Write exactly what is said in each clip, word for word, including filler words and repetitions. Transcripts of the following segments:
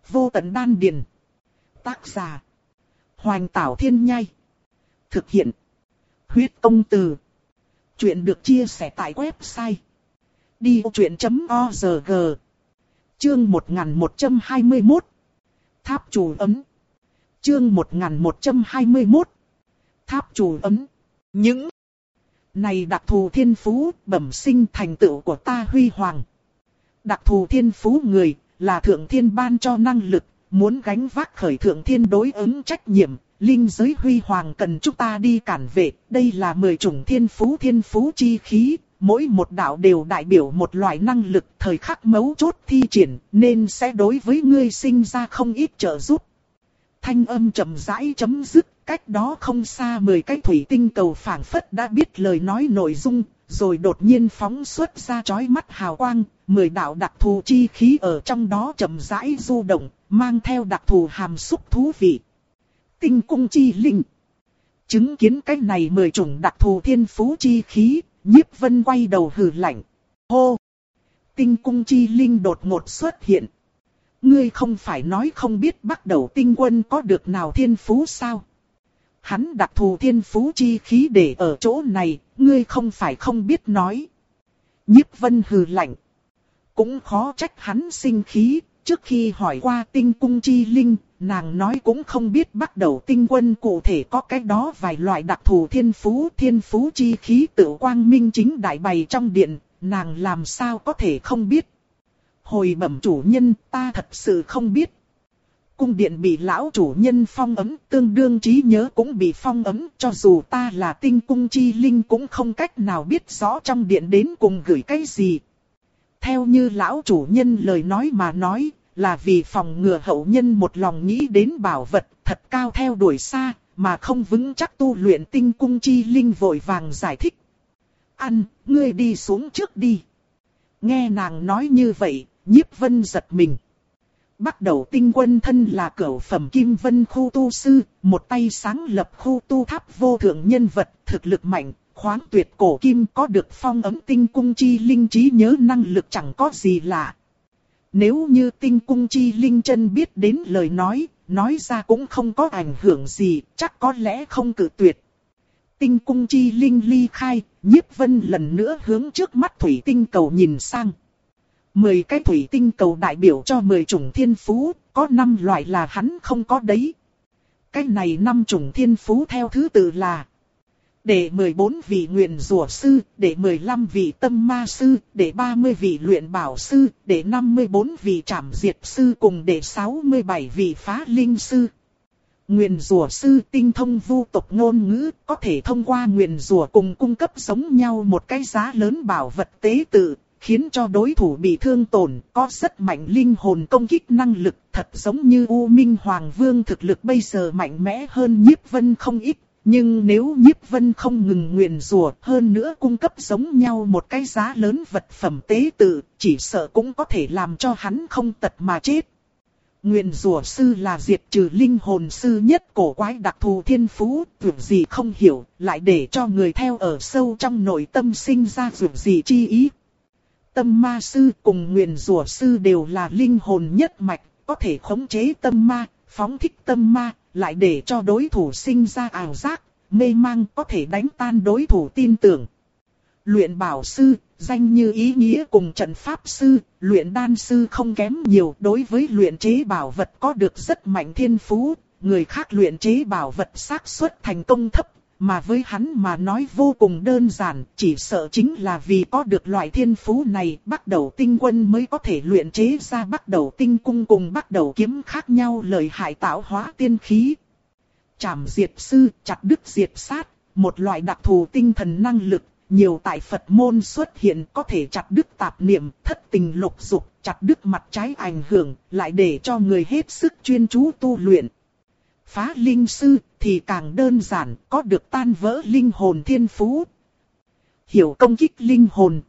Vô tận đan điền. Tác giả. Hoành Tảo Thiên Nhai. Thực hiện. Huyết Công Từ. Chuyện được chia sẻ tại website đi vô chuyện chấm org. Chương một nghìn một trăm hai mươi mốt. Tháp chủ ấm. Chương một nghìn một trăm hai mươi mốt. Tháp chủ ấm. Những này đặc thù thiên phú bẩm sinh thành tựu của ta huy hoàng. Đặc thù thiên phú người là thượng thiên ban cho năng lực, muốn gánh vác khởi thượng thiên đối ứng trách nhiệm, linh giới huy hoàng cần chúng ta đi cản vệ. Đây là mười chủng thiên phú thiên phú chi khí, mỗi một đạo đều đại biểu một loại năng lực, thời khắc mấu chốt thi triển nên sẽ đối với ngươi sinh ra không ít trợ giúp. Thanh âm chậm rãi chấm dứt, cách đó không xa mười cái thủy tinh cầu phảng phất đã biết lời nói nội dung, rồi đột nhiên phóng xuất ra chói mắt hào quang, mười đạo đặc thù chi khí ở trong đó chậm rãi du động, mang theo đặc thù hàm xúc thú vị. Tinh cung chi linh. Chứng kiến cái này mười chủng đặc thù thiên phú chi khí, Nhiếp Vân quay đầu hừ lạnh. Hô! Tinh cung chi linh đột ngột xuất hiện. Ngươi không phải nói không biết bắt đầu tinh quân có được nào thiên phú sao? Hắn đặc thù thiên phú chi khí để ở chỗ này, ngươi không phải không biết nói. Nhiếp Vân hừ lạnh. Cũng khó trách hắn sinh khí, trước khi hỏi qua tinh cung chi linh, nàng nói cũng không biết bắt đầu tinh quân cụ thể có cái đó vài loại đặc thù thiên phú. Thiên phú chi khí tự quang minh chính đại bày trong điện, nàng làm sao có thể không biết. Hồi bẩm chủ nhân, ta thật sự không biết. Cung điện bị lão chủ nhân phong ấm, tương đương trí nhớ cũng bị phong ấm, cho dù ta là tinh cung chi linh cũng không cách nào biết rõ trong điện đến cùng gửi cái gì. Theo như lão chủ nhân lời nói mà nói, là vì phòng ngừa hậu nhân một lòng nghĩ đến bảo vật thật cao theo đuổi xa, mà không vững chắc tu luyện. Tinh cung chi linh vội vàng giải thích. Ăn, ngươi đi xuống trước đi. Nghe nàng nói như vậy, Nhiếp Vân giật mình. Bắt đầu tinh quân thân là cửu phẩm kim vân khu tu sư, một tay sáng lập khu tu tháp vô thượng nhân vật, thực lực mạnh, khoáng tuyệt cổ kim, có được phong ấm tinh cung chi linh trí nhớ năng lực chẳng có gì lạ. Nếu như tinh cung chi linh chân biết đến lời nói, nói ra cũng không có ảnh hưởng gì, chắc có lẽ không cự tuyệt. Tinh cung chi linh ly khai, Nhiếp Vân lần nữa hướng trước mắt thủy tinh cầu nhìn sang. Mười cái thủy tinh cầu đại biểu cho mười chủng thiên phú, có năm loại là hắn không có đấy. Cái này năm chủng thiên phú theo thứ tự là: để mười bốn vị nguyền rủa sư, để mười lăm vị tâm ma sư, để ba mươi vị luyện bảo sư, để năm mươi bốn vị trảm diệt sư cùng để sáu mươi bảy vị phá linh sư. Nguyền rủa sư tinh thông vu tộc ngôn ngữ, có thể thông qua nguyền rủa cùng cung cấp giống nhau một cái giá lớn bảo vật tế tự, khiến cho đối thủ bị thương tổn, có rất mạnh linh hồn công kích năng lực, thật giống như U Minh Hoàng Vương thực lực bây giờ mạnh mẽ hơn Nhiếp Vân không ít. Nhưng nếu Nhiếp Vân không ngừng nguyền rủa, hơn nữa cung cấp giống nhau một cái giá lớn vật phẩm tế tự, chỉ sợ cũng có thể làm cho hắn không tật mà chết. Nguyền rủa sư là diệt trừ linh hồn sư nhất cổ quái đặc thù thiên phú, việc gì không hiểu, lại để cho người theo ở sâu trong nội tâm sinh ra việc gì chi ý. Tâm ma sư cùng nguyền rủa sư đều là linh hồn nhất mạch, có thể khống chế tâm ma, phóng thích tâm ma, lại để cho đối thủ sinh ra ảo giác, mê mang, có thể đánh tan đối thủ tin tưởng. Luyện bảo sư, danh như ý nghĩa cùng trận pháp sư, luyện đan sư không kém nhiều, đối với luyện chế bảo vật có được rất mạnh thiên phú, người khác luyện chế bảo vật xác suất thành công thấp, mà với hắn mà nói vô cùng đơn giản, chỉ sợ chính là vì có được loại thiên phú này, bắt đầu tinh quân mới có thể luyện chế ra bắt đầu tinh cung cùng bắt đầu kiếm khác nhau lợi hại tạo hóa tiên khí. Trảm diệt sư, chặt đứt diệt sát, một loại đặc thù tinh thần năng lực, nhiều tại Phật môn xuất hiện, có thể chặt đứt tạp niệm, thất tình lục dục, chặt đứt mặt trái ảnh hưởng, lại để cho người hết sức chuyên chú tu luyện. Phá linh sư thì càng đơn giản, có được tan vỡ linh hồn thiên phú. Hiểu công kích linh hồn.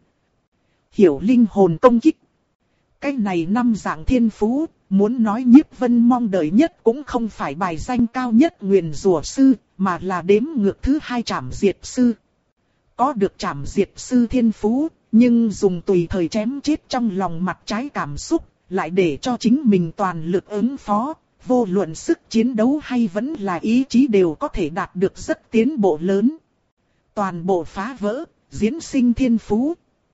Hiểu linh hồn công kích. Cái này năm dạng thiên phú, muốn nói Nhiếp Vân mong đợi nhất cũng không phải bài danh cao nhất nguyền rủa sư, mà là đếm ngược thứ hai trảm diệt sư. Có được trảm diệt sư thiên phú, nhưng dùng tùy thời chém chết trong lòng mặt trái cảm xúc, lại để cho chính mình toàn lực ứng phó, vô luận sức chiến đấu hay vẫn là ý chí đều có thể đạt được rất tiến bộ lớn. Toàn bộ phá vỡ, diễn sinh thiên phú.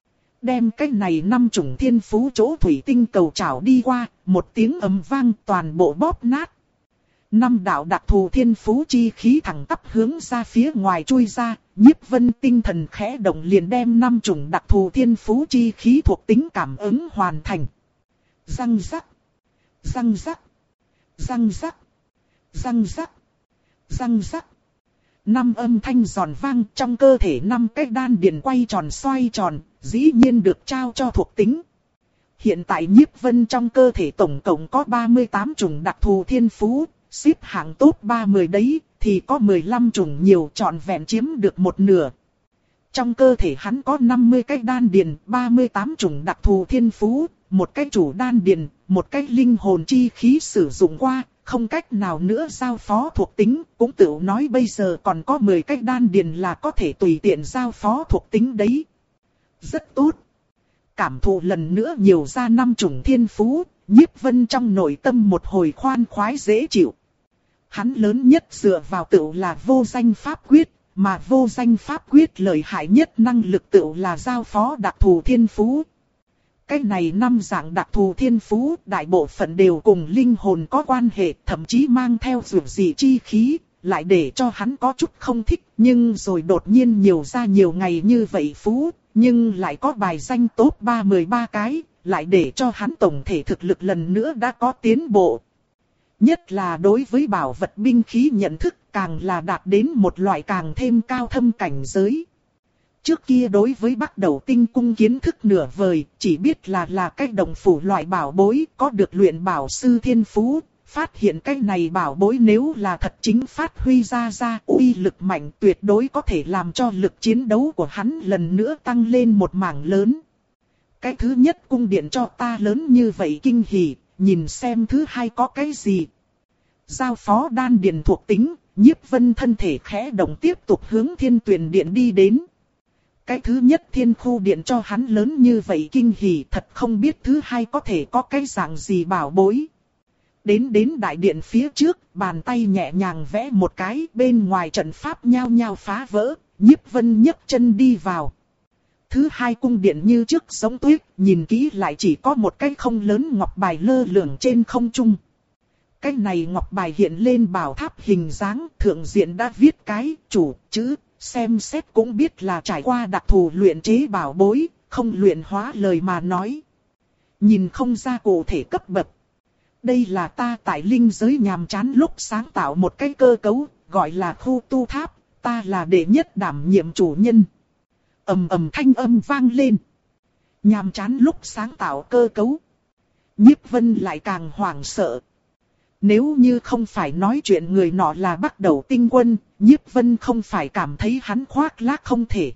Đem cái này năm chủng thiên phú chỗ thủy tinh cầu trảo đi qua, một tiếng ầm vang toàn bộ bóp nát. Năm đạo đặc thù thiên phú chi khí thẳng tắp hướng ra phía ngoài chui ra, Nhiếp Vân tinh thần khẽ động liền đem năm chủng đặc thù thiên phú chi khí thuộc tính cảm ứng hoàn thành. Răng rắc, răng rắc, răng rắc, răng rắc, răng rắc. Năm âm thanh giòn vang trong cơ thể năm cái đan điền quay tròn xoay tròn, dĩ nhiên được trao cho thuộc tính. Hiện tại Nhiếp Vân trong cơ thể tổng cộng có ba mươi tám chủng đặc thù thiên phú, xếp hạng top ba mươi đấy, thì có mười lăm chủng nhiều trọn vẹn chiếm được một nửa. Trong cơ thể hắn có năm mươi cái đan điền, ba mươi tám chủng đặc thù thiên phú, một cái chủ đan điền, một cái linh hồn chi khí sử dụng qua, không cách nào nữa giao phó thuộc tính, cũng tự nói bây giờ còn có mười cái đan điền là có thể tùy tiện giao phó thuộc tính đấy. Rất tốt. Cảm thụ lần nữa nhiều ra năm chủng thiên phú, Nhiếp Vân trong nội tâm một hồi khoan khoái dễ chịu. Hắn lớn nhất dựa vào tựu là vô danh pháp quyết, mà vô danh pháp quyết lợi hại nhất năng lực tựu là giao phó đặc thù thiên phú. Cái này năm dạng đặc thù thiên phú, đại bộ phận đều cùng linh hồn có quan hệ, thậm chí mang theo dù gì chi khí, lại để cho hắn có chút không thích, nhưng rồi đột nhiên nhiều ra nhiều ngày như vậy phú, nhưng lại có bài danh top ba mươi ba cái, lại để cho hắn tổng thể thực lực lần nữa đã có tiến bộ. Nhất là đối với bảo vật binh khí nhận thức càng là đạt đến một loại càng thêm cao thâm cảnh giới. Trước kia đối với Bắc Đầu Tinh Cung kiến thức nửa vời, chỉ biết là là cái đồng phủ loại bảo bối có được luyện bảo sư thiên phú, phát hiện cái này bảo bối nếu là thật chính phát huy ra ra uy lực mạnh tuyệt đối có thể làm cho lực chiến đấu của hắn lần nữa tăng lên một mảng lớn. Cái thứ nhất cung điện cho ta lớn như vậy kinh hỉ, nhìn xem thứ hai có cái gì. Giao phó đan điền thuộc tính, Nhiếp Vân thân thể khẽ động tiếp tục hướng Thiên Tuyền Điện đi đến. Cái thứ nhất thiên khu điện cho hắn lớn như vậy kinh hỉ, thật không biết thứ hai có thể có cái dạng gì bảo bối. Đến đến đại điện phía trước, bàn tay nhẹ nhàng vẽ một cái, bên ngoài trận pháp nhao nhao phá vỡ, Nhiếp Vân nhấc chân đi vào. Thứ hai cung điện như trước giống tuyết, nhìn kỹ lại chỉ có một cái không lớn ngọc bài lơ lửng trên không trung. Cái này ngọc bài hiện lên bảo tháp hình dáng, thượng diện đã viết cái chủ chữ, xem xét cũng biết là trải qua đặc thù luyện chế bảo bối, không luyện hóa lời mà nói. Nhìn không ra cụ thể cấp bậc. Đây là ta tại linh giới nhàm chán lúc sáng tạo một cái cơ cấu, gọi là khu tu tháp, ta là đệ nhất đảm nhiệm chủ nhân. Ầm ầm thanh âm vang lên. Nhàm chán lúc sáng tạo cơ cấu. Nhiếp Vân lại càng hoảng sợ. Nếu như không phải nói chuyện người nọ là Bắc Đầu Tinh Quân, Nhiếp Vân không phải cảm thấy hắn khoác lác không thể.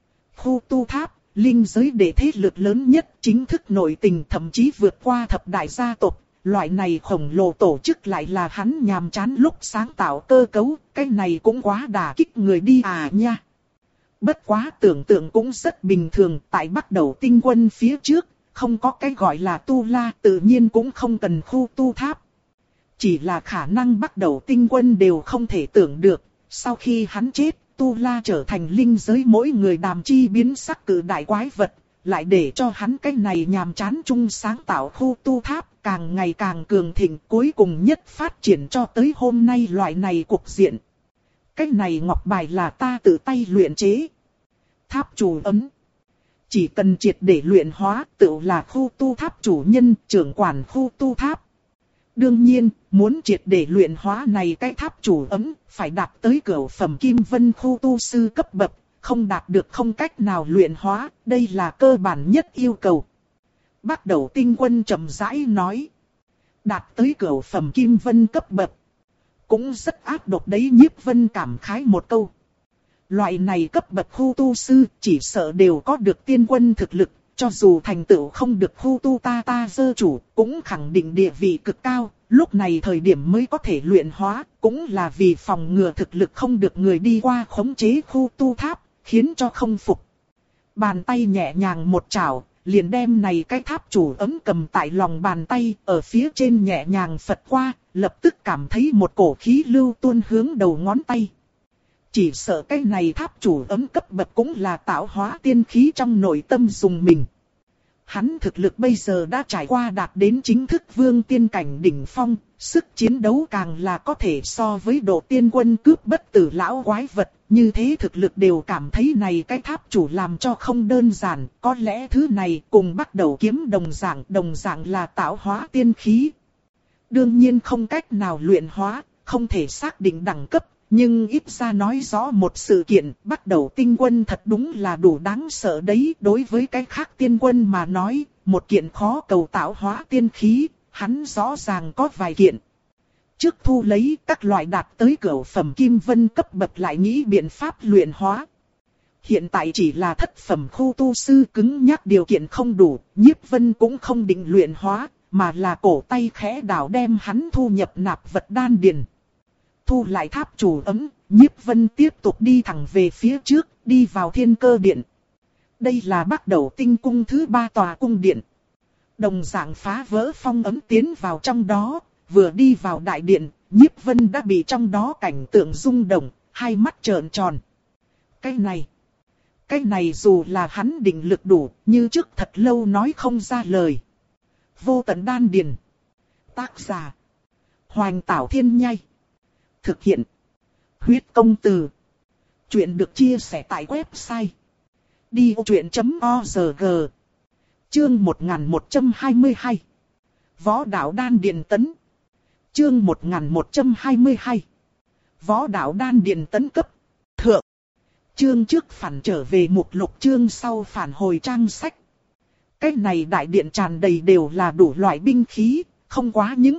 Khu tu tháp, linh giới đệ thế lực lớn nhất, chính thức nội tình thậm chí vượt qua thập đại gia tộc. Loại này khổng lồ tổ chức lại là hắn nhàm chán lúc sáng tạo cơ cấu, cái này cũng quá đả kích người đi à nha. Bất quá tưởng tượng cũng rất bình thường, tại Bắc Đầu Tinh Quân phía trước, không có cái gọi là tu la, tự nhiên cũng không cần khu tu tháp. Chỉ là khả năng Bắc Đầu Tinh Quân đều không thể tưởng được, sau khi hắn chết, tu la trở thành linh giới mỗi người đàm chi biến sắc cử đại quái vật, lại để cho hắn cái này nhàm chán chung sáng tạo khu tu tháp, càng ngày càng cường thịnh, cuối cùng nhất phát triển cho tới hôm nay loại này cục diện. Cái này ngọc bài là ta tự tay luyện chế. Tháp chủ ấm. Chỉ cần triệt để luyện hóa, tự là khu tu tháp chủ nhân, trưởng quản khu tu tháp. Đương nhiên, muốn triệt để luyện hóa này cái tháp chủ ấm, phải đạt tới cửu phẩm kim vân khu tu sư cấp bậc, không đạt được không cách nào luyện hóa, đây là cơ bản nhất yêu cầu. Bắc Đầu Tinh Quân chậm rãi nói. Đạt tới cửu phẩm kim vân cấp bậc. Cũng rất ác độc đấy, Nhiếp Vân cảm khái một câu. Loại này cấp bậc khu tu sư chỉ sợ đều có được tiên quân thực lực, cho dù thành tựu không được khu tu ta ta dơ chủ, cũng khẳng định địa vị cực cao, lúc này thời điểm mới có thể luyện hóa, cũng là vì phòng ngừa thực lực không được người đi qua khống chế khu tu tháp, khiến cho không phục. Bàn tay nhẹ nhàng một chảo, liền đem này cái tháp chủ ấm cầm tại lòng bàn tay, ở phía trên nhẹ nhàng phật qua, lập tức cảm thấy một cổ khí lưu tuôn hướng đầu ngón tay. Chỉ sợ cái này tháp chủ ấm cấp bậc cũng là tạo hóa tiên khí trong nội tâm dùng mình. Hắn thực lực bây giờ đã trải qua đạt đến chính thức vương tiên cảnh đỉnh phong, sức chiến đấu càng là có thể so với độ tiên quân cướp bất tử lão quái vật, như thế thực lực đều cảm thấy này cái tháp chủ làm cho không đơn giản, có lẽ thứ này cùng bắt đầu kiếm đồng dạng, đồng dạng là tạo hóa tiên khí. Đương nhiên không cách nào luyện hóa, không thể xác định đẳng cấp. Nhưng ít ra nói rõ một sự kiện, bắt đầu tinh quân thật đúng là đủ đáng sợ đấy. Đối với cái khác tiên quân mà nói, một kiện khó cầu tạo hóa tiên khí, hắn rõ ràng có vài kiện. Trước thu lấy các loại đạt tới cửu phẩm kim vân cấp bậc lại nghĩ biện pháp luyện hóa. Hiện tại chỉ là thất phẩm khu tu sư cứng nhắc điều kiện không đủ, Nhiếp Vân cũng không định luyện hóa, mà là cổ tay khẽ đảo đem hắn thu nhập nạp vật đan điền. Thu lại tháp chủ ấm, Nhiếp Vân tiếp tục đi thẳng về phía trước, đi vào Thiên Cơ Điện. Đây là bắt đầu tinh cung thứ ba tòa cung điện. Đồng dạng phá vỡ phong ấm tiến vào trong đó, vừa đi vào đại điện, Nhiếp Vân đã bị trong đó cảnh tượng rung động, hai mắt trợn tròn. Cái này, cái này dù là hắn định lực đủ, như trước thật lâu nói không ra lời. Vô tận đan điền. Tác giả: Hoành Tảo Thiên Nhai. Thực hiện: Huyết Công Từ. Chuyện được chia sẻ tại website đi ô chuyện chấm org. Chương một nghìn một trăm hai mươi hai. Võ đạo đan điền tấn. Chương một nghìn một trăm hai mươi hai. Võ đạo đan điền tấn cấp. Thượng. Chương trước phản trở về mục lục, chương sau phản hồi trang sách. Cái này đại điện tràn đầy đều là đủ loại binh khí, không quá những.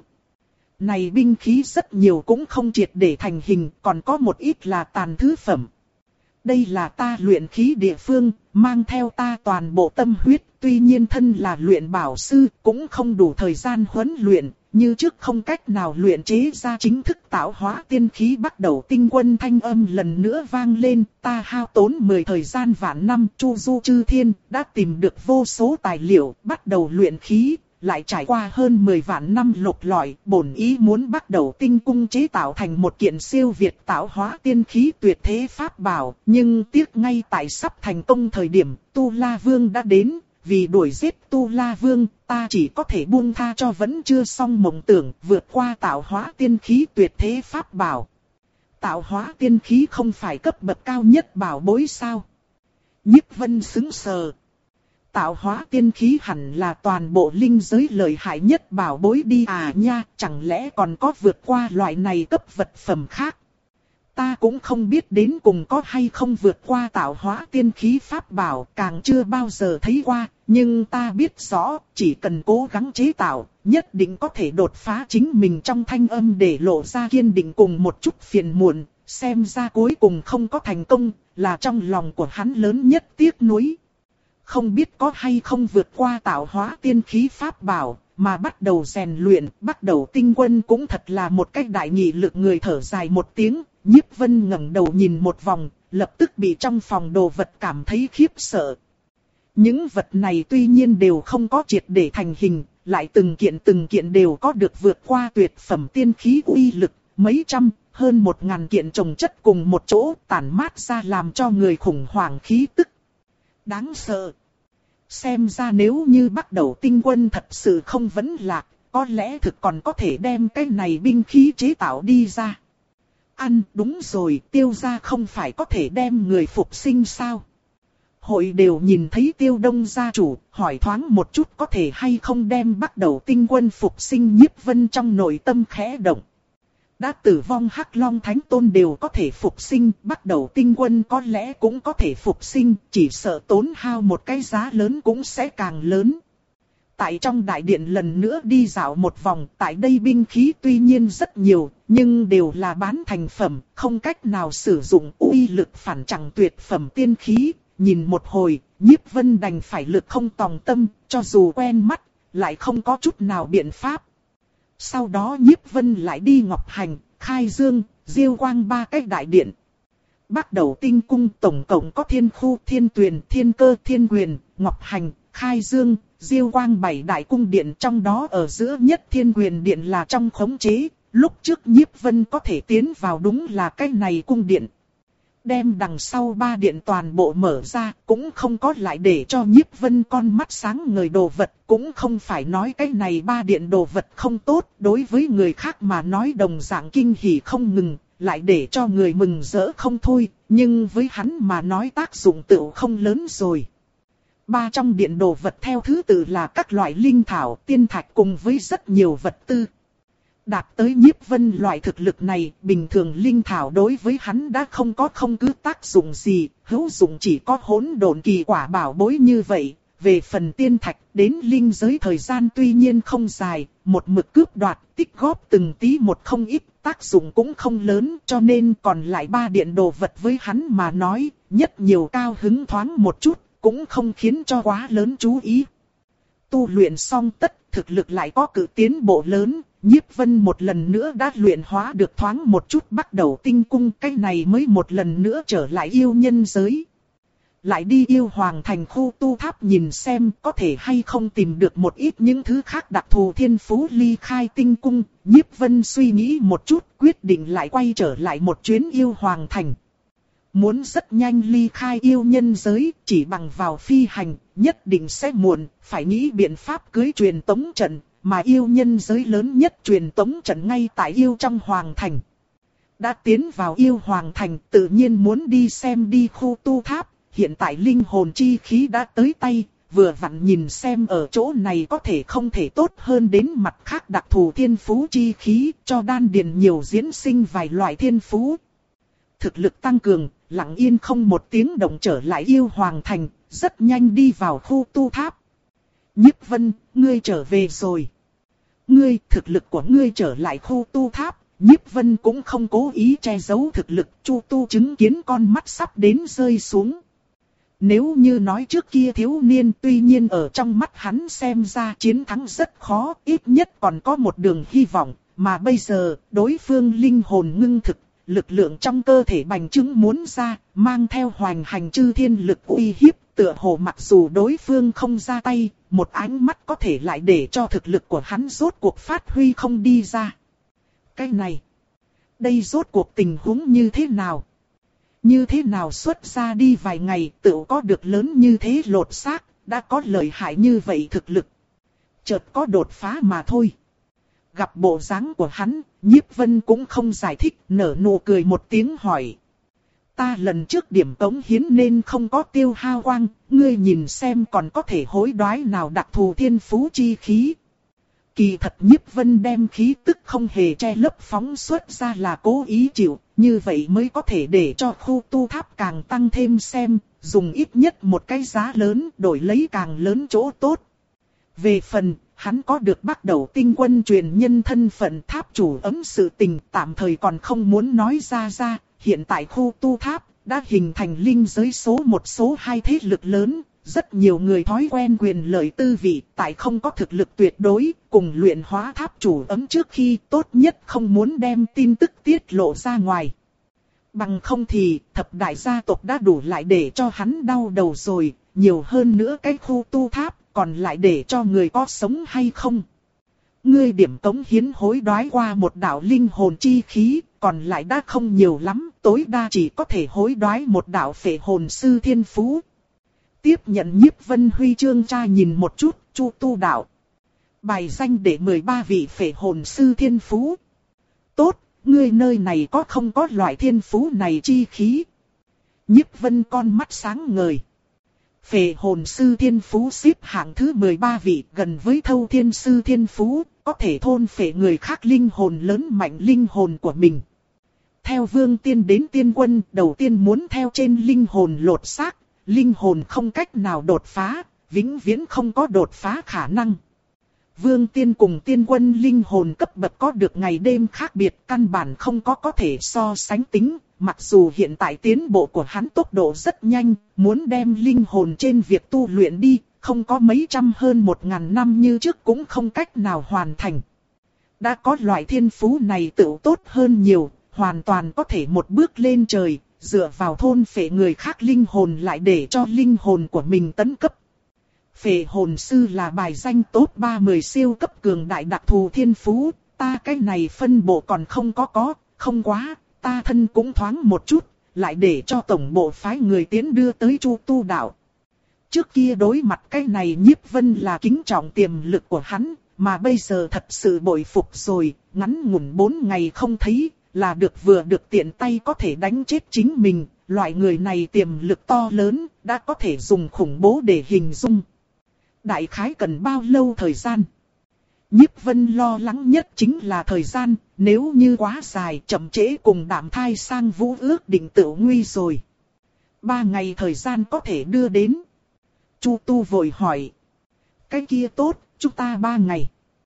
Này binh khí rất nhiều cũng không triệt để thành hình, còn có một ít là tàn thứ phẩm. Đây là ta luyện khí địa phương, mang theo ta toàn bộ tâm huyết, tuy nhiên thân là luyện bảo sư, cũng không đủ thời gian huấn luyện, như trước không cách nào luyện chế ra chính thức tạo hóa tiên khí. Bắt đầu tinh quân thanh âm lần nữa vang lên, ta hao tốn mười thời gian vạn năm, chu du chư thiên, đã tìm được vô số tài liệu, bắt đầu luyện khí. Lại trải qua hơn mười vạn năm lục lọi, bổn ý muốn bắt đầu tinh cung chế tạo thành một kiện siêu việt tạo hóa tiên khí tuyệt thế pháp bảo. Nhưng tiếc ngay tại sắp thành công thời điểm, Tu La Vương đã đến. Vì đuổi giết Tu La Vương, ta chỉ có thể buông tha cho vẫn chưa xong mộng tưởng vượt qua tạo hóa tiên khí tuyệt thế pháp bảo. Tạo hóa tiên khí không phải cấp bậc cao nhất bảo bối sao? Nhiếp Vân sững sờ. Tạo hóa tiên khí hẳn là toàn bộ linh giới lợi hại nhất bảo bối đi à nha, chẳng lẽ còn có vượt qua loại này cấp vật phẩm khác? Ta cũng không biết đến cùng có hay không vượt qua tạo hóa tiên khí pháp bảo, càng chưa bao giờ thấy qua, nhưng ta biết rõ, chỉ cần cố gắng chế tạo, nhất định có thể đột phá chính mình. Trong thanh âm để lộ ra kiên định cùng một chút phiền muộn, xem ra cuối cùng không có thành công, là trong lòng của hắn lớn nhất tiếc nuối. Không biết có hay không vượt qua tạo hóa tiên khí pháp bảo, mà bắt đầu rèn luyện, bắt đầu tinh quân cũng thật là một cách đại nghị lực. Người thở dài một tiếng, Nhiếp Vân ngẩng đầu nhìn một vòng, lập tức bị trong phòng đồ vật cảm thấy khiếp sợ. Những vật này tuy nhiên đều không có triệt để thành hình, lại từng kiện từng kiện đều có được vượt qua tuyệt phẩm tiên khí uy lực, mấy trăm, hơn một ngàn kiện chồng chất cùng một chỗ, tản mát ra làm cho người khủng hoảng khí tức. Đáng sợ. Xem ra nếu như bắt đầu tinh quân thật sự không vấn lạc, có lẽ thực còn có thể đem cái này binh khí chế tạo đi ra. Ăn, đúng rồi, Tiêu gia không phải có thể đem người phục sinh sao? Hội đều nhìn thấy Tiêu Đông gia chủ, hỏi thoáng một chút có thể hay không đem bắt đầu tinh quân phục sinh. Nhiếp Vân trong nội tâm khẽ động. Đã tử vong Hắc Long Thánh Tôn đều có thể phục sinh, bắt đầu tinh quân có lẽ cũng có thể phục sinh, chỉ sợ tốn hao một cái giá lớn cũng sẽ càng lớn. Tại trong đại điện lần nữa đi dạo một vòng, tại đây binh khí tuy nhiên rất nhiều, nhưng đều là bán thành phẩm, không cách nào sử dụng, uy lực phản chẳng tuyệt phẩm tiên khí. Nhìn một hồi, Nhiếp Vân đành phải lực không tòng tâm, cho dù quen mắt, lại không có chút nào biện pháp. Sau đó Nhiếp Vân lại đi Ngọc Hành, Khai Dương, Diêu Quang ba cái đại điện. Bắt đầu tinh cung tổng cộng có Thiên Khu, Thiên Tuyền, Thiên Cơ, Thiên Quyền, Ngọc Hành, Khai Dương, Diêu Quang bảy đại cung điện, trong đó ở giữa nhất Thiên Quyền Điện là trong khống chế. Lúc trước Nhiếp Vân có thể tiến vào đúng là cái này cung điện. Đem đằng sau ba điện toàn bộ mở ra, cũng không có lại để cho Nhiếp Vân con mắt sáng ngời đồ vật, cũng không phải nói cái này ba điện đồ vật không tốt, đối với người khác mà nói đồng dạng kinh hỉ không ngừng, lại để cho người mừng rỡ không thôi, nhưng với hắn mà nói tác dụng tựu không lớn rồi. Ba trong điện đồ vật theo thứ tự là các loại linh thảo, tiên thạch cùng với rất nhiều vật tư. Đạt tới Nhiếp Vân loại thực lực này, bình thường linh thảo đối với hắn đã không có không cứ tác dụng gì, hữu dụng chỉ có hỗn độn kỳ quả bảo bối như vậy. Về phần tiên thạch, đến linh giới thời gian tuy nhiên không dài, một mực cướp đoạt, tích góp từng tí một không ít, tác dụng cũng không lớn, cho nên còn lại ba điện đồ vật với hắn mà nói, nhất nhiều cao hứng thoáng một chút, cũng không khiến cho quá lớn chú ý. Tu luyện xong tất, thực lực lại có cự tiến bộ lớn. Nhiếp Vân một lần nữa đã luyện hóa được thoáng một chút bắt đầu tinh cung, cái này mới một lần nữa trở lại yêu nhân giới. Lại đi yêu hoàng thành khu tu tháp nhìn xem có thể hay không tìm được một ít những thứ khác đặc thù thiên phú ly khai tinh cung. Nhiếp Vân suy nghĩ một chút quyết định lại quay trở lại một chuyến yêu hoàng thành. Muốn rất nhanh ly khai yêu nhân giới, chỉ bằng vào phi hành, nhất định sẽ muộn, phải nghĩ biện pháp cưới truyền tống trận. Mà yêu nhân giới lớn nhất truyền tống trận ngay tại yêu trong hoàng thành. Đã tiến vào yêu hoàng thành, tự nhiên muốn đi xem đi khu tu tháp. Hiện tại linh hồn chi khí đã tới tay, vừa vặn nhìn xem ở chỗ này có thể không thể tốt hơn đến mặt khác đặc thù thiên phú chi khí, cho đan điền nhiều diễn sinh vài loại thiên phú. Thực lực tăng cường, lặng yên không một tiếng động trở lại yêu hoàng thành, rất nhanh đi vào khu tu tháp. Nhiếp Vân, ngươi trở về rồi. Ngươi, thực lực của ngươi trở lại khu tu tháp. Nhiếp Vân cũng không cố ý che giấu thực lực, Chu Tu chứng kiến con mắt sắp đến rơi xuống. Nếu như nói trước kia thiếu niên, tuy nhiên ở trong mắt hắn xem ra chiến thắng rất khó, ít nhất còn có một đường hy vọng, mà bây giờ, đối phương linh hồn ngưng thực, lực lượng trong cơ thể bành trướng muốn ra, mang theo hoành hành chư thiên lực uy hiếp, tựa hồ mặc dù đối phương không ra tay, một ánh mắt có thể lại để cho thực lực của hắn rốt cuộc phát huy không đi ra. Cái này, đây rốt cuộc tình huống như thế nào? Như thế nào xuất ra đi vài ngày tự có được lớn như thế lột xác, đã có lợi hại như vậy thực lực. Chợt có đột phá mà thôi. Gặp bộ dáng của hắn, Nhiếp Vân cũng không giải thích, nở nụ cười một tiếng hỏi. Ta lần trước điểm cống hiến nên không có tiêu hao quang, ngươi nhìn xem còn có thể hối đoái nào đặc thù thiên phú chi khí. Kỳ thật Nhiếp Vân đem khí tức không hề che lấp phóng xuất ra là cố ý chịu, như vậy mới có thể để cho khu tu tháp càng tăng thêm xem, dùng ít nhất một cái giá lớn đổi lấy càng lớn chỗ tốt. Về phần, hắn có được bắt đầu tinh quân truyền nhân thân phận tháp chủ ấm sự tình tạm thời còn không muốn nói ra ra, hiện tại khu tu tháp đã hình thành linh giới số một số hai thế lực lớn. Rất nhiều người thói quen quyền lợi tư vị, tại không có thực lực tuyệt đối, cùng luyện hóa tháp chủ ấm trước khi tốt nhất không muốn đem tin tức tiết lộ ra ngoài. Bằng không thì, thập đại gia tộc đã đủ lại để cho hắn đau đầu rồi, nhiều hơn nữa cái khu tu tháp, còn lại để cho người có sống hay không. Ngươi điểm cống hiến hối đoái qua một đạo linh hồn chi khí, còn lại đã không nhiều lắm, tối đa chỉ có thể hối đoái một đạo phệ hồn sư thiên phú. Tiếp nhận Nhiếp Vân huy chương tra nhìn một chút, Chu Tu đạo. Bài danh để mười ba vị phệ hồn sư thiên phú. Tốt, ngươi nơi này có không có loại thiên phú này chi khí? Nhiếp Vân con mắt sáng ngời. Phệ hồn sư thiên phú xếp hạng thứ mười ba vị, gần với thâu thiên sư thiên phú, có thể thôn phệ người khác linh hồn lớn mạnh linh hồn của mình. Theo vương tiên đến tiên quân, đầu tiên muốn theo trên linh hồn lột xác. Linh hồn không cách nào đột phá, vĩnh viễn không có đột phá khả năng. Vương tiên cùng tiên quân linh hồn cấp bậc có được ngày đêm khác biệt, căn bản không có có thể so sánh tính. Mặc dù hiện tại tiến bộ của hắn tốc độ rất nhanh, muốn đem linh hồn trên việc tu luyện đi, không có mấy trăm hơn một ngàn năm như trước cũng không cách nào hoàn thành. Đã có loại thiên phú này tự tốt hơn nhiều, hoàn toàn có thể một bước lên trời. Dựa vào thôn phệ người khác linh hồn lại để cho linh hồn của mình tấn cấp. Phệ hồn sư là bài danh top ba mươi siêu cấp cường đại đặc thù thiên phú, ta cái này phân bộ còn không có có, không quá, ta thân cũng thoáng một chút, lại để cho tổng bộ phái người tiến đưa tới Chu Tu đạo. Trước kia đối mặt cái này Nhiếp Vân là kính trọng tiềm lực của hắn, mà bây giờ thật sự bội phục rồi, ngắn ngủn bốn ngày không thấy, là được vừa được tiện tay có thể đánh chết chính mình, loại người này tiềm lực to lớn, đã có thể dùng khủng bố để hình dung. Đại khái cần bao lâu thời gian? Nhiếp Vân lo lắng nhất chính là thời gian, nếu như quá dài chậm trễ cùng Đạm Thai sang Vũ ước định tự nguy rồi. Ba ngày thời gian có thể đưa đến. Chu Tu vội hỏi. Cái kia tốt, chúng ta ba ngày.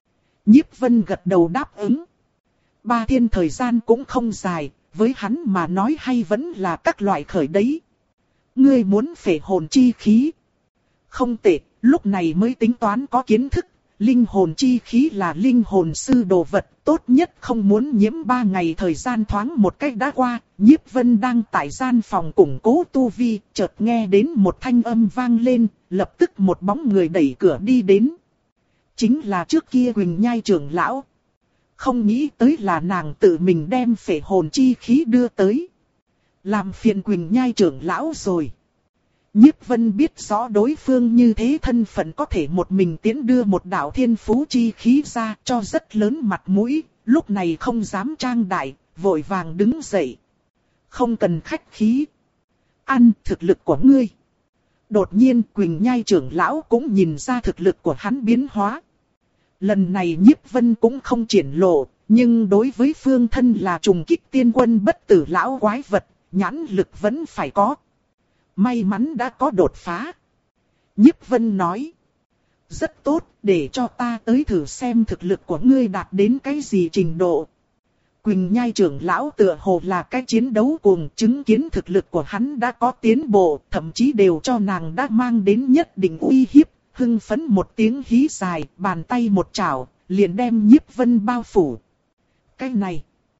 Nhiếp Vân gật đầu đáp ứng. Ba thiên thời gian cũng không dài, với hắn mà nói hay vẫn là các loại khởi đấy. Ngươi muốn phệ hồn chi khí. Không tệ, lúc này mới tính toán có kiến thức. Linh hồn chi khí là linh hồn sư đồ vật, tốt nhất không muốn nhiễm ba ngày thời gian thoáng một cách đã qua. Nhiếp Vân đang tại gian phòng củng cố tu vi, chợt nghe đến một thanh âm vang lên, lập tức một bóng người đẩy cửa đi đến. Chính là trước kia Quỳnh Nhai trưởng lão. Không nghĩ tới là nàng tự mình đem phệ hồn chi khí đưa tới. Làm phiền Quỳnh Nhai trưởng lão rồi. Nhiếp Vân biết rõ đối phương như thế thân phận có thể một mình tiến đưa một đạo thiên phú chi khí ra cho rất lớn mặt mũi, lúc này không dám trang đại, vội vàng đứng dậy. Không cần khách khí. Ăn thực lực của ngươi. Đột nhiên Quỳnh Nhai trưởng lão cũng nhìn ra thực lực của hắn biến hóa. Lần này Nhiếp Vân cũng không triển lộ, nhưng đối với phương thân là trùng kích tiên quân bất tử lão quái vật, nhãn lực vẫn phải có. May mắn đã có đột phá. Nhiếp Vân nói. Rất tốt, để cho ta tới thử xem thực lực của ngươi đạt đến cái gì trình độ. Quỳnh Nhai trưởng lão tựa hồ là cái chiến đấu cuồng, chứng kiến thực lực của hắn đã có tiến bộ, thậm chí đều cho nàng đã mang đến nhất định uy hiếp. Hưng phấn một tiếng hí dài, bàn tay một chảo, liền đem Nhiếp Vân bao phủ. Cái này,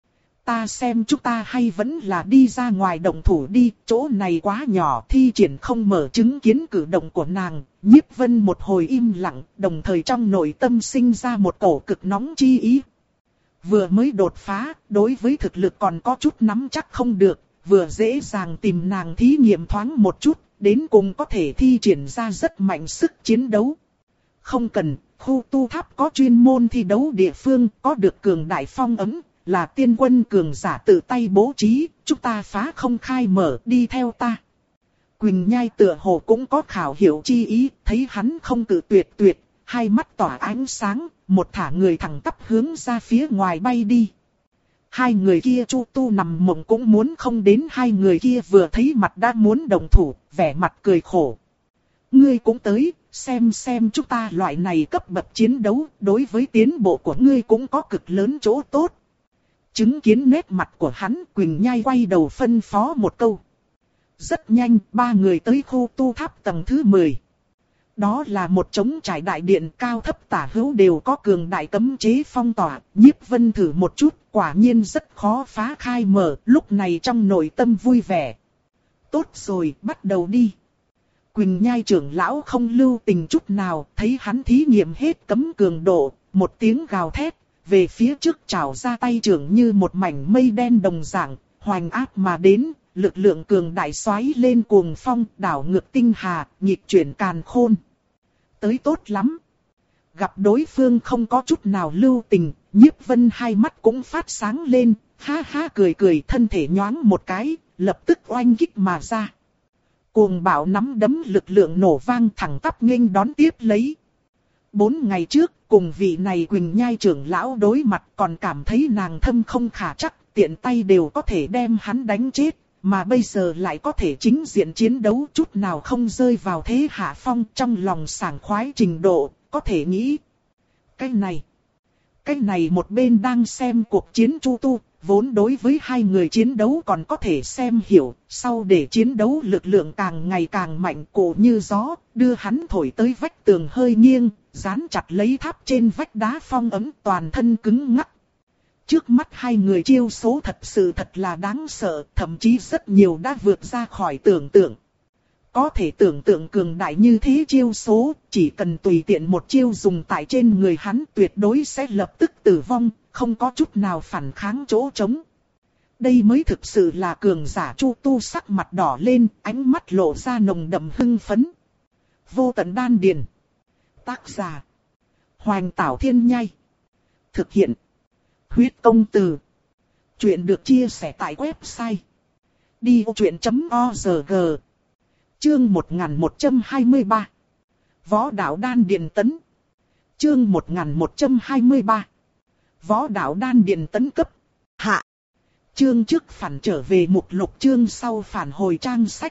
ta xem chúng ta hay vẫn là đi ra ngoài động thủ đi, chỗ này quá nhỏ, thi triển không mở chứng kiến cử động của nàng. Nhiếp Vân một hồi im lặng, đồng thời trong nội tâm sinh ra một cổ cực nóng chi ý. Vừa mới đột phá, đối với thực lực còn có chút nắm chắc không được, vừa dễ dàng tìm nàng thí nghiệm thoáng một chút, đến cùng có thể thi triển ra rất mạnh sức chiến đấu. Không cần, khu tu tháp có chuyên môn thi đấu địa phương, có được cường đại phong ấm, là tiên quân cường giả tự tay bố trí, chúng ta phá không khai mở, đi theo ta. Quỳnh Nhai tựa hồ cũng có khảo hiểu chi ý, thấy hắn không cự tuyệt tuyệt, hai mắt tỏa ánh sáng, một thả người thẳng tắp hướng ra phía ngoài bay đi. Hai người kia Chu Tu nằm mộng cũng muốn không đến, hai người kia vừa thấy mặt đã muốn đồng thủ, vẻ mặt cười khổ. Ngươi cũng tới, xem xem chúng ta loại này cấp bậc chiến đấu, đối với tiến bộ của ngươi cũng có cực lớn chỗ tốt. Chứng kiến nét mặt của hắn, Quỳnh Nhai quay đầu phân phó một câu. Rất nhanh, ba người tới khu tu tháp tầng thứ mười. Đó là một trống trải đại điện, cao thấp tả hữu đều có cường đại cấm chế phong tỏa. Nhiếp Vân thử một chút, quả nhiên rất khó phá khai mở, lúc này trong nội tâm vui vẻ. Tốt rồi, bắt đầu đi. Quỳnh Nhai trưởng lão không lưu tình chút nào, thấy hắn thí nghiệm hết cấm cường độ, một tiếng gào thét, về phía trước trảo ra tay trưởng như một mảnh mây đen đồng dạng, hoành áp mà đến, lực lượng cường đại xoáy lên cuồng phong, đảo ngược tinh hà, nhịp chuyển càn khôn. Tới tốt lắm. Gặp đối phương không có chút nào lưu tình, Nhiếp Vân hai mắt cũng phát sáng lên, ha ha cười cười, thân thể nhoáng một cái, lập tức oanh kích mà ra. Cuồng bạo nắm đấm lực lượng nổ vang thẳng tắp nghênh đón tiếp lấy. Bốn ngày trước, cùng vị này Quỳnh Nhai trưởng lão đối mặt còn cảm thấy nàng thâm không khả chắc, tiện tay đều có thể đem hắn đánh chết. Mà bây giờ lại có thể chính diện chiến đấu, chút nào không rơi vào thế hạ phong, trong lòng sảng khoái trình độ, có thể nghĩ. Cái này, cái này một bên đang xem cuộc chiến Chu Tu, vốn đối với hai người chiến đấu còn có thể xem hiểu, sau để chiến đấu lực lượng càng ngày càng mạnh, cổ như gió, đưa hắn thổi tới vách tường hơi nghiêng, dán chặt lấy tháp trên vách đá phong ấm, toàn thân cứng ngắc. Trước mắt hai người chiêu số thật sự thật là đáng sợ, thậm chí rất nhiều đã vượt ra khỏi tưởng tượng. Có thể tưởng tượng cường đại như thế chiêu số, chỉ cần tùy tiện một chiêu dùng tại trên người hắn tuyệt đối sẽ lập tức tử vong, không có chút nào phản kháng chỗ trống. Đây mới thực sự là cường giả. Chu Tu sắc mặt đỏ lên, ánh mắt lộ ra nồng đậm hưng phấn. Vô tận đan điền. Tác giả: Hoành Tảo Thiên Nhai. Thực hiện: Huyết Công Từ. Chuyện được chia sẻ tại website đi vô chuyện chấm org. Chương một nghìn một trăm hai mươi ba. Võ đạo đan điền tấn. Chương một nghìn một trăm hai mươi ba. Võ đạo đan điền tấn cấp. Hạ. Chương trước phản trở về mục lục, chương sau phản hồi trang sách.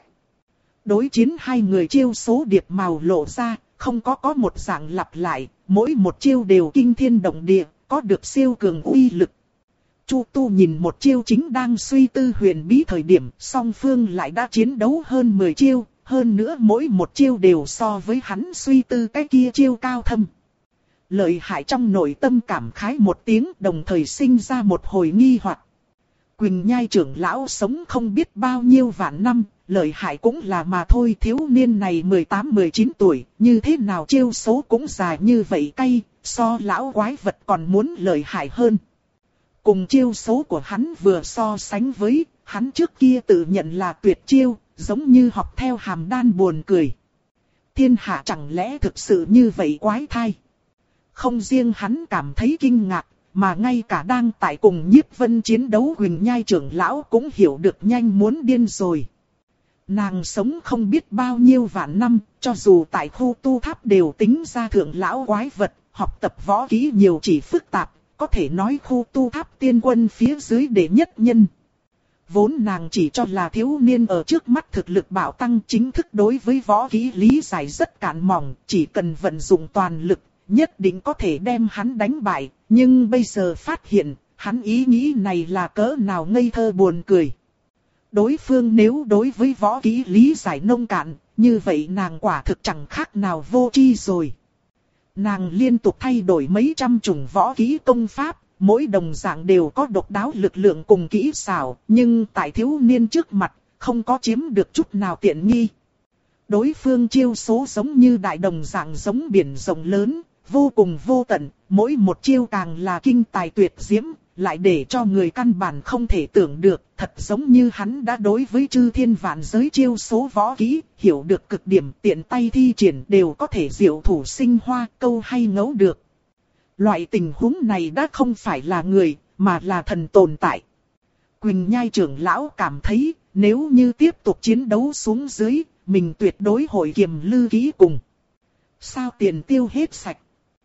Đối chiến hai người chiêu số điệp màu lộ ra, không có có một dạng lặp lại, mỗi một chiêu đều kinh thiên động địa, có được siêu cường uy lực. Chu Tu nhìn một chiêu chính đang suy tư huyền bí thời điểm, song phương lại đã chiến đấu hơn mười chiêu, hơn nữa mỗi một chiêu đều so với hắn suy tư cái kia chiêu cao thâm. Lợi hại, trong nội tâm cảm khái một tiếng, đồng thời sinh ra một hồi nghi hoặc. Quỳnh Nhai trưởng lão sống không biết bao nhiêu vạn năm, lợi hại cũng là mà thôi, thiếu niên này mười tám mười chín tuổi, như thế nào chiêu số cũng dài như vậy cay, so lão quái vật còn muốn lợi hại hơn. Cùng chiêu số của hắn vừa so sánh với, hắn trước kia tự nhận là tuyệt chiêu, giống như học theo Hàm Đan buồn cười. Thiên hạ chẳng lẽ thực sự như vậy quái thai? Không riêng hắn cảm thấy kinh ngạc, mà ngay cả đang tại cùng Nhiếp Vân chiến đấu Quỳnh Nhai trưởng lão cũng hiểu được nhanh muốn điên rồi. Nàng sống không biết bao nhiêu vạn năm, cho dù tại khu tu tháp đều tính ra thượng lão quái vật, học tập võ kỹ nhiều chỉ phức tạp, có thể nói khu tu tháp tiên quân phía dưới đệ nhất nhân. Vốn nàng chỉ cho là thiếu niên ở trước mắt thực lực bạo tăng, chính thức đối với võ kỹ lý giải rất cạn mỏng, chỉ cần vận dụng toàn lực, nhất định có thể đem hắn đánh bại, nhưng bây giờ phát hiện, hắn ý nghĩ này là cỡ nào ngây thơ buồn cười. Đối phương nếu đối với võ kỹ lý giải nông cạn, như vậy nàng quả thực chẳng khác nào vô tri rồi. Nàng liên tục thay đổi mấy trăm chủng võ kỹ công pháp, mỗi đồng dạng đều có độc đáo lực lượng cùng kỹ xảo, nhưng tại thiếu niên trước mặt, không có chiếm được chút nào tiện nghi. Đối phương chiêu số giống như đại đồng dạng giống biển rộng lớn, vô cùng vô tận, mỗi một chiêu càng là kinh tài tuyệt diễm, lại để cho người căn bản không thể tưởng được, thật giống như hắn đã đối với chư thiên vạn giới chiêu số võ kỹ, hiểu được cực điểm, tiện tay thi triển đều có thể diệu thủ sinh hoa, câu hay ngấu được. Loại tình huống này đã không phải là người, mà là thần tồn tại. Quỳnh Nhai trưởng lão cảm thấy, nếu như tiếp tục chiến đấu xuống dưới, mình tuyệt đối hội kiềm lư kỹ cùng. Sao tiền tiêu hết sạch,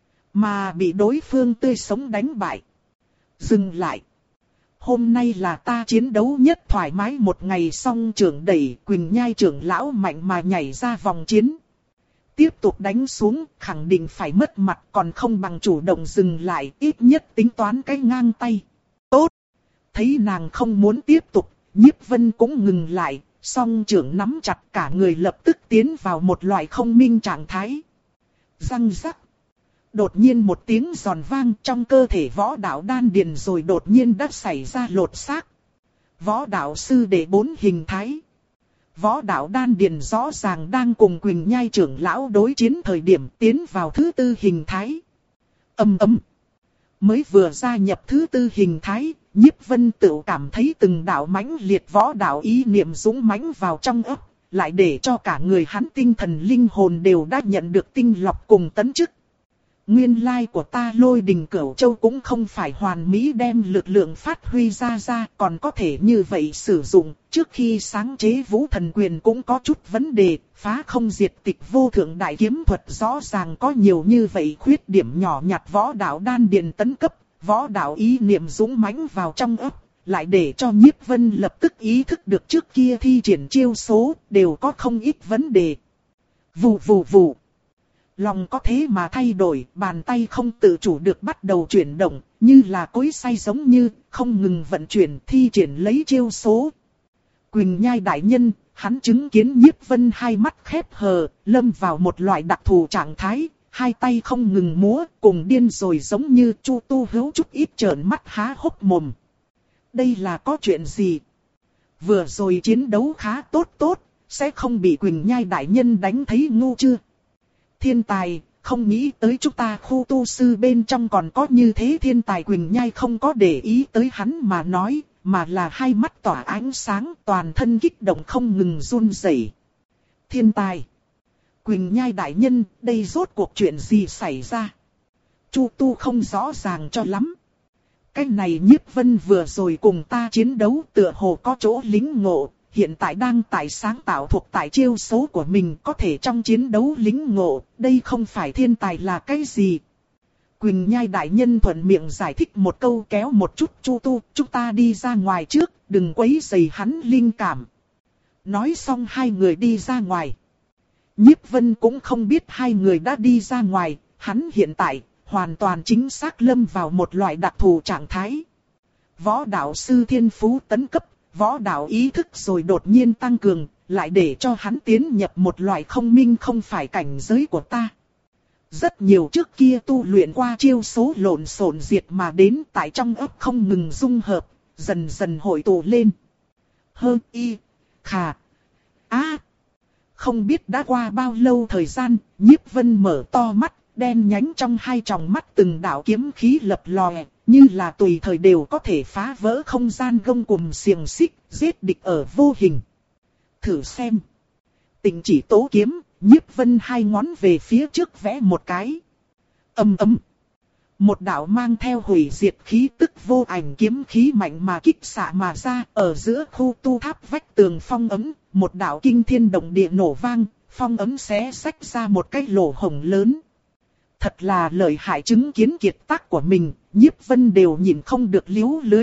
mà bị đối phương tươi sống đánh bại. Dừng lại. Hôm nay là ta chiến đấu nhất thoải mái một ngày, xong trưởng đẩy Quỳnh Nhai trưởng lão mạnh mà nhảy ra vòng chiến. Tiếp tục đánh xuống, khẳng định phải mất mặt, còn không bằng chủ động dừng lại, ít nhất tính toán cái ngang tay. Tốt. Thấy nàng không muốn tiếp tục, Nhiếp Vân cũng ngừng lại, song trưởng nắm chặt, cả người lập tức tiến vào một loại không minh trạng thái. Răng rắc. Đột nhiên một tiếng giòn vang, trong cơ thể võ đạo đan điền rồi đột nhiên đã xảy ra lột xác. Võ đạo sư đệ bốn hình thái. Võ đạo đan điền rõ ràng đang cùng Quỳnh Nhai trưởng lão đối chiến thời điểm tiến vào thứ tư hình thái. Ầm ầm. Mới vừa gia nhập thứ tư hình thái, Nhiếp Vân tự cảm thấy từng đạo mãnh liệt võ đạo ý niệm dũng mãnh vào trong óc, lại để cho cả người hắn tinh thần linh hồn đều đã nhận được tinh lọc cùng tấn chức. Nguyên lai của ta Lôi Đình Cửu Châu cũng không phải hoàn mỹ đem lực lượng phát huy ra ra, còn có thể như vậy sử dụng. Trước khi sáng chế Vũ Thần Quyền cũng có chút vấn đề, phá không diệt tịch vô thượng đại kiếm thuật rõ ràng có nhiều như vậy khuyết điểm nhỏ nhặt. Võ đạo đan điền tấn cấp, võ đạo ý niệm dũng mãnh vào trong óc, lại để cho Nhiếp Vân lập tức ý thức được trước kia thi triển chiêu số đều có không ít vấn đề. Vù vù vù. Lòng có thế mà thay đổi, bàn tay không tự chủ được bắt đầu chuyển động, như là cối xay giống như, không ngừng vận chuyển thi triển lấy chiêu số. Quỳnh Nhai đại nhân, hắn chứng kiến Nhiếp Vân hai mắt khép hờ, lâm vào một loại đặc thù trạng thái, hai tay không ngừng múa, cùng điên rồi giống như Chu Tu hữu chút ít trợn mắt há hốc mồm. Đây là có chuyện gì? Vừa rồi chiến đấu khá tốt tốt. sẽ không bị Quỳnh Nhai đại nhân đánh thấy ngu chưa? Thiên tài, không nghĩ tới chúng ta khu tu sư bên trong còn có như thế thiên tài. Quỳnh Nhai không có để ý tới hắn mà nói, mà là hai mắt tỏa ánh sáng, toàn thân kích động không ngừng run rẩy. Thiên tài. Quỳnh Nhai đại nhân, đây rốt cuộc chuyện gì xảy ra? Chu Tu không rõ ràng cho lắm. Cái này Nhiếp Vân vừa rồi cùng ta chiến đấu tựa hồ có chỗ lính ngộ, hiện tại đang tại sáng tạo thuộc tại chiêu số của mình, có thể trong chiến đấu lính ngộ, đây không phải thiên tài là cái gì? Quỳnh Nhai đại nhân thuận miệng giải thích một câu, kéo một chút Chu Tu, chúng ta đi ra ngoài trước, đừng quấy rầy hắn linh cảm. Nói xong hai người đi ra ngoài. Nhiếp Vân cũng không biết hai người đã đi ra ngoài, hắn hiện tại hoàn toàn chính xác lâm vào một loại đặc thù trạng thái. Võ đạo sư thiên phú tấn cấp, võ đạo ý thức rồi đột nhiên tăng cường, lại để cho hắn tiến nhập một loại không minh không phải cảnh giới của ta. Rất nhiều trước kia tu luyện qua chiêu số lộn xộn diệt mà đến tại trong ấp không ngừng dung hợp, dần dần hội tụ lên. Hơ y, khà, á. Không biết đã qua bao lâu thời gian, Nhiếp Vân mở to mắt, đen nhánh trong hai tròng mắt từng đạo kiếm khí lập lòe, như là tùy thời đều có thể phá vỡ không gian gông cùm xiềng xích, giết địch ở vô hình. Thử xem. Tịnh chỉ tố kiếm, Nhiếp Vân hai ngón về phía trước vẽ một cái. Ầm ầm. Một đạo mang theo hủy diệt khí tức vô ảnh kiếm khí mạnh mà kích xạ mà ra, ở giữa khu tu tháp vách tường phong ấm, một đạo kinh thiên động địa nổ vang, phong ấm xé xách ra một cái lỗ hổng lớn. Thật là lợi hại, chứng kiến kiệt tác của mình, Nhiếp Vân đều nhìn không được liếu lưới.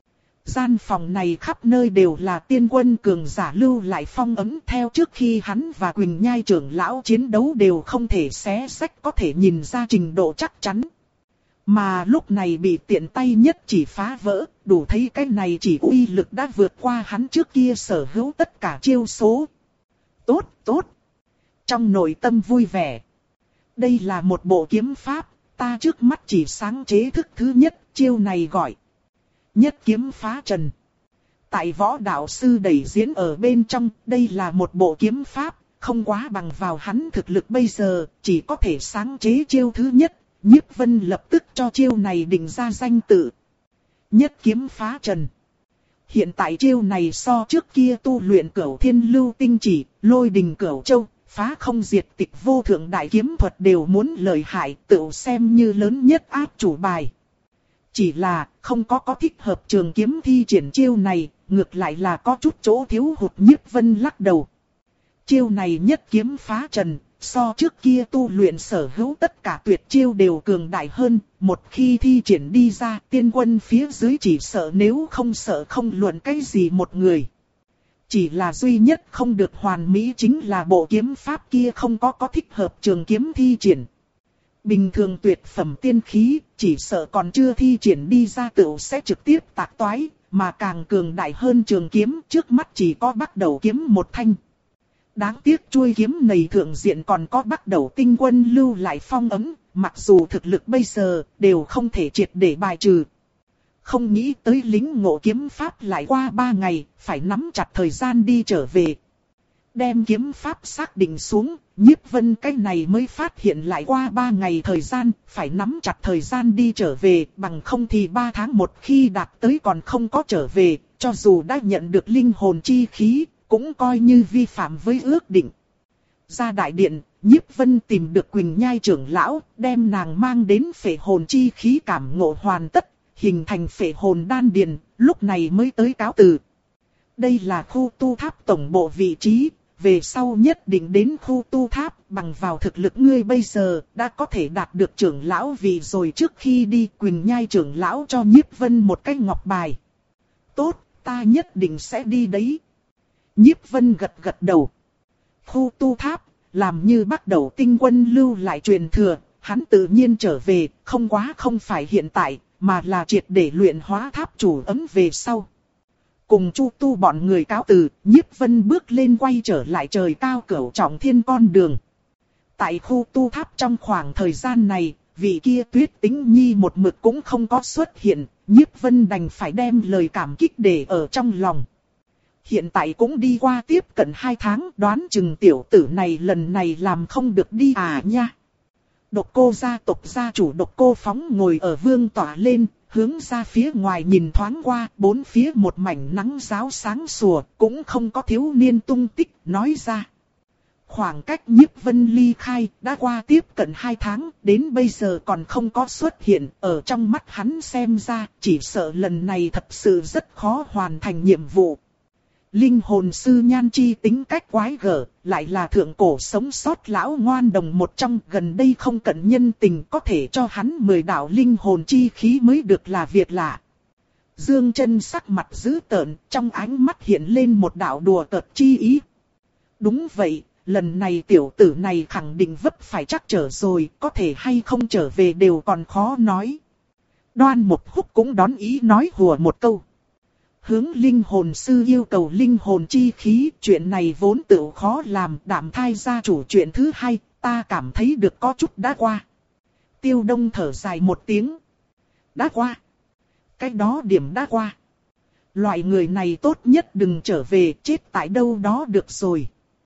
Gian phòng này khắp nơi đều là tiên quân cường giả lưu lại phong ấm, theo trước khi hắn và Quỳnh Nhai trưởng lão chiến đấu đều không thể xé xách, có thể nhìn ra trình độ chắc chắn. Mà lúc này bị tiện tay nhất chỉ phá vỡ, đủ thấy cái này chỉ uy lực đã vượt qua hắn trước kia sở hữu tất cả chiêu số. Tốt, tốt. Trong nội tâm vui vẻ. Đây là một bộ kiếm pháp, ta trước mắt chỉ sáng chế thức thứ nhất, chiêu này gọi Nhất kiếm phá trần. Tại võ đạo sư đẩy diễn ở bên trong, đây là một bộ kiếm pháp, không quá bằng vào hắn thực lực bây giờ, chỉ có thể sáng chế chiêu thứ nhất. Nhiếp Vân lập tức cho chiêu này định ra danh tự. Nhất kiếm phá trần. Hiện tại chiêu này so trước kia tu luyện Cửu Thiên Lưu Tinh Chỉ, Lôi Đình Cửu Châu, phá không diệt tịch vô thượng đại kiếm thuật đều muốn lợi hại, tự xem như lớn nhất áp chủ bài. Chỉ là không có có thích hợp trường kiếm thi triển chiêu này, ngược lại là có chút chỗ thiếu hụt. Nhiếp Vân lắc đầu. Chiêu này nhất kiếm phá trần, so trước kia tu luyện sở hữu tất cả tuyệt chiêu đều cường đại hơn, một khi thi triển đi ra, tiên quân phía dưới chỉ sợ nếu không sợ không luận cái gì một người. Chỉ là duy nhất không được hoàn mỹ chính là bộ kiếm pháp kia không có có thích hợp trường kiếm thi triển. Bình thường tuyệt phẩm tiên khí, chỉ sợ còn chưa thi triển đi ra tựu sẽ trực tiếp tạc toái, mà càng cường đại hơn trường kiếm trước mắt chỉ có bắt đầu kiếm một thanh. Đáng tiếc chuôi kiếm này thượng diện còn có bắt đầu tinh quân lưu lại phong ấm, mặc dù thực lực bây giờ đều không thể triệt để bài trừ. Không nghĩ tới lính ngộ kiếm pháp lại qua ba ngày, phải nắm chặt thời gian đi trở về. Đem kiếm pháp xác định xuống, Nhiếp Vân cái này mới phát hiện lại qua ba ngày thời gian, phải nắm chặt thời gian đi trở về, bằng không thì ba tháng một khi đạt tới còn không có trở về, cho dù đã nhận được linh hồn chi khí, cũng coi như vi phạm với ước định. Ra đại điện, Nhiếp Vân tìm được Quỳnh Nhai trưởng lão, đem nàng mang đến phệ hồn chi khí cảm ngộ hoàn tất, hình thành phệ hồn đan điền, lúc này mới tới cáo từ. Đây là khu tu tháp tổng bộ vị trí, về sau nhất định đến khu tu tháp, bằng vào thực lực ngươi bây giờ, đã có thể đạt được trưởng lão vị rồi. Trước khi đi, Quỳnh Nhai trưởng lão cho Nhiếp Vân một cái ngọc bài. Tốt, ta nhất định sẽ đi đấy. Nhiếp Vân gật gật đầu. Khu tu tháp, làm như bắt đầu tinh quân lưu lại truyền thừa, hắn tự nhiên trở về, không quá không phải hiện tại, mà là triệt để luyện hóa tháp chủ ấm về sau. Cùng Chu Tu bọn người cáo từ, Nhiếp Vân bước lên quay trở lại trời cao Cửu Trọng Thiên con đường. Tại khu tu tháp trong khoảng thời gian này, vị kia Tuyết Tĩnh Nhi một mực cũng không có xuất hiện, Nhiếp Vân đành phải đem lời cảm kích để ở trong lòng. Hiện tại cũng đi qua tiếp cận hai tháng, đoán chừng tiểu tử này lần này làm không được đi à nha. Độc cô gia tộc gia chủ Độc Cô Phóng ngồi ở vương tọa lên, hướng ra phía ngoài nhìn thoáng qua, bốn phía một mảnh nắng ráo sáng sủa, cũng không có thiếu niên tung tích, nói ra. Khoảng cách Nhiếp Vân ly khai đã qua tiếp cận hai tháng, đến bây giờ còn không có xuất hiện, ở trong mắt hắn xem ra, chỉ sợ lần này thật sự rất khó hoàn thành nhiệm vụ. Linh hồn sư Nhan Chi tính cách quái gở, lại là thượng cổ sống sót lão ngoan đồng một trong, gần đây không cận nhân tình, có thể cho hắn mười đạo linh hồn chi khí mới được là việc lạ. Dương Chân sắc mặt dữ tợn, trong ánh mắt hiện lên một đạo đùa cợt chi ý. Đúng vậy, lần này tiểu tử này khẳng định vấp phải trắc trở rồi, có thể hay không trở về đều còn khó nói. Đoan Mục Húc cũng đón ý nói hùa một câu. Hướng linh hồn sư yêu cầu linh hồn chi khí, chuyện này vốn tự khó làm, Đạm Thai gia chủ chuyện thứ hai, ta cảm thấy được có chút đã qua. Tiêu Đông thở dài một tiếng. Đã qua. Cái đó điểm đã qua. Loại người này tốt nhất đừng trở về, chết tại đâu đó được rồi.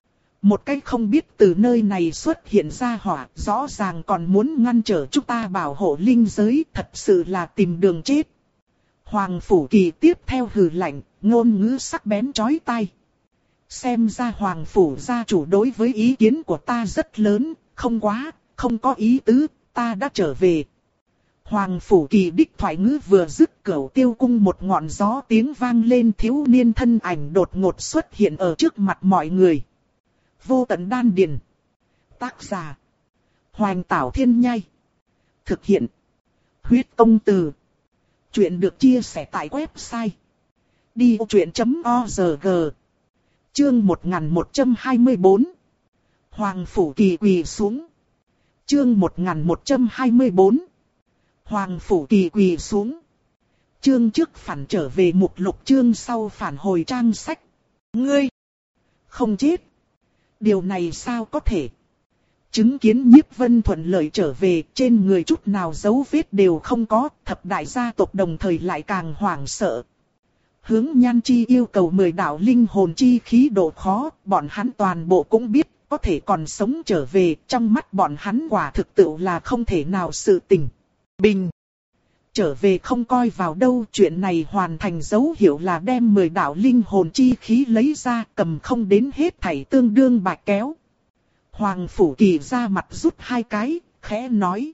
Một cách không biết từ nơi này xuất hiện ra hỏa, rõ ràng còn muốn ngăn trở chúng ta bảo hộ linh giới, thật sự là tìm đường chết. Hoàng Phủ Kỳ tiếp theo hừ lạnh, ngôn ngữ sắc bén chói tai. Xem ra Hoàng Phủ gia chủ đối với ý kiến của ta rất lớn, không quá, không có ý tứ, ta đã trở về. Hoàng Phủ Kỳ đích thoại ngữ vừa dứt, Cửu Tiêu cung một ngọn gió tiếng vang lên, thiếu niên thân ảnh đột ngột xuất hiện ở trước mặt mọi người. Vô Tận Đan Điền. Tác giả: Hoành Tảo Thiên Nhai. Thực hiện: Huyết Công Từ. Chuyện được chia sẻ tại website đi ô chuyện chấm org. Chương một nghìn một trăm hai mươi bốn. Hoàng Phủ Kỳ quỳ xuống. Chương một nghìn một trăm hai mươi bốn. Hoàng Phủ Kỳ quỳ xuống. Chương trước phản trở về mục lục, chương sau phản hồi trang sách. Ngươi không chết. Điều này sao có thể? Chứng kiến Nhiếp Vân thuận lợi trở về, trên người chút nào dấu vết đều không có, thập đại gia tộc đồng thời lại càng hoảng sợ. Hướng Nhan Chi yêu cầu mười đạo linh hồn chi khí độ khó, bọn hắn toàn bộ cũng biết, có thể còn sống trở về, trong mắt bọn hắn quả thực tự là không thể nào sự tình. Bình! Trở về không coi vào đâu, chuyện này hoàn thành dấu hiệu là đem mười đạo linh hồn chi khí lấy ra, cầm không đến hết thảy tương đương bạch kéo. Hoàng Phủ Kỳ ra mặt rút hai cái, khẽ nói.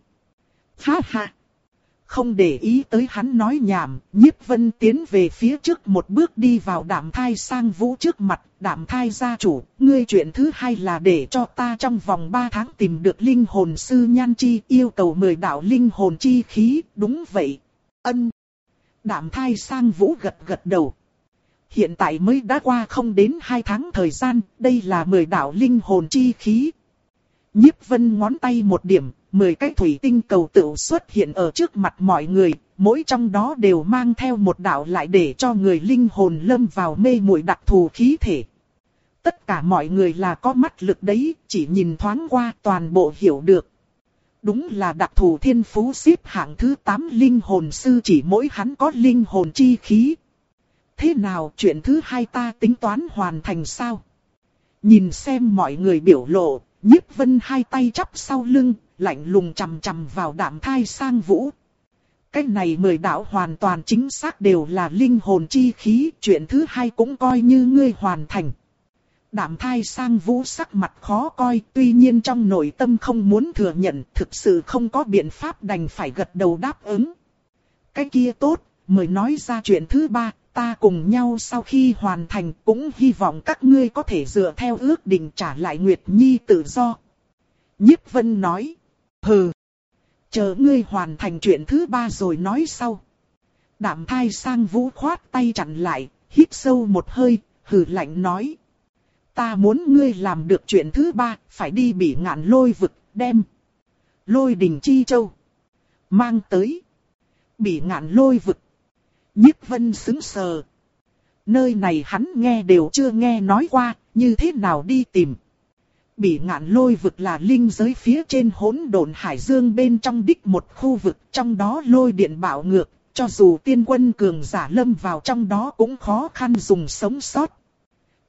Ha ha! Không để ý tới hắn nói nhảm, Nhiếp Vân tiến về phía trước một bước đi vào Đạm Thai Sang Vũ trước mặt. Đạm Thai gia chủ, ngươi chuyện thứ hai là để cho ta trong vòng ba tháng tìm được linh hồn sư Nhan Chi, yêu cầu mười đạo linh hồn chi khí, đúng vậy. Ân! Đạm Thai Sang Vũ gật gật đầu. Hiện tại mới đã qua không đến hai tháng thời gian, đây là mười đạo linh hồn chi khí. Nhiếp Vân ngón tay một điểm, mười cái thủy tinh cầu tự xuất hiện ở trước mặt mọi người, mỗi trong đó đều mang theo một đạo lại để cho người linh hồn lâm vào mê muội đặc thù khí thể. Tất cả mọi người là có mắt lực đấy, chỉ nhìn thoáng qua toàn bộ hiểu được. Đúng là đặc thù thiên phú xếp hạng thứ tám linh hồn sư, chỉ mỗi hắn có linh hồn chi khí. Thế nào, chuyện thứ hai ta tính toán hoàn thành sao? Nhìn xem mọi người biểu lộ, Nhiếp Vân hai tay chắp sau lưng, lạnh lùng chằm chằm vào Đạm Thai Sang Vũ. Cái này mười đạo hoàn toàn chính xác đều là linh hồn chi khí, chuyện thứ hai cũng coi như ngươi hoàn thành. Đạm Thai Sang Vũ sắc mặt khó coi, tuy nhiên trong nội tâm không muốn thừa nhận, thực sự không có biện pháp đành phải gật đầu đáp ứng. Cái kia tốt, mới nói ra chuyện thứ ba, ta cùng nhau sau khi hoàn thành cũng hy vọng các ngươi có thể dựa theo ước định trả lại Nguyệt Nhi tự do. Nhiếp Vân nói, hừ, chờ ngươi hoàn thành chuyện thứ ba rồi nói sau. Đạm Thai Sang Vũ khoát tay chặn lại, hít sâu một hơi, hừ lạnh nói. Ta muốn ngươi làm được chuyện thứ ba, phải đi Bỉ Ngạn Lôi vực, đem Lôi Đình Chi Châu mang tới Bỉ Ngạn Lôi vực. Nhiếp Vân sững sờ. Nơi này hắn nghe đều chưa nghe nói qua, như thế nào đi tìm. Bỉ Ngạn Lôi vực là linh giới phía trên hỗn độn hải dương bên trong đích một khu vực, trong đó lôi điện bạo ngược, cho dù tiên quân cường giả lâm vào trong đó cũng khó khăn dùng sống sót.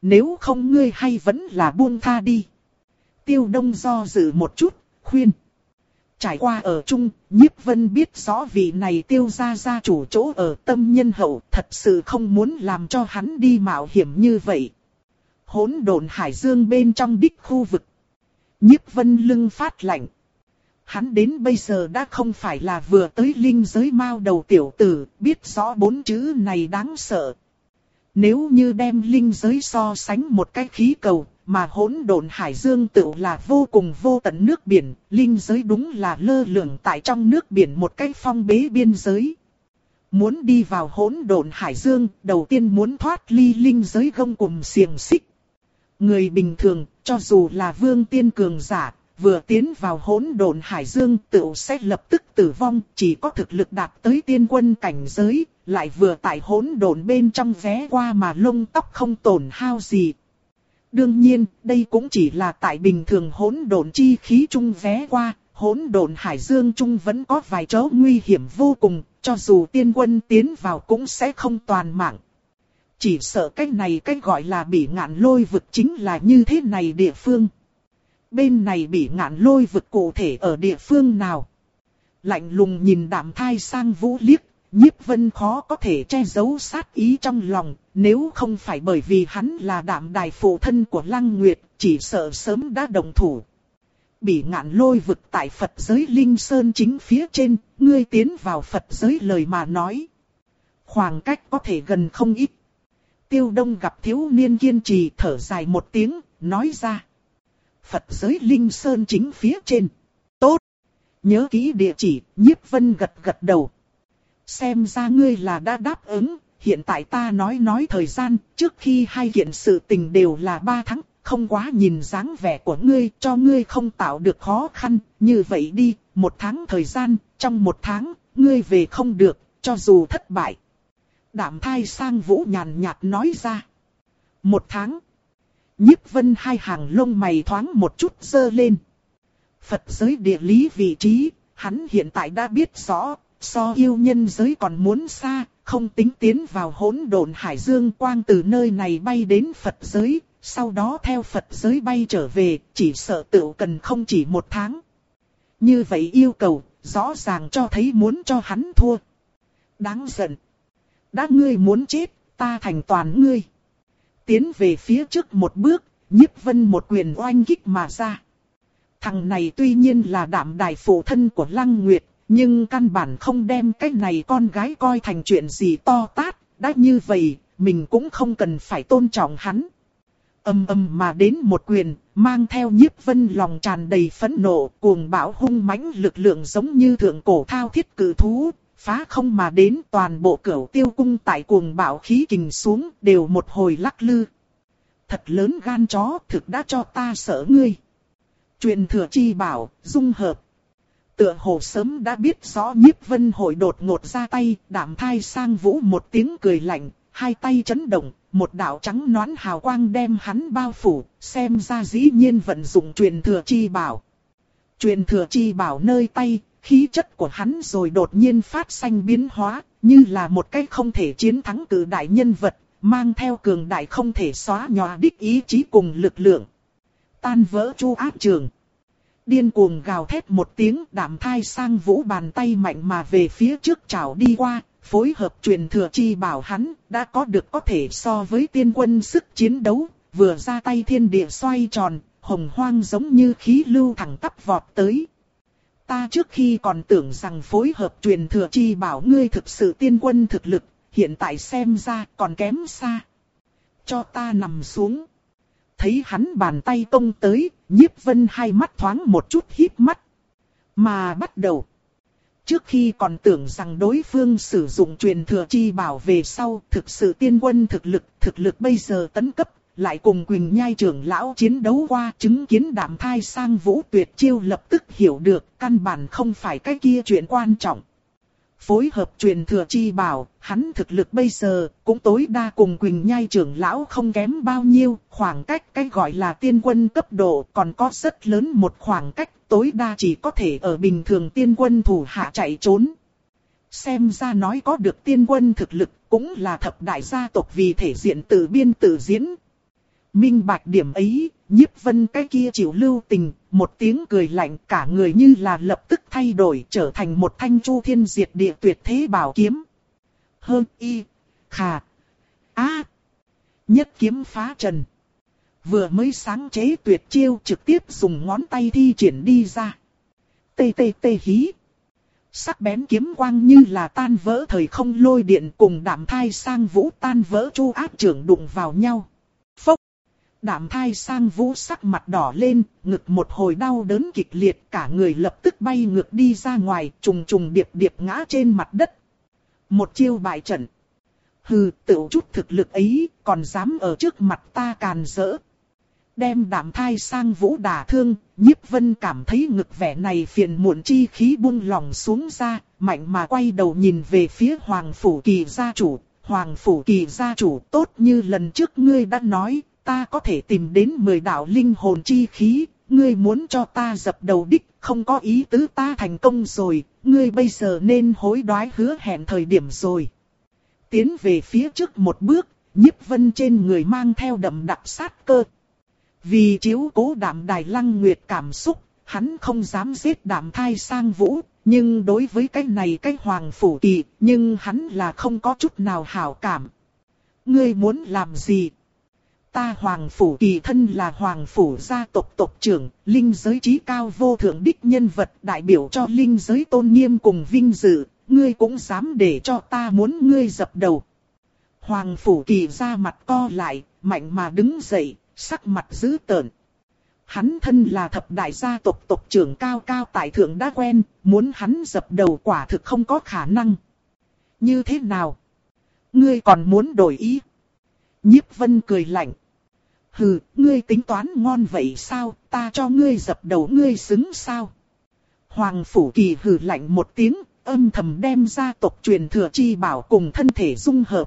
Nếu không ngươi hay vẫn là buông tha đi. Tiêu Đông do dự một chút, khuyên. Trải qua ở chung, Nhiếp Vân biết rõ vị này Tiêu gia gia chủ chỗ ở tâm nhân hậu, thật sự không muốn làm cho hắn đi mạo hiểm như vậy. Hỗn độn hải dương bên trong đích khu vực. Nhiếp Vân lưng phát lạnh. Hắn đến bây giờ đã không phải là vừa tới linh giới mao đầu tiểu tử, biết rõ bốn chữ này đáng sợ. Nếu như đem linh giới so sánh một cái khí cầu, mà hỗn độn hải dương tựu là vô cùng vô tận nước biển, linh giới đúng là lơ lửng tại trong nước biển một cái phong bế biên giới. Muốn đi vào hỗn độn hải dương, đầu tiên muốn thoát ly linh giới gông cùm xiềng xích. Người bình thường, cho dù là vương tiên cường giả, vừa tiến vào hỗn độn hải dương tựu sẽ lập tức tử vong, chỉ có thực lực đạt tới tiên quân cảnh giới, lại vừa tại hỗn độn bên trong vé qua mà lông tóc không tổn hao gì. Đương nhiên, đây cũng chỉ là tại bình thường hỗn độn chi khí trung vé qua, hỗn độn hải dương trung vẫn có vài chỗ nguy hiểm vô cùng, cho dù tiên quân tiến vào cũng sẽ không toàn mạng. Chỉ sợ cái này cái gọi là Bỉ Ngạn Lôi vực chính là như thế này địa phương. Bên này Bỉ Ngạn Lôi vực cụ thể ở địa phương nào? Lạnh lùng nhìn Đạm Thai Sang Vũ liếc, Nhiếp Vân khó có thể che giấu sát ý trong lòng, nếu không phải bởi vì hắn là Đạm Đài phụ thân của Lăng Nguyệt, chỉ sợ sớm đã động thủ. Bỉ Ngạn Lôi vực tại Phật giới Linh Sơn chính phía trên, ngươi tiến vào Phật giới lời mà nói. Khoảng cách có thể gần không ít. Tiêu Đông gặp thiếu niên kiên trì thở dài một tiếng, nói ra. Phật giới Linh Sơn chính phía trên. Tốt. Nhớ kỹ địa chỉ, Nhiếp Vân gật gật đầu. Xem ra ngươi là đã đáp ứng, hiện tại ta nói nói thời gian, trước khi hai kiện sự tình đều là ba tháng, không quá nhìn dáng vẻ của ngươi, cho ngươi không tạo được khó khăn, như vậy đi, một tháng thời gian, trong một tháng, ngươi về không được, cho dù thất bại. Đạm Thai Sang Vũ nhàn nhạt nói ra. Một tháng. Nhiếp Vân hai hàng lông mày thoáng một chút dơ lên. Phật giới địa lý vị trí, hắn hiện tại đã biết rõ, so yêu nhân giới còn muốn xa, không tính tiến vào hỗn độn hải dương quang từ nơi này bay đến Phật giới, sau đó theo Phật giới bay trở về, chỉ sợ tựu cần không chỉ một tháng. Như vậy yêu cầu, rõ ràng cho thấy muốn cho hắn thua. Đáng giận. Đã ngươi muốn chết, ta thành toàn ngươi. Tiến về phía trước một bước, Nhiếp Vân một quyền oanh kích mà ra. Thằng này tuy nhiên là Đạm Đài phụ thân của Lăng Nguyệt, nhưng căn bản không đem cái này con gái coi thành chuyện gì to tát. Đã như vậy, mình cũng không cần phải tôn trọng hắn. Âm âm mà đến một quyền, mang theo Nhiếp Vân lòng tràn đầy phẫn nộ, cuồng bạo hung mãnh lực lượng giống như thượng cổ thao thiết cử thú. Phá không mà đến toàn bộ Cửu Tiêu cung tại cuồng bạo khí kình xuống đều một hồi lắc lư. Thật lớn gan chó, thực đã cho ta sợ ngươi. Truyền thừa chi bảo, dung hợp. Tựa hồ sớm đã biết rõ Nhiếp Vân hội đột ngột ra tay, Đạm Thai Sang Vũ một tiếng cười lạnh, hai tay chấn động, một đạo trắng nõn hào quang đem hắn bao phủ, xem ra dĩ nhiên vận dụng truyền thừa chi bảo. Truyền thừa chi bảo nơi tay, khí chất của hắn rồi đột nhiên phát sinh biến hóa, như là một cái không thể chiến thắng cử đại nhân vật, mang theo cường đại không thể xóa nhòa đích ý chí cùng lực lượng. Tan vỡ chu áp trường. Điên cuồng gào thét một tiếng, Đạm Thai Sang Vũ bàn tay mạnh mà về phía trước chảo đi qua, phối hợp truyền thừa chi bảo hắn, đã có được có thể so với tiên quân sức chiến đấu, vừa ra tay thiên địa xoay tròn, hồng hoang giống như khí lưu thẳng tắp vọt tới. Ta trước khi còn tưởng rằng phối hợp truyền thừa chi bảo ngươi thực sự tiên quân thực lực, hiện tại xem ra còn kém xa. Cho ta nằm xuống. Thấy hắn bàn tay công tới, Nhiếp Vân hai mắt thoáng một chút híp mắt. Mà bắt đầu. Trước khi còn tưởng rằng đối phương sử dụng truyền thừa chi bảo về sau, thực sự tiên quân thực lực, thực lực bây giờ tấn cấp, lại cùng Quỳnh Nhai trưởng lão chiến đấu qua, chứng kiến Đạm Thai Sang Vũ tuyệt chiêu, lập tức hiểu được, căn bản không phải cái kia chuyện quan trọng. Phối hợp truyền thừa chi bảo, hắn thực lực bây giờ cũng tối đa cùng Quỳnh Nhai trưởng lão không kém bao nhiêu, khoảng cách cái gọi là tiên quân cấp độ còn có rất lớn một khoảng cách, tối đa chỉ có thể ở bình thường tiên quân thủ hạ chạy trốn. Xem ra nói có được tiên quân thực lực cũng là thập đại gia tộc vì thể diện tự biên tự diễn. Minh bạch điểm ấy, Nhiếp Vân cái kia chịu lưu tình, một tiếng cười lạnh, cả người như là lập tức thay đổi, trở thành một thanh chu thiên diệt địa tuyệt thế bảo kiếm. Hơn y, khà, á, nhất kiếm phá trần. Vừa mới sáng chế tuyệt chiêu trực tiếp dùng ngón tay thi triển đi ra. Tê tê tê hí. Sắc bén kiếm quang như là tan vỡ thời không lôi điện, cùng Đạm Thai Sang Vũ tan vỡ chu áp trưởng đụng vào nhau. Phốc. Đạm Thai Sang Vũ sắc mặt đỏ lên, ngực một hồi đau đớn kịch liệt, cả người lập tức bay ngược đi ra ngoài, trùng trùng điệp điệp ngã trên mặt đất. Một chiêu bại trận. Hừ, tự chút thực lực ấy, còn dám ở trước mặt ta càn rỡ. Đem Đạm Thai Sang Vũ đả thương, Nhiếp Vân cảm thấy ngực vẻ này phiền muộn chi khí buông lòng xuống ra, mạnh mà quay đầu nhìn về phía Hoàng Phủ Kỳ gia chủ. Hoàng Phủ Kỳ gia chủ, tốt như lần trước ngươi đã nói, ta có thể tìm đến mười đạo linh hồn chi khí, ngươi muốn cho ta dập đầu đích, không có ý tứ, ta thành công rồi, ngươi bây giờ nên hối đoái hứa hẹn thời điểm rồi. Tiến về phía trước một bước, Nhiếp Vân trên người mang theo đậm đặc sát cơ. Vì chiếu cố Đạm Đài Lăng Nguyệt cảm xúc, hắn không dám giết Đạm Thai Sang Vũ, nhưng đối với cái này cái Hoàng Phủ Kỳ, nhưng hắn là không có chút nào hảo cảm. Ngươi muốn làm gì? Ta Hoàng Phủ Kỳ thân là Hoàng Phủ gia tộc tộc trưởng, linh giới trí cao vô thượng đích nhân vật, đại biểu cho linh giới tôn nghiêm cùng vinh dự, ngươi cũng dám để cho ta muốn ngươi dập đầu. Hoàng Phủ Kỳ ra mặt co lại, mạnh mà đứng dậy, sắc mặt dữ tợn. Hắn thân là thập đại gia tộc tộc trưởng cao cao tại thượng đã quen, muốn hắn dập đầu quả thực không có khả năng. Như thế nào? Ngươi còn muốn đổi ý? Nhiếp Vân cười lạnh. Hừ, ngươi tính toán ngon vậy sao, ta cho ngươi dập đầu ngươi xứng sao? Hoàng Phủ Kỳ hừ lạnh một tiếng, âm thầm đem gia tộc truyền thừa chi bảo cùng thân thể dung hợp.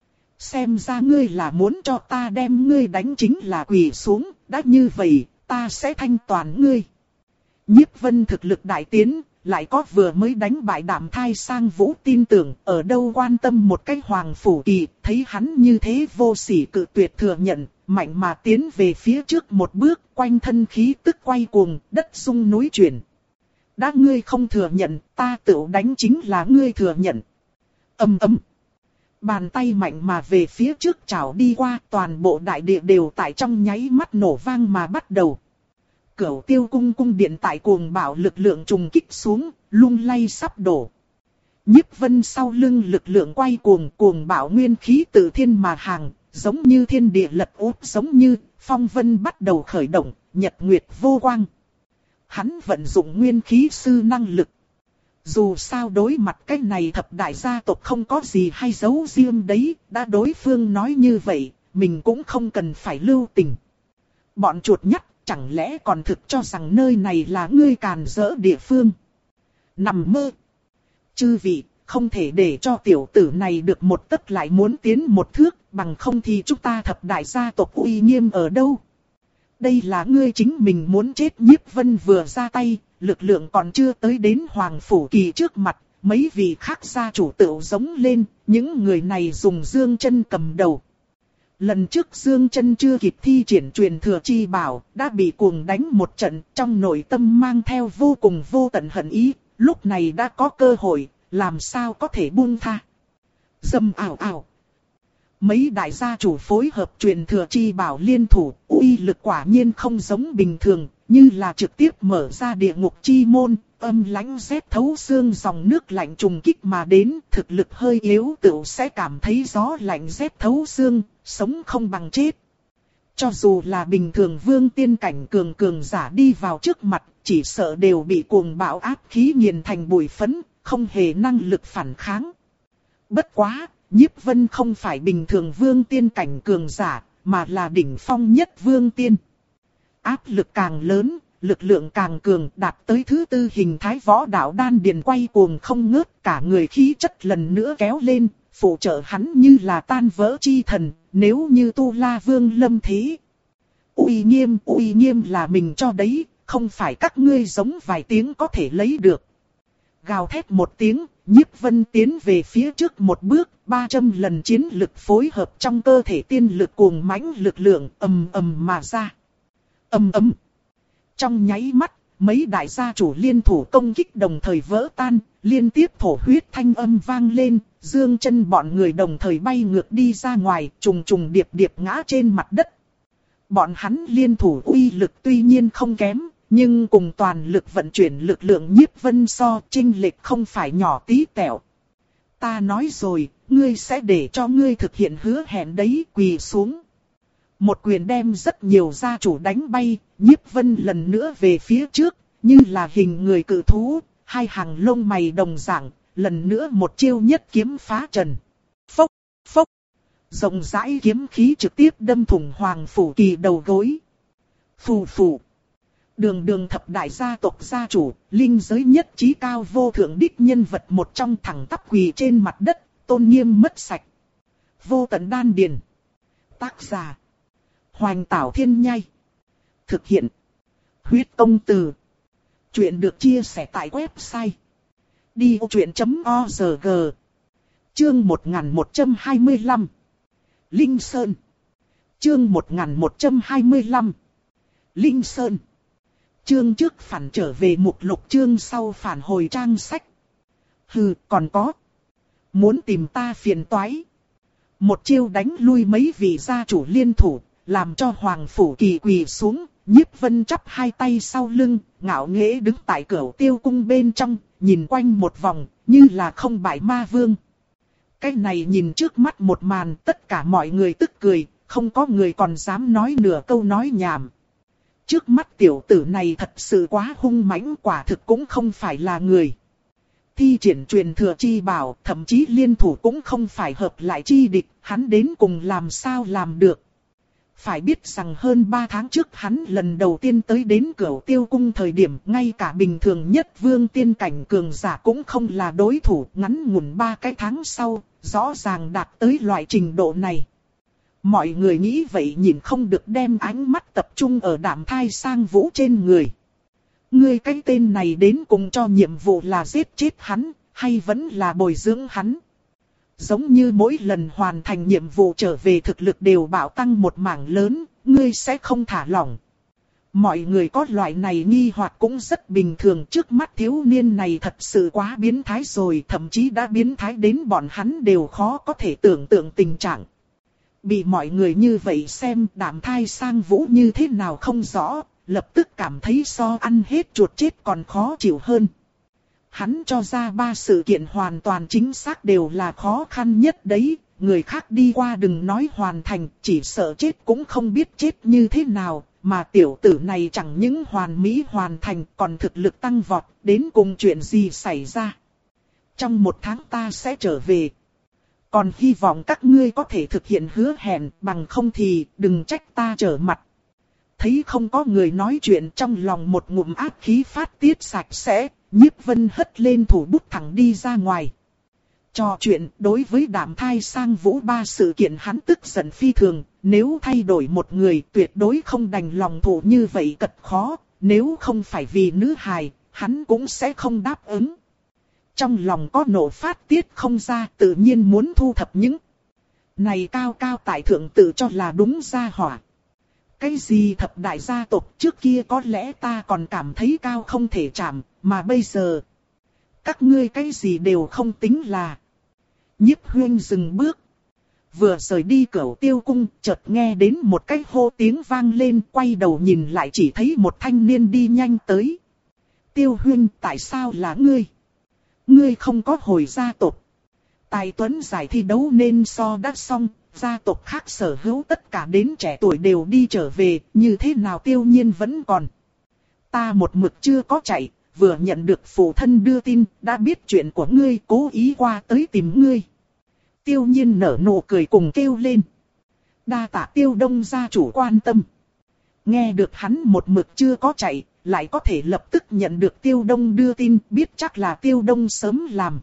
Xem ra ngươi là muốn cho ta đem ngươi đánh chính là quỳ xuống, đã như vậy, ta sẽ thanh toàn ngươi. Nhiếp Vân thực lực đại tiến, lại có vừa mới đánh bại Đạm Thai Sang Vũ, tin tưởng, ở đâu quan tâm một cái Hoàng Phủ Kỳ, thấy hắn như thế vô sỉ cự tuyệt thừa nhận, mạnh mà tiến về phía trước một bước, quanh thân khí tức quay cuồng, đất rung núi chuyển. Đã ngươi không thừa nhận, ta tự đánh chính là ngươi thừa nhận. Ầm ầm. Bàn tay mạnh mà về phía trước chảo đi qua, toàn bộ đại địa đều tại trong nháy mắt nổ vang mà bắt đầu. Cửu Tiêu cung cung điện tại cuồng bạo lực lượng trùng kích xuống, lung lay sắp đổ. Nhiếp Vân sau lưng lực lượng quay cuồng, cuồng bạo nguyên khí tự thiên mà hàng, giống như thiên địa lật úp, giống như phong vân bắt đầu khởi động, nhật nguyệt vô quang. Hắn vận dụng nguyên khí sư năng lực. Dù sao đối mặt cái này thập đại gia tộc không có gì hay giấu riêng đấy, đã đối phương nói như vậy, mình cũng không cần phải lưu tình. Bọn chuột nhắt, chẳng lẽ còn thực cho rằng nơi này là ngươi càn rỡ địa phương? Nằm mơ. Chư vị, không thể để cho tiểu tử này được một tấc lại muốn tiến một thước, bằng không thì chúng ta thập đại gia tộc uy nghiêm ở đâu? Đây là ngươi chính mình muốn chết. Nhiếp Vân vừa ra tay, lực lượng còn chưa tới đến Hoàng Phủ Kỳ trước mặt, mấy vị khác gia chủ tự giống lên, những người này dùng Dương Chân cầm đầu. Lần trước Dương Chân chưa kịp thi triển truyền thừa chi bảo, đã bị cuồng đánh một trận, trong nội tâm mang theo vô cùng vô tận hận ý, lúc này đã có cơ hội, làm sao có thể buông tha. Dầm ảo ảo. Mấy đại gia chủ phối hợp truyền thừa chi bảo liên thủ, uy lực quả nhiên không giống bình thường, như là trực tiếp mở ra địa ngục chi môn, âm lãnh rét thấu xương dòng nước lạnh trùng kích mà đến, thực lực hơi yếu tựu sẽ cảm thấy gió lạnh rét thấu xương, sống không bằng chết. Cho dù là bình thường vương tiên cảnh cường cường giả đi vào trước mặt, chỉ sợ đều bị cuồng bạo áp khí nghiền thành bụi phấn, không hề năng lực phản kháng. Bất quá, Nhiếp Vân không phải bình thường vương tiên cảnh cường giả, mà là đỉnh phong nhất vương tiên. Áp lực càng lớn, lực lượng càng cường, đạt tới thứ tư hình thái võ đạo đan điền quay cuồng không ngớt, cả người khí chất lần nữa kéo lên, phụ trợ hắn như là tan vỡ chi thần, nếu như Tu La Vương lâm thế. Uy nghiêm, uy nghiêm là mình cho đấy, không phải các ngươi giống vài tiếng có thể lấy được. Gào thét một tiếng, Nhiếp Vân tiến về phía trước một bước, ba trăm lần chiến lực phối hợp trong cơ thể tiên lực cuồng mãnh lực lượng ầm ầm mà ra. Ầm ầm. Trong nháy mắt, mấy đại gia chủ liên thủ công kích đồng thời vỡ tan, liên tiếp thổ huyết thanh âm vang lên, dương chân bọn người đồng thời bay ngược đi ra ngoài, trùng trùng điệp điệp ngã trên mặt đất. Bọn hắn liên thủ uy lực tuy nhiên không kém, nhưng cùng toàn lực vận chuyển lực lượng Nhiếp Vân so chênh lệch không phải nhỏ tí tẹo. Ta nói rồi, ngươi sẽ để cho ngươi thực hiện hứa hẹn đấy, quỳ xuống. Một quyền đem rất nhiều gia chủ đánh bay, Nhiếp Vân lần nữa về phía trước, như là hình người cự thú, hai hàng lông mày đồng dạng, lần nữa một chiêu nhất kiếm phá trần. Phốc, phốc, rộng rãi kiếm khí trực tiếp đâm thủng Hoàng Phủ Kỳ đầu gối. Phù phù. Đường đường thập đại gia tộc gia chủ, linh giới nhất trí cao vô thượng đích nhân vật một trong thẳng tắp quỳ trên mặt đất, tôn nghiêm mất sạch. Vô tận đan điền. Tác giả. Hoành Tảo Thiên Nhai. Thực hiện. Huyết Công Từ. Chuyện được chia sẻ tại website. đi ô chuyện chấm o rờ giê. Chương một nghìn một trăm hai mươi lăm. Linh Sơn. Chương một nghìn một trăm hai mươi lăm. Linh Sơn. Chương trước phản trở về mục lục, chương sau phản hồi trang sách. Hừ, còn có. Muốn tìm ta phiền toái. Một chiêu đánh lui mấy vị gia chủ liên thủ, làm cho Hoàng Phủ Kỳ quỳ xuống. Nhiếp Vân chắp hai tay sau lưng, ngạo nghễ đứng tại Cửu Tiêu Cung bên trong, nhìn quanh một vòng, như là không bại ma vương. Cái này nhìn trước mắt một màn, tất cả mọi người tức cười, không có người còn dám nói nửa câu nói nhảm. Trước mắt tiểu tử này thật sự quá hung mãnh, quả thực cũng không phải là người. Thi triển truyền thừa chi bảo, thậm chí liên thủ cũng không phải hợp lại chi địch, hắn đến cùng làm sao làm được. Phải biết rằng hơn ba tháng trước hắn lần đầu tiên tới đến Cửu Tiêu Cung thời điểm, ngay cả bình thường nhất vương tiên cảnh cường giả cũng không là đối thủ, ngắn ngủn ba cái tháng sau, rõ ràng đạt tới loại trình độ này. Mọi người nghĩ vậy nhìn không được đem ánh mắt tập trung ở Đạm Thai Sang Vũ trên người. Ngươi cái tên này đến cùng cho nhiệm vụ là giết chết hắn, hay vẫn là bồi dưỡng hắn? Giống như mỗi lần hoàn thành nhiệm vụ trở về thực lực đều bạo tăng một mảng lớn, ngươi sẽ không thả lỏng. Mọi người có loại này nghi hoặc cũng rất bình thường, trước mắt thiếu niên này thật sự quá biến thái rồi, thậm chí đã biến thái đến bọn hắn đều khó có thể tưởng tượng tình trạng. Bị mọi người như vậy xem, Đạm Thai Sang Vũ như thế nào không rõ, lập tức cảm thấy so ăn hết chuột chết còn khó chịu hơn. Hắn cho ra ba sự kiện hoàn toàn chính xác đều là khó khăn nhất đấy, người khác đi qua đừng nói hoàn thành, chỉ sợ chết cũng không biết chết như thế nào, mà tiểu tử này chẳng những hoàn mỹ hoàn thành còn thực lực tăng vọt, đến cùng chuyện gì xảy ra. Trong một tháng ta sẽ trở về. Còn hy vọng các ngươi có thể thực hiện hứa hẹn, bằng không thì đừng trách ta trở mặt. Thấy không có người nói chuyện, trong lòng một ngụm ác khí phát tiết sạch sẽ, Nhiếp Vân hất lên thủ bút thẳng đi ra ngoài. Trò chuyện đối với Đạm Thai Sang Vũ ba sự kiện hắn tức giận phi thường, nếu thay đổi một người tuyệt đối không đành lòng thủ như vậy cật khó, nếu không phải vì nữ hài, hắn cũng sẽ không đáp ứng. Trong lòng có nộ phát tiết không ra, tự nhiên muốn thu thập những này cao cao tại thượng tự cho là đúng gia hỏa. Cái gì thập đại gia tộc trước kia có lẽ ta còn cảm thấy cao không thể chạm, mà bây giờ các ngươi cái gì đều không tính là. Nhiếp Huyên dừng bước. Vừa rời đi Cửu Tiêu Cung, chợt nghe đến một cái hô tiếng vang lên, quay đầu nhìn lại chỉ thấy một thanh niên đi nhanh tới. Tiêu Huyên, tại sao là ngươi? Ngươi không có hồi gia tộc. Tài tuấn giải thi đấu nên so đã xong, gia tộc khác sở hữu tất cả đến trẻ tuổi đều đi trở về, như thế nào Tiêu Nhiên vẫn còn. Ta một mực chưa có chạy, vừa nhận được phụ thân đưa tin, đã biết chuyện của ngươi, cố ý qua tới tìm ngươi. Tiêu Nhiên nở nụ cười cùng kêu lên. Đa tạ Tiêu Đông gia chủ quan tâm. Nghe được hắn một mực chưa có chạy, lại có thể lập tức nhận được Tiêu Đông đưa tin, biết chắc là Tiêu Đông sớm làm.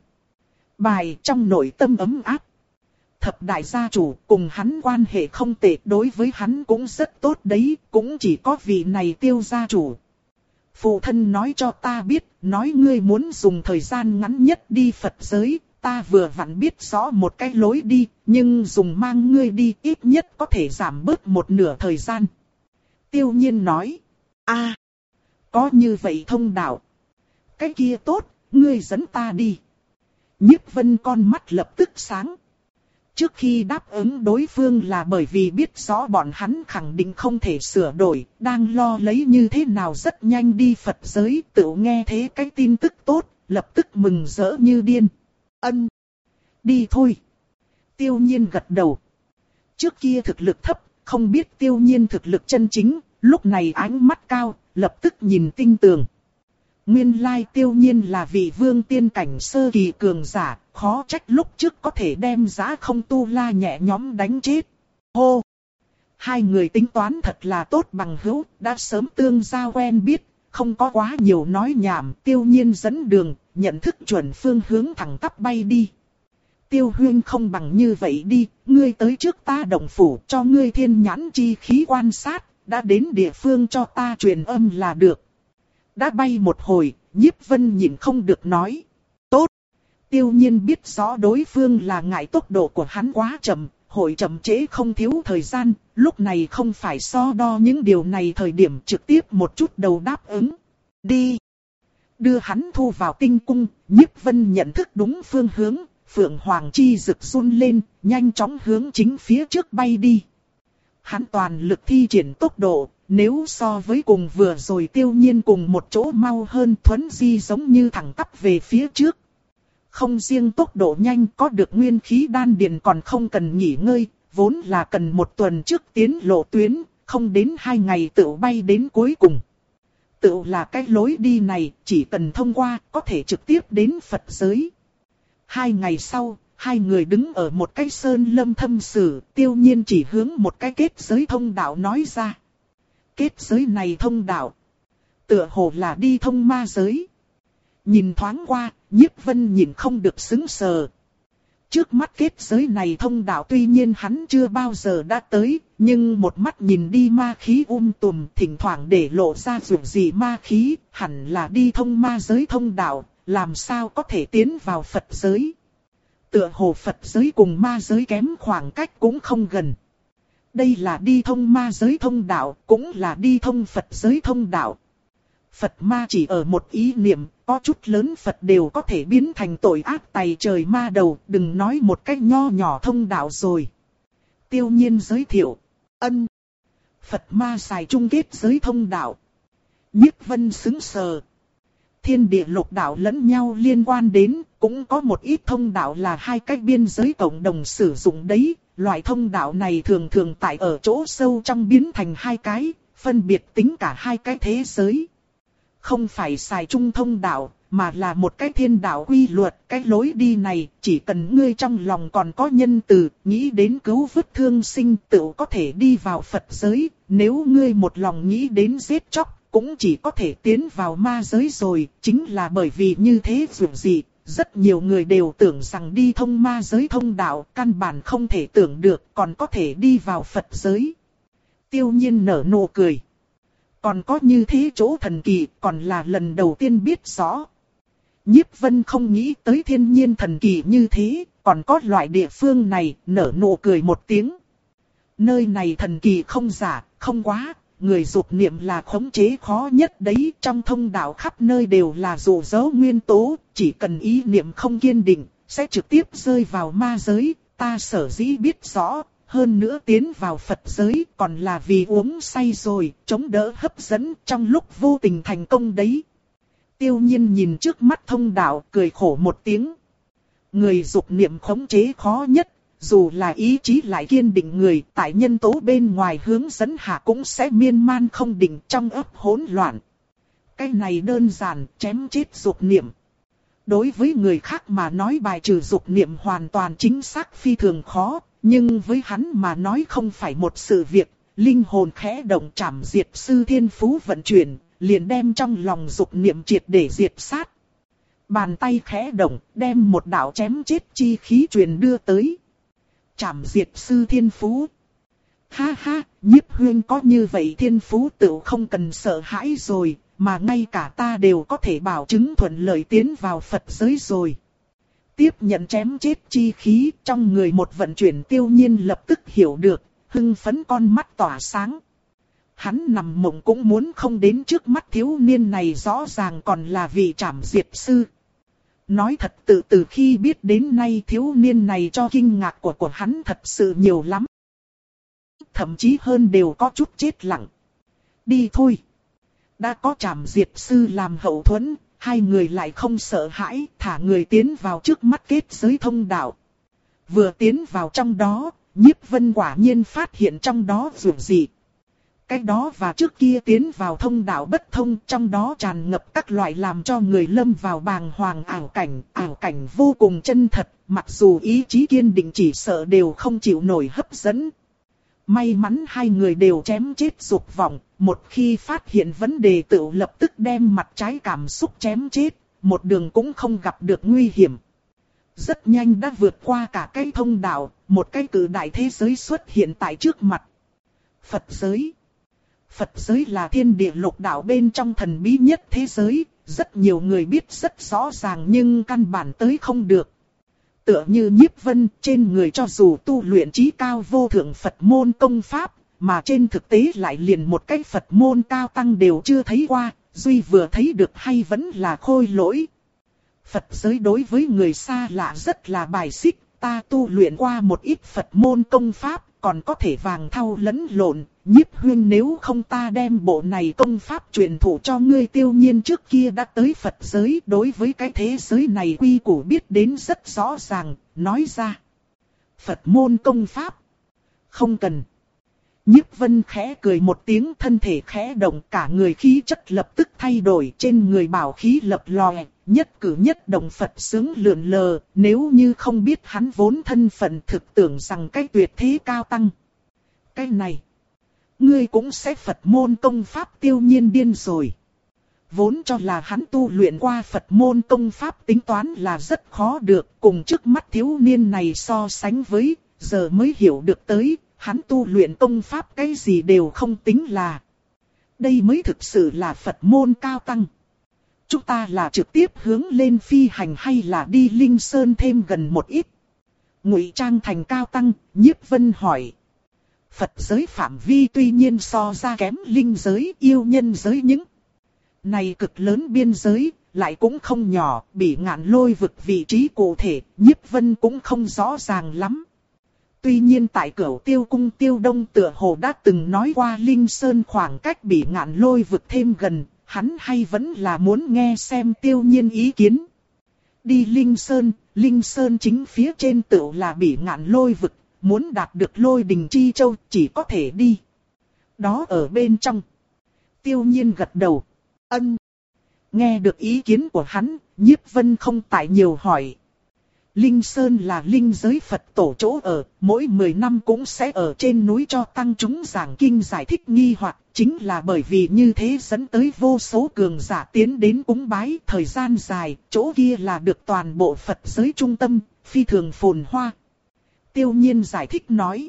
Bài trong nội tâm ấm áp. Thập đại gia chủ cùng hắn quan hệ không tệ, đối với hắn cũng rất tốt đấy, cũng chỉ có vị này Tiêu gia chủ. Phụ thân nói cho ta biết, nói ngươi muốn dùng thời gian ngắn nhất đi Phật giới, ta vừa vặn biết rõ một cái lối đi, nhưng dùng mang ngươi đi ít nhất có thể giảm bớt một nửa thời gian. Tiêu Nhiên nói, a, có như vậy thông đạo. Cái kia tốt, ngươi dẫn ta đi. Nhiếp Vân con mắt lập tức sáng. Trước khi đáp ứng đối phương là bởi vì biết rõ bọn hắn khẳng định không thể sửa đổi, đang lo lấy như thế nào rất nhanh đi Phật giới, tự nghe thế cái tin tức tốt, lập tức mừng rỡ như điên. Ân, đi thôi. Tiêu Nhiên gật đầu. Trước kia thực lực thấp, không biết Tiêu Nhiên thực lực chân chính, lúc này ánh mắt cao, lập tức nhìn tinh tường. Nguyên lai Tiêu Nhiên là vị vương tiên cảnh sơ kỳ cường giả, khó trách lúc trước có thể đem Giá Không Tu La nhẹ nhõm đánh chết. Hô! Hai người tính toán thật là tốt bằng hữu, đã sớm tương giao quen biết, không có quá nhiều nói nhảm. Tiêu Nhiên dẫn đường, nhận thức chuẩn phương hướng thẳng tắp bay đi. Tiêu Huyên không bằng như vậy đi, ngươi tới trước ta động phủ cho ngươi thiên nhãn chi khí quan sát, đã đến địa phương cho ta truyền âm là được. Đã bay một hồi, Nhiếp Vân nhịn không được nói. Tốt! Tiêu Nhiên biết rõ đối phương là ngại tốc độ của hắn quá chậm, hội chậm trễ không thiếu thời gian, lúc này không phải so đo những điều này thời điểm trực tiếp một chút đầu đáp ứng. Đi! Đưa hắn thu vào tinh cung, Nhiếp Vân nhận thức đúng phương hướng, Phượng Hoàng chi rực run lên, nhanh chóng hướng chính phía trước bay đi. Hắn toàn lực thi triển tốc độ, nếu so với cùng vừa rồi Tiêu Nhiên cùng một chỗ mau hơn, thuấn di giống như thẳng tắp về phía trước. Không riêng tốc độ nhanh, có được nguyên khí đan điền còn không cần nghỉ ngơi, vốn là cần một tuần trước tiến lộ tuyến, không đến hai ngày tự bay đến cuối cùng. Tự là cái lối đi này, chỉ cần thông qua, có thể trực tiếp đến Phật giới. Hai ngày sau, hai người đứng ở một cái sơn lâm thâm sử, Tiêu Nhiên chỉ hướng một cái kết giới thông đạo nói ra. Kết giới này thông đạo, tựa hồ là đi thông ma giới. Nhìn thoáng qua, Nhiếp Vân nhìn không được sững sờ. Trước mắt kết giới này thông đạo tuy nhiên hắn chưa bao giờ đã tới, nhưng một mắt nhìn đi ma khí um tùm, thỉnh thoảng để lộ ra dù gì ma khí, hẳn là đi thông ma giới thông đạo, làm sao có thể tiến vào Phật giới. Tựa hồ Phật giới cùng ma giới kém khoảng cách cũng không gần. Đây là đi thông ma giới thông đạo, cũng là đi thông Phật giới thông đạo. Phật ma chỉ ở một ý niệm, có chút lớn Phật đều có thể biến thành tội ác tày trời ma đầu, đừng nói một cách nho nhỏ thông đạo rồi. Tiêu Nhiên giới thiệu, ân, Phật ma xài chung kết giới thông đạo. Nhiếp Vân sững sờ. Thiên địa lục đạo lẫn nhau liên quan đến, cũng có một ít thông đạo là hai cách biên giới cộng đồng sử dụng đấy. Loại thông đạo này thường thường tại ở chỗ sâu trong biến thành hai cái, phân biệt tính cả hai cái thế giới. Không phải xài chung thông đạo, mà là một cái thiên đạo quy luật. Cái lối đi này, chỉ cần ngươi trong lòng còn có nhân từ, nghĩ đến cứu vớt thương sinh tự có thể đi vào Phật giới. Nếu ngươi một lòng nghĩ đến giết chóc, cũng chỉ có thể tiến vào ma giới rồi. Chính là bởi vì như thế dù gì, rất nhiều người đều tưởng rằng đi thông ma giới thông đạo, căn bản không thể tưởng được còn có thể đi vào Phật giới. Tiêu Nhiên nở nụ cười. Còn có như thế chỗ thần kỳ, còn là lần đầu tiên biết rõ. Nhiếp Vân không nghĩ tới thiên nhiên thần kỳ như thế, còn có loại địa phương này, nở nụ cười một tiếng. Nơi này thần kỳ không giả, không quá, người dục niệm là khống chế khó nhất đấy. Trong thông đạo khắp nơi đều là dụ dỗ nguyên tố, chỉ cần ý niệm không kiên định, sẽ trực tiếp rơi vào ma giới. Ta sở dĩ biết rõ, hơn nữa tiến vào Phật giới còn là vì uống say rồi, chống đỡ hấp dẫn trong lúc vô tình thành công đấy. Tiêu Nhiên nhìn trước mắt thông đạo, cười khổ một tiếng. Người dục niệm khống chế khó nhất, dù là ý chí lại kiên định người, tại nhân tố bên ngoài hướng dẫn hạ cũng sẽ miên man không định, trong ấp hỗn loạn. Cái này đơn giản, chém chết dục niệm. Đối với người khác mà nói bài trừ dục niệm hoàn toàn chính xác phi thường khó, nhưng với hắn mà nói không phải một sự việc. Linh hồn khẽ động chảm diệt sư thiên phú vận chuyển, liền đem trong lòng dục niệm triệt để diệt sát. Bàn tay khẽ động, đem một đạo chém chết chi khí truyền đưa tới. Chảm diệt sư thiên phú. Ha ha, Nhiếp Huyên có như vậy thiên phú tự không cần sợ hãi rồi, mà ngay cả ta đều có thể bảo chứng thuận lợi tiến vào Phật giới rồi. Tiếp nhận chém chết chi khí, trong người một vận chuyển Tiêu Nhiên lập tức hiểu được, hưng phấn con mắt tỏa sáng. Hắn nằm mộng cũng muốn không đến trước mắt thiếu niên này rõ ràng còn là vị trảm diệt sư. Nói thật tự từ khi biết đến nay thiếu niên này cho kinh ngạc của của hắn thật sự nhiều lắm. Thậm chí hơn đều có chút chết lặng. Đi thôi. Đã có trảm diệt sư làm hậu thuẫn, hai người lại không sợ hãi, thả người tiến vào trước mắt kết giới thông đạo. Vừa tiến vào trong đó, Nhiếp Vân quả nhiên phát hiện trong đó dù gì. Cái đó và trước kia tiến vào thông đạo bất thông, trong đó tràn ngập các loại làm cho người lâm vào bàng hoàng ảo cảnh, ảo cảnh vô cùng chân thật, mặc dù ý chí kiên định chỉ sợ đều không chịu nổi hấp dẫn. May mắn hai người đều chém chết dục vọng, một khi phát hiện vấn đề tự lập tức đem mặt trái cảm xúc chém chết, một đường cũng không gặp được nguy hiểm. Rất nhanh đã vượt qua cả cái thông đạo, một cái cử đại thế giới xuất hiện tại trước mặt. Phật giới. Phật giới là thiên địa lục đạo bên trong thần bí nhất thế giới, rất nhiều người biết rất rõ ràng nhưng căn bản tới không được. Tựa như Nhiếp Vân, trên người cho dù tu luyện trí cao vô thượng Phật môn công pháp, mà trên thực tế lại liền một cái Phật môn cao tăng đều chưa thấy qua, duy vừa thấy được hay vẫn là khôi lỗi. Phật giới đối với người xa lạ rất là bài xích, ta tu luyện qua một ít Phật môn công pháp, còn có thể vàng thau lẫn lộn, Nhiếp huynh nếu không ta đem bộ này công pháp truyền thụ cho ngươi. Tiêu Nhiên trước kia đã tới Phật giới, đối với cái thế giới này quy củ biết đến rất rõ ràng, nói ra. Phật môn công pháp? Không cần. Nhiếp Vân khẽ cười một tiếng, thân thể khẽ động, cả người khí chất lập tức thay đổi, trên người bảo khí lập lòe, nhất cử nhất động Phật sướng lượn lờ, nếu như không biết hắn vốn thân phận thực tưởng rằng cái tuyệt thế cao tăng. Cái này, ngươi cũng sẽ Phật môn công pháp? Tiêu Nhiên điên rồi. Vốn cho là hắn tu luyện qua Phật môn công pháp tính toán là rất khó được, cùng trước mắt thiếu niên này so sánh với, giờ mới hiểu được tới, hắn tu luyện công pháp cái gì đều không tính là. Đây mới thực sự là Phật môn cao tăng. Chúng ta là trực tiếp hướng lên phi hành hay là đi Linh Sơn thêm gần một ít? Ngụy trang thành cao tăng, Nhiếp Vân hỏi. Phật giới phạm vi tuy nhiên so ra kém linh giới, yêu nhân giới những này cực lớn biên giới, lại cũng không nhỏ, Bỉ Ngạn Lôi vực vị trí cụ thể, Nhiếp Vân cũng không rõ ràng lắm. Tuy nhiên tại Cửu Tiêu Cung Tiêu Đông tựa hồ đã từng nói qua Linh Sơn khoảng cách Bỉ Ngạn Lôi vực thêm gần, hắn hay vẫn là muốn nghe xem Tiêu Nhiên ý kiến. Đi Linh Sơn, Linh Sơn chính phía trên tựu là Bỉ Ngạn Lôi vực, muốn đạt được Lôi Đình Chi Châu chỉ có thể đi đó ở bên trong. Tiêu Nhiên gật đầu. Ân. Nghe được ý kiến của hắn, Nhiếp Vân không tại nhiều hỏi. Linh Sơn là linh giới Phật tổ chỗ ở, mỗi mười năm cũng sẽ ở trên núi cho tăng chúng giảng kinh giải thích nghi hoặc, chính là bởi vì như thế dẫn tới vô số cường giả tiến đến cúng bái, thời gian dài, chỗ kia là được toàn bộ Phật giới trung tâm, phi thường phồn hoa. Tiêu Nhiên giải thích nói.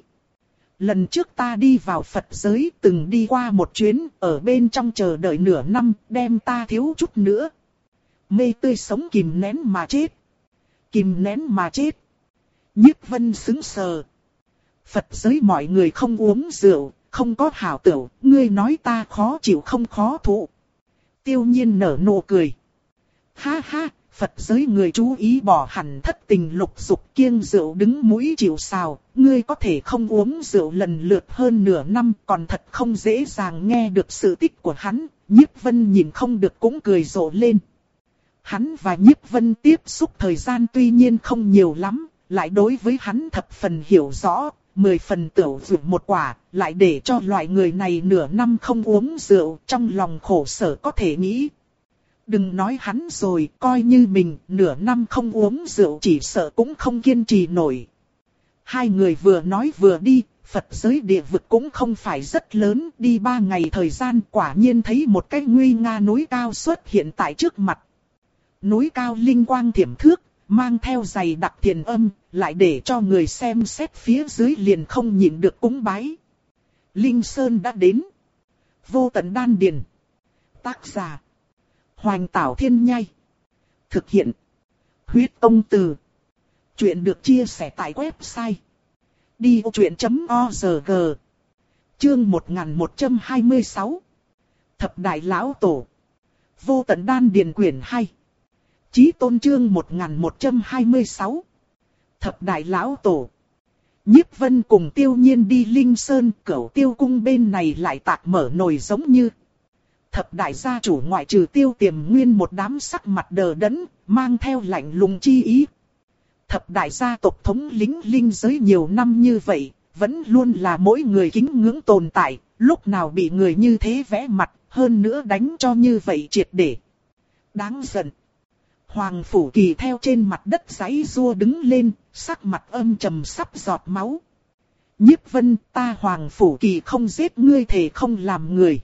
Lần trước ta đi vào Phật giới từng đi qua một chuyến, ở bên trong chờ đợi nửa năm, đem ta thiếu chút nữa. Mê tươi sống kìm nén mà chết. Kìm nén mà chết. Nhiếp Vân sững sờ. Phật giới mọi người không uống rượu, không có hảo tửu, ngươi nói ta khó chịu không khó thụ. Tiêu Nhiên nở nụ cười. Ha ha, Phật giới người chú ý bỏ hẳn thất tình lục dục, kiêng rượu đứng mũi chịu sào, ngươi có thể không uống rượu lần lượt hơn nửa năm, còn thật không dễ dàng. Nghe được sự tích của hắn, Nhiếp Vân nhìn không được cũng cười rộ lên. Hắn và Nhiếp Vân tiếp xúc thời gian tuy nhiên không nhiều lắm, lại đối với hắn thập phần hiểu rõ, mười phần tửu rượu một quả, lại để cho loại người này nửa năm không uống rượu, trong lòng khổ sở có thể nghĩ. Đừng nói hắn rồi, coi như mình nửa năm không uống rượu chỉ sợ cũng không kiên trì nổi. Hai người vừa nói vừa đi, Phật giới địa vực cũng không phải rất lớn, đi ba ngày thời gian quả nhiên thấy một cái nguy nga núi cao xuất hiện tại trước mặt. Núi cao linh quang thiểm thước, mang theo dày đặc thiền âm, lại để cho người xem xét phía dưới liền không nhịn được cúng bái. Linh Sơn đã đến. Vô tận đan điền. Tác giả. Hoành Tảo Thiên Nhai. Thực hiện. Huyết Tông Từ. Chuyện được chia sẻ tại website đi ô chuyện chấm org. Chương một nghìn một trăm hai mươi sáu. Thập Đại Lão Tổ. Vô Tận Đan Điền Quyển hai. Chí Tôn chương một nghìn một trăm hai mươi sáu. Thập Đại Lão Tổ. Nhiếp Vân cùng Tiêu Nhiên đi Linh Sơn, Cửu Tiêu Cung bên này lại tạc mở nồi giống như. Thập đại gia chủ ngoại trừ Tiêu Tiềm Nguyên một đám sắc mặt đờ đẫn, mang theo lạnh lùng chi ý. Thập đại gia tộc thống lĩnh linh giới nhiều năm như vậy, vẫn luôn là mỗi người kính ngưỡng tồn tại, lúc nào bị người như thế vẽ mặt, hơn nữa đánh cho như vậy triệt để. Đáng giận. Hoàng Phủ Kỳ theo trên mặt đất giãy giụa đứng lên, sắc mặt âm trầm sắp giọt máu. Nhiếp Vân, ta Hoàng Phủ Kỳ không giết ngươi thề không làm người.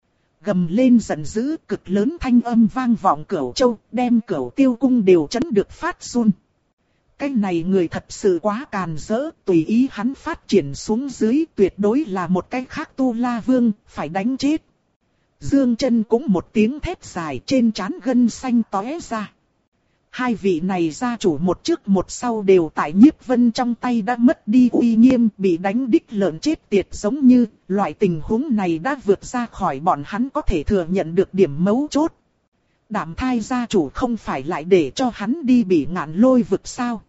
Gầm lên giận dữ, cực lớn thanh âm vang vọng Cửu Châu, đem Cửu Tiêu Cung đều chấn được phát run. Cái này người thật sự quá càn rỡ, tùy ý hắn phát triển xuống dưới, tuyệt đối là một cái khác Tu La Vương, phải đánh chết. Dương Chân cũng một tiếng thét dài, trên trán gân xanh tóe ra. Hai vị này gia chủ một trước một sau đều tại Nhiếp Vân trong tay đã mất đi uy nghiêm, bị đánh đích lợn chết tiệt giống như, loại tình huống này đã vượt ra khỏi bọn hắn có thể thừa nhận được điểm mấu chốt. Đạm Thai gia chủ không phải lại để cho hắn đi Bỉ Ngạn Lôi vực sao?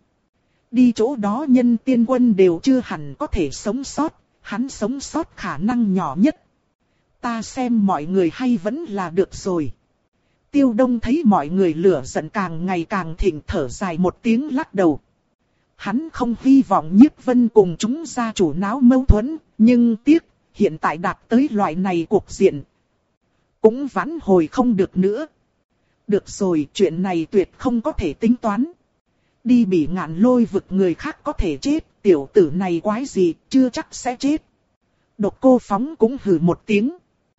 Đi chỗ đó nhân tiên quân đều chưa hẳn có thể sống sót, hắn sống sót khả năng nhỏ nhất. Ta xem mọi người hay vẫn là được rồi. Tiêu Đông thấy mọi người lửa giận càng ngày càng thịnh, thở dài một tiếng lắc đầu. Hắn không hy vọng Nhiếp Vân cùng chúng gia chủ náo mâu thuẫn, nhưng tiếc, hiện tại đạt tới loại này cuộc diện. Cũng vãn hồi không được nữa. Được rồi, chuyện này tuyệt không có thể tính toán. Đi Bỉ Ngạn Lôi vực người khác có thể chết, tiểu tử này quái gì, chưa chắc sẽ chết. Độc Cô Phóng cũng hừ một tiếng.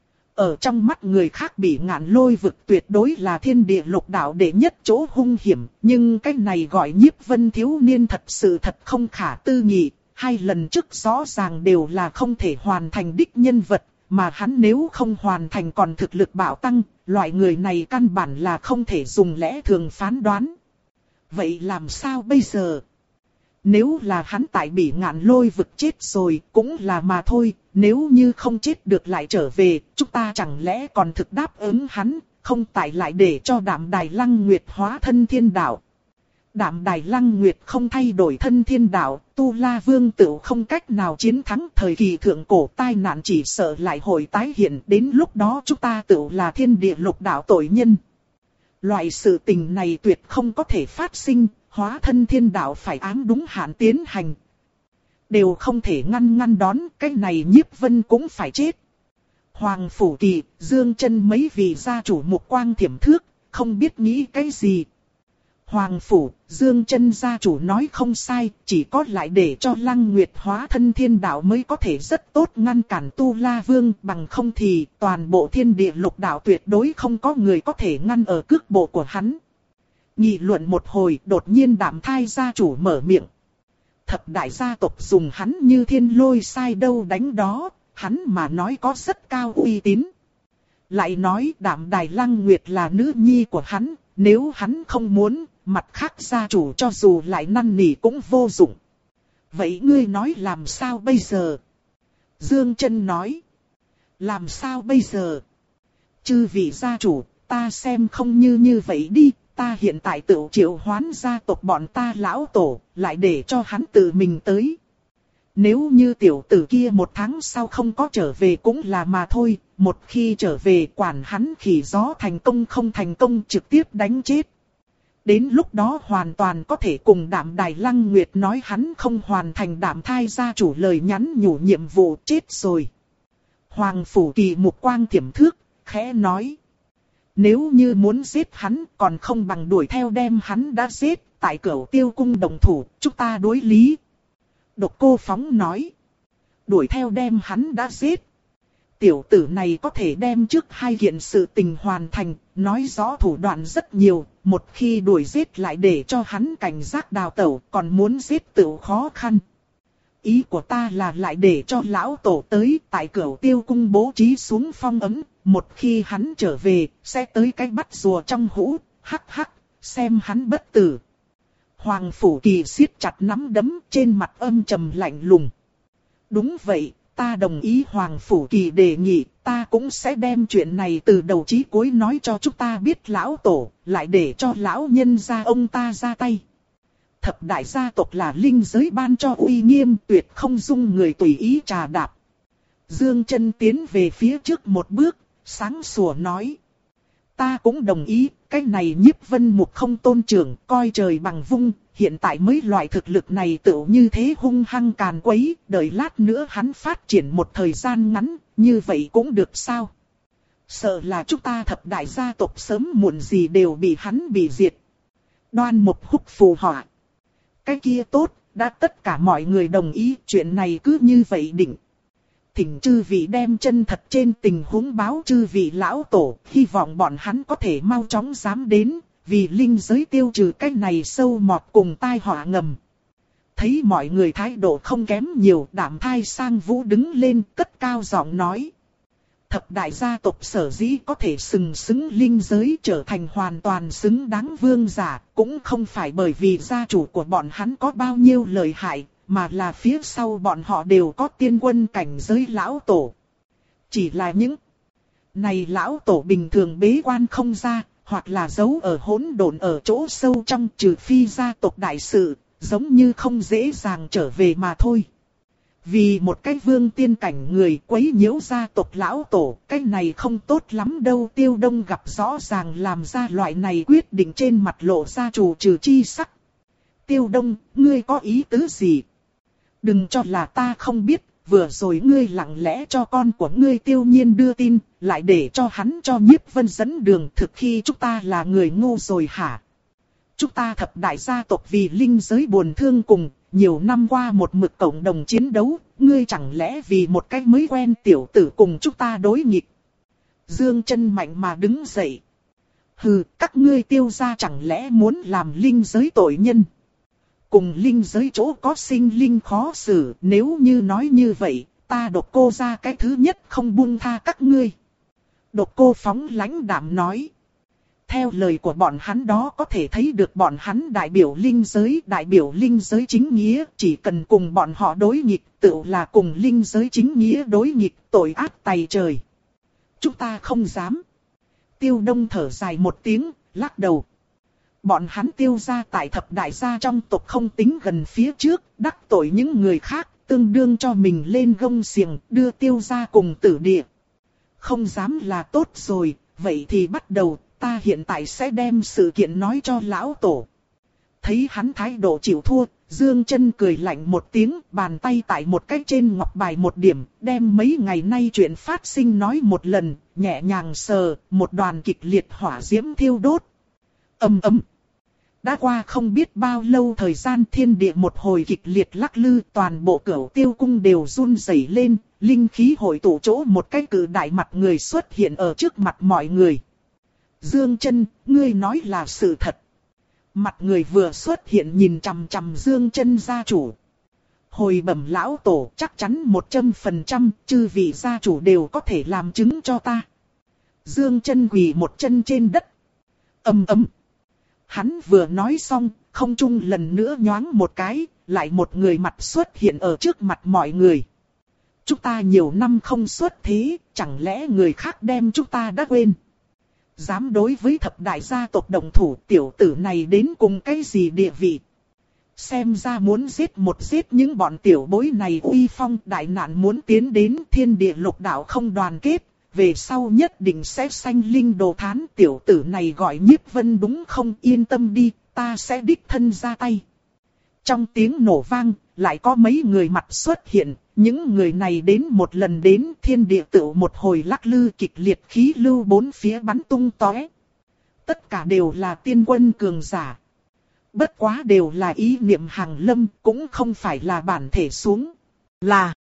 Ở trong mắt người khác Bỉ Ngạn Lôi vực tuyệt đối là thiên địa lục đạo đệ nhất chỗ hung hiểm, nhưng cái này gọi Nhiếp Vân thiếu niên thật sự thật không khả tư nghị, hai lần trước rõ ràng đều là không thể hoàn thành đích nhân vật, mà hắn nếu không hoàn thành còn thực lực bạo tăng, loại người này căn bản là không thể dùng lẽ thường phán đoán. Vậy làm sao bây giờ? Nếu là hắn tại Bỉ Ngạn Lôi vực chết rồi, cũng là mà thôi, nếu như không chết được lại trở về, chúng ta chẳng lẽ còn thực đáp ứng hắn, không tại lại để cho Đạm Đài Lăng Nguyệt hóa thân thiên đạo. Đạm Đài Lăng Nguyệt không thay đổi thân thiên đạo, Tu La Vương tự không cách nào chiến thắng, thời kỳ thượng cổ tai nạn chỉ sợ lại hồi tái hiện, đến lúc đó chúng ta tự là thiên địa lục đạo tội nhân. Loại sự tình này tuyệt không có thể phát sinh, hóa thân thiên đạo phải ám đúng hạn tiến hành. Đều không thể ngăn ngăn đón, cái này Nhiếp Vân cũng phải chết. Hoàng Phủ Kỳ, Dương Chân mấy vị gia chủ mục quang thiểm thước, không biết nghĩ cái gì. Hoàng Phủ, Dương Chân gia chủ nói không sai, chỉ có lại để cho Lăng Nguyệt hóa thân thiên đạo mới có thể rất tốt ngăn cản Tu La Vương, bằng không thì toàn bộ thiên địa lục đạo tuyệt đối không có người có thể ngăn ở cước bộ của hắn. Nghị luận một hồi, đột nhiên Đạm Thai gia chủ mở miệng. Thập đại gia tộc dùng hắn như thiên lôi sai đâu đánh đó, hắn mà nói có rất cao uy tín. Lại nói Đạm Đài Lăng Nguyệt là nữ nhi của hắn, nếu hắn không muốn, mặt khác gia chủ cho dù lại năn nỉ cũng vô dụng. Vậy ngươi nói làm sao bây giờ? Dương Chân nói. Làm sao bây giờ? Chư vị gia chủ, ta xem không như như vậy đi. Ta hiện tại tự triệu hoán gia tộc bọn ta lão tổ, lại để cho hắn tự mình tới. Nếu như tiểu tử kia một tháng sau không có trở về cũng là mà thôi, một khi trở về quản hắn khỉ gió thành công không thành công trực tiếp đánh chết. Đến lúc đó hoàn toàn có thể cùng Đạm Đài Lăng Nguyệt nói hắn không hoàn thành Đạm Thai gia chủ lời nhắn nhủ nhiệm vụ chết rồi. Hoàng Phủ Kỳ mục quang thiểm thước, khẽ nói. Nếu như muốn giết hắn còn không bằng đuổi theo đem hắn đã giết, tại Cửu Tiêu Cung đồng thủ, chúng ta đối lý. Độc Cô Phóng nói. Đuổi theo đem hắn đã giết. Tiểu tử này có thể đem trước hai kiện sự tình hoàn thành, nói rõ thủ đoạn rất nhiều, một khi đuổi giết lại để cho hắn cảnh giác đào tẩu, còn muốn giết tự khó khăn. ý của ta là lại để cho lão tổ tới tại Cửu Tiêu cung bố trí xuống phong ấn, một khi hắn trở về, sẽ tới cái bắt rùa trong hũ, hắc hắc, xem hắn bất tử. Hoàng Phủ Kỳ siết chặt nắm đấm, trên mặt âm trầm lạnh lùng. Đúng vậy, ta đồng ý Hoàng Phủ Kỳ đề nghị, ta cũng sẽ đem chuyện này từ đầu chí cuối nói cho chúng ta biết lão tổ, lại để cho lão nhân gia ông ta ra tay. Thập đại gia tộc là linh giới ban cho uy nghiêm, tuyệt không dung người tùy ý trà đạp. Dương Chân tiến về phía trước một bước, sáng sủa nói. Ta cũng đồng ý, cái này Nhiếp Vân Mục không tôn trưởng, coi trời bằng vung, hiện tại mới loại thực lực này tựu như thế hung hăng càn quấy, đợi lát nữa hắn phát triển một thời gian ngắn, như vậy cũng được sao? Sợ là chúng ta thập đại gia tộc sớm muộn gì đều bị hắn bị diệt. Đoan Mục Húc phù họa. Cái kia tốt, đã tất cả mọi người đồng ý, chuyện này cứ như vậy định. Thỉnh chư vị đem chân thật trên tình huống báo chư vị lão tổ, hy vọng bọn hắn có thể mau chóng dám đến, vì linh giới tiêu trừ cái này sâu mọt cùng tai họa ngầm. Thấy mọi người thái độ không kém nhiều, Đạm Thai Sang Vũ đứng lên cất cao giọng nói. Thập đại gia tộc sở dĩ có thể sừng sững linh giới trở thành hoàn toàn xứng đáng vương giả, cũng không phải bởi vì gia chủ của bọn hắn có bao nhiêu lợi hại, mà là phía sau bọn họ đều có tiên quân cảnh giới lão tổ. Chỉ là những này lão tổ bình thường bế quan không ra, hoặc là giấu ở hỗn độn ở chỗ sâu trong, trừ phi gia tộc đại sự, giống như không dễ dàng trở về mà thôi. Vì một cái vương tiên cảnh người quấy nhiễu gia tộc lão tổ, cái này không tốt lắm đâu. Tiêu Đông gặp rõ ràng làm ra loại này quyết định, trên mặt lộ ra chủ trừ chi sắc. Tiêu Đông, ngươi có ý tứ gì? Đừng cho là ta không biết, vừa rồi ngươi lặng lẽ cho con của ngươi Tiêu Nhiên đưa tin, lại để cho hắn cho Nhiếp Vân dẫn đường, thực khi chúng ta là người ngu rồi hả? Chúng ta thập đại gia tộc vì linh giới buồn thương cùng, nhiều năm qua một mực cộng đồng chiến đấu, ngươi chẳng lẽ vì một cái mới quen tiểu tử cùng chúng ta đối nghịch? Dương Chân mạnh mà đứng dậy. Hừ, các ngươi Tiêu gia chẳng lẽ muốn làm linh giới tội nhân? Cùng linh giới chỗ có sinh linh khó xử, nếu như nói như vậy, ta Độc Cô gia cái thứ nhất không buông tha các ngươi. Độc Cô phóng lãnh đạm nói. Theo lời của bọn hắn đó có thể thấy được bọn hắn đại biểu linh giới, đại biểu linh giới chính nghĩa, chỉ cần cùng bọn họ đối nghịch, tự là cùng linh giới chính nghĩa đối nghịch, tội ác tày trời. Chúng ta không dám. Tiêu Đông thở dài một tiếng, lắc đầu. Bọn hắn Tiêu gia tại thập đại gia trong tộc không tính gần phía trước, đắc tội những người khác, tương đương cho mình lên gông xiềng, đưa Tiêu gia cùng tử địa. Không dám là tốt rồi, vậy thì bắt đầu, ta hiện tại sẽ đem sự kiện nói cho lão tổ. Thấy hắn thái độ chịu thua, Dương Chân cười lạnh một tiếng, bàn tay tại một cái trên ngọc bài một điểm, đem mấy ngày nay chuyện phát sinh nói một lần, nhẹ nhàng sờ, một đoàn kịch liệt hỏa diễm thiêu đốt. Ầm ầm. Đã qua không biết bao lâu thời gian, thiên địa một hồi kịch liệt lắc lư, toàn bộ Cửu Tiêu cung đều run rẩy lên, linh khí hội tụ chỗ một cái cự đại mặt người xuất hiện ở trước mặt mọi người. Dương Chân, ngươi nói là sự thật. Mặt người vừa xuất hiện nhìn chằm chằm Dương Chân gia chủ. Hồi bẩm lão tổ, chắc chắn một trăm phần trăm, chư vị gia chủ đều có thể làm chứng cho ta. Dương Chân quỳ một chân trên đất. Ầm ầm. Hắn vừa nói xong, không trung lần nữa nhoáng một cái, lại một người mặt xuất hiện ở trước mặt mọi người. Chúng ta nhiều năm không xuất thế, chẳng lẽ người khác đem chúng ta đã quên? Dám đối với thập đại gia tộc đồng thủ, tiểu tử này đến cùng cái gì địa vị? Xem ra muốn giết một giết những bọn tiểu bối này uy phong, đại nạn muốn tiến đến, thiên địa lục đạo không đoàn kết, về sau nhất định sẽ sanh linh đồ thán. Tiểu tử này gọi Nhiếp Vân đúng không? Yên tâm đi, ta sẽ đích thân ra tay. Trong tiếng nổ vang, lại có mấy người mặt xuất hiện, những người này đến một lần đến, thiên địa tự một hồi lắc lư, kịch liệt khí lưu bốn phía bắn tung tóe. Tất cả đều là tiên quân cường giả. Bất quá đều là ý niệm hàng lâm, cũng không phải là bản thể xuống. Là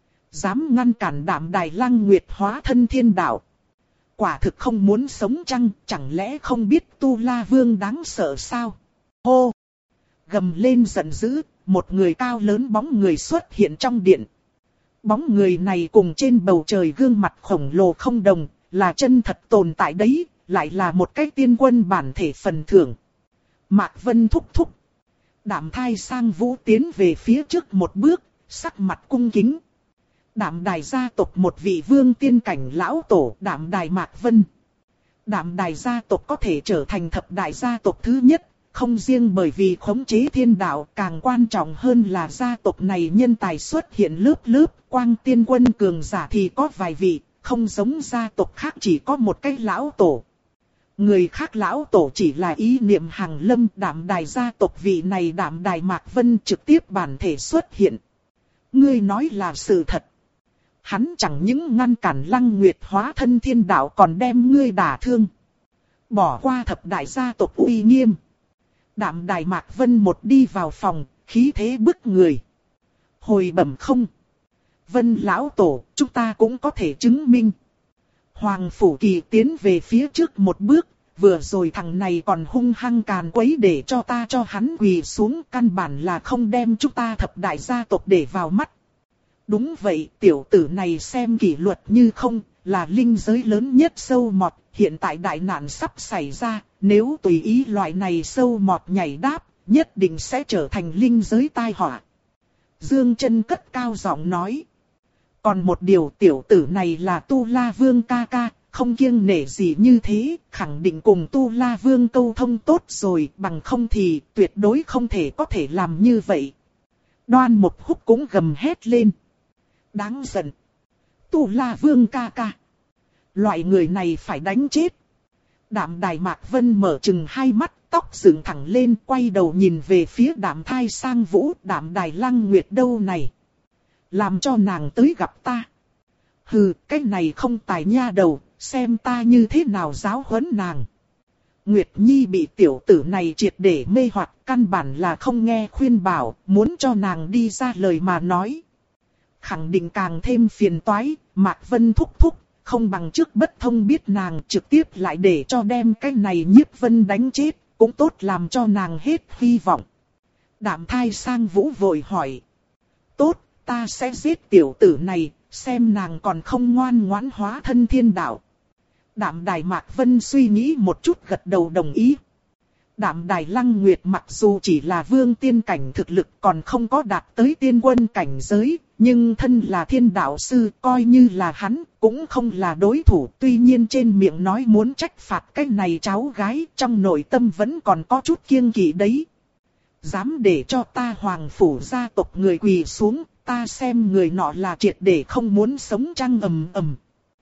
dám ngăn cản Đạm Đài Lăng Nguyệt hóa thân thiên đạo. Quả thực không muốn sống chăng, chẳng lẽ không biết Tu La Vương đáng sợ sao? Hô! Gầm lên giận dữ, một người cao lớn bóng người xuất hiện trong điện. Bóng người này cùng trên bầu trời gương mặt khổng lồ không đồng, là chân thật tồn tại đấy, lại là một cái tiên quân bản thể phần thưởng. Mạc Vân thúc thúc. Đạm Thai Sang Vũ tiến về phía trước một bước, sắc mặt cung kính. Đạm Đài gia tộc một vị vương tiên cảnh lão tổ, Đạm Đài Mạc Vân. Đạm Đài gia tộc có thể trở thành thập đại gia tộc thứ nhất, không riêng bởi vì khống chế thiên đạo, càng quan trọng hơn là gia tộc này nhân tài xuất hiện lớp lớp, quang tiên quân cường giả thì có vài vị, không giống gia tộc khác chỉ có một cái lão tổ. Người khác lão tổ chỉ là ý niệm hàng lâm, Đạm Đài gia tộc vị này Đạm Đài Mạc Vân trực tiếp bản thể xuất hiện. Ngươi nói là sự thật. Hắn chẳng những ngăn cản Lăng Nguyệt hóa thân thiên đạo còn đem ngươi đả thương. Bỏ qua thập đại gia tộc uy nghiêm. Đạm Đài Mạc Vân một đi vào phòng, khí thế bức người. Hồi bẩm không. Vân lão tổ, chúng ta cũng có thể chứng minh. Hoàng Phủ Kỳ tiến về phía trước một bước, vừa rồi thằng này còn hung hăng càn quấy để cho ta cho hắn quỳ xuống, căn bản là không đem chúng ta thập đại gia tộc để vào mắt. Đúng vậy, tiểu tử này xem kỷ luật như không, là linh giới lớn nhất sâu mọt, hiện tại đại nạn sắp xảy ra, nếu tùy ý loại này sâu mọt nhảy đáp, nhất định sẽ trở thành linh giới tai họa. Dương Chân cất cao giọng nói. Còn một điều, tiểu tử này là Tu La Vương ca ca, không kiêng nể gì như thế, khẳng định cùng Tu La Vương câu thông tốt rồi, bằng không thì tuyệt đối không thể có thể làm như vậy. Đoan Mục Húc cũng gầm hét lên. Đáng giận. Tu La Vương ca ca. Loại người này phải đánh chết. Đạm Đài Mạc Vân mở trừng hai mắt, tóc dựng thẳng lên, quay đầu nhìn về phía Đạm Thai Sang Vũ, Đạm Đài Lăng Nguyệt đâu này. Làm cho nàng tới gặp ta. Hừ, cái này không tài nha đầu, xem ta như thế nào giáo huấn nàng. Nguyệt Nhi bị tiểu tử này triệt để mê hoặc, căn bản là không nghe khuyên bảo, muốn cho nàng đi ra lời mà nói. Khẳng định càng thêm phiền toái, Mạc Vân thúc thúc, không bằng trước bất thông biết nàng trực tiếp lại để cho đem cái này Nhiếp Vân đánh chết, cũng tốt làm cho nàng hết hy vọng. Đạm Thai Sang Vũ vội hỏi. Tốt, ta sẽ giết tiểu tử này, xem nàng còn không ngoan ngoãn hóa thân thiên đạo. Đạm Đài Mạc Vân suy nghĩ một chút gật đầu đồng ý. Đạm Đài Lăng Nguyệt mặc dù chỉ là vương tiên cảnh thực lực còn không có đạt tới tiên quân cảnh giới, nhưng thân là thiên đạo sư coi như là hắn cũng không là đối thủ. Tuy nhiên trên miệng nói muốn trách phạt cái này cháu gái, trong nội tâm vẫn còn có chút kiêng kỵ đấy. Dám để cho ta Hoàng Phủ gia tộc người quỳ xuống, ta xem người nọ là triệt để không muốn sống trăng ầm ầm.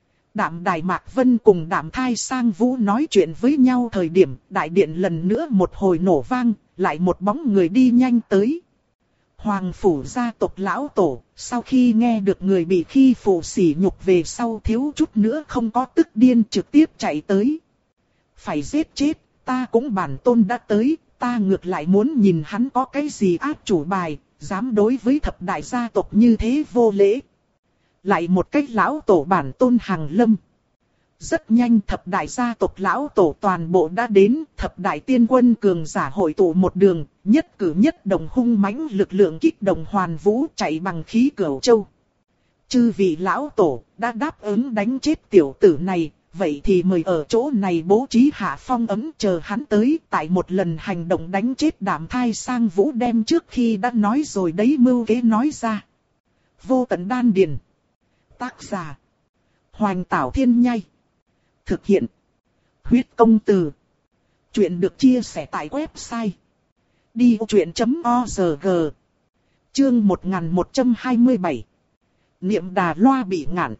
Đạm Đài Mạc Vân cùng Đạm Thai Sang Vũ nói chuyện với nhau thời điểm, đại điện lần nữa một hồi nổ vang, lại một bóng người đi nhanh tới. Hoàng Phủ gia tộc lão tổ, sau khi nghe được người bị khi phụ sỉ nhục về sau thiếu chút nữa không có tức điên trực tiếp chạy tới. Phải giết chết, ta cũng bản tôn đã tới, ta ngược lại muốn nhìn hắn có cái gì áp chủ bài, dám đối với thập đại gia tộc như thế vô lễ. Lại một cách lão tổ bản tôn hàng lâm. Rất nhanh thập đại gia tộc lão tổ toàn bộ đã đến, thập đại tiên quân cường giả hội tụ một đường, nhất cử nhất động hung mãnh lực lượng kích động hoàn vũ chạy bằng khí cửu châu. Chư vị lão tổ đã đáp ứng đánh chết tiểu tử này, vậy thì mời ở chỗ này bố trí hạ phong ấm chờ hắn tới, tại một lần hành động đánh chết Đạm Thai Sang Vũ đem trước khi đã nói rồi đấy mưu kế nói ra. Vô Tận Đan Điền. Tác giả Hoành Tảo Thiên Nhai. Thực hiện Huyết Công Từ. Chuyện được chia sẻ tại website đi vô chuyện chấm org. Chương một nghìn một trăm hai mươi bảy. Niệm Đà Loa bị ngạn.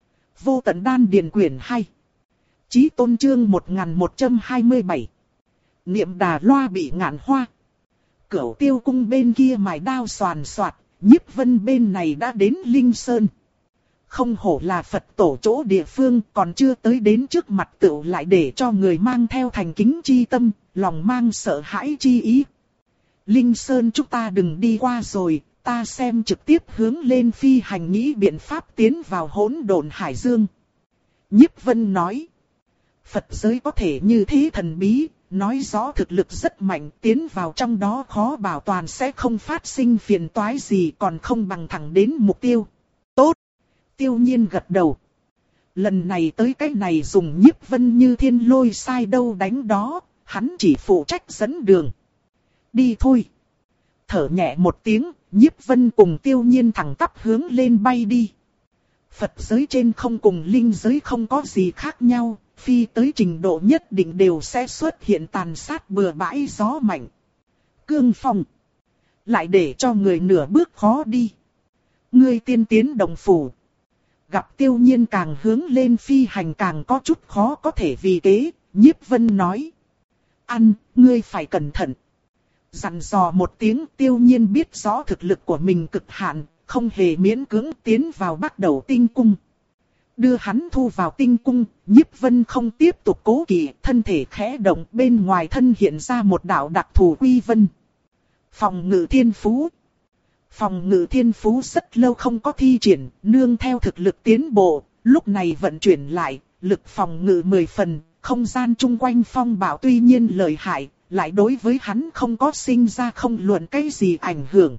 Vô Tận Đan Điền quyển hai. Chí Tôn chương một nghìn một trăm hai mươi bảy. Niệm Đà Loa bị ngạn hoa. Cửu Tiêu cung bên kia mài đao xoàn xoạt, Nhiếp Vân bên này đã đến Linh Sơn. Không hổ là Phật tổ chỗ địa phương, còn chưa tới đến trước mặt tựu lại để cho người mang theo thành kính chi tâm, lòng mang sợ hãi chi ý. Linh Sơn chúng ta đừng đi qua rồi, ta xem trực tiếp hướng lên phi hành nghĩ biện pháp tiến vào hỗn độn hải dương. Nhiếp Vân nói, Phật giới có thể như thế thần bí, nói rõ thực lực rất mạnh, tiến vào trong đó khó bảo toàn sẽ không phát sinh phiền toái gì, còn không bằng thẳng đến mục tiêu. Tốt! Tiêu Nhiên gật đầu. Lần này tới cái này dùng Nhiếp Vân như thiên lôi sai đâu đánh đó, hắn chỉ phụ trách dẫn đường. Đi thôi! Thở nhẹ một tiếng, Nhiếp Vân cùng Tiêu Nhiên thẳng tắp hướng lên bay đi. Phật giới trên không cùng linh giới không có gì khác nhau, phi tới trình độ nhất định đều sẽ xuất hiện tàn sát bừa bãi gió mạnh. Cương phong. Lại để cho người nửa bước khó đi. Ngươi tiên tiến đồng phủ. Gặp Tiêu Nhiên càng hướng lên phi hành càng có chút khó có thể vì kế, Nhiếp Vân nói. Ăn, ngươi phải cẩn thận. Dặn dò một tiếng, Tiêu Nhiên biết rõ thực lực của mình cực hạn, không hề miễn cưỡng tiến vào bắt đầu tinh cung. Đưa hắn thu vào tinh cung, Nhiếp Vân không tiếp tục cố kỵ, thân thể khẽ động, bên ngoài thân hiện ra một đạo đặc thù quy vân. Phòng ngự thiên phú. Phòng ngự thiên phú rất lâu không có thi triển, nương theo thực lực tiến bộ, lúc này vận chuyển lại, lực phòng ngự mười phần, không gian chung quanh phong bạo tuy nhiên lợi hại, lại đối với hắn không có sinh ra không luận cái gì ảnh hưởng.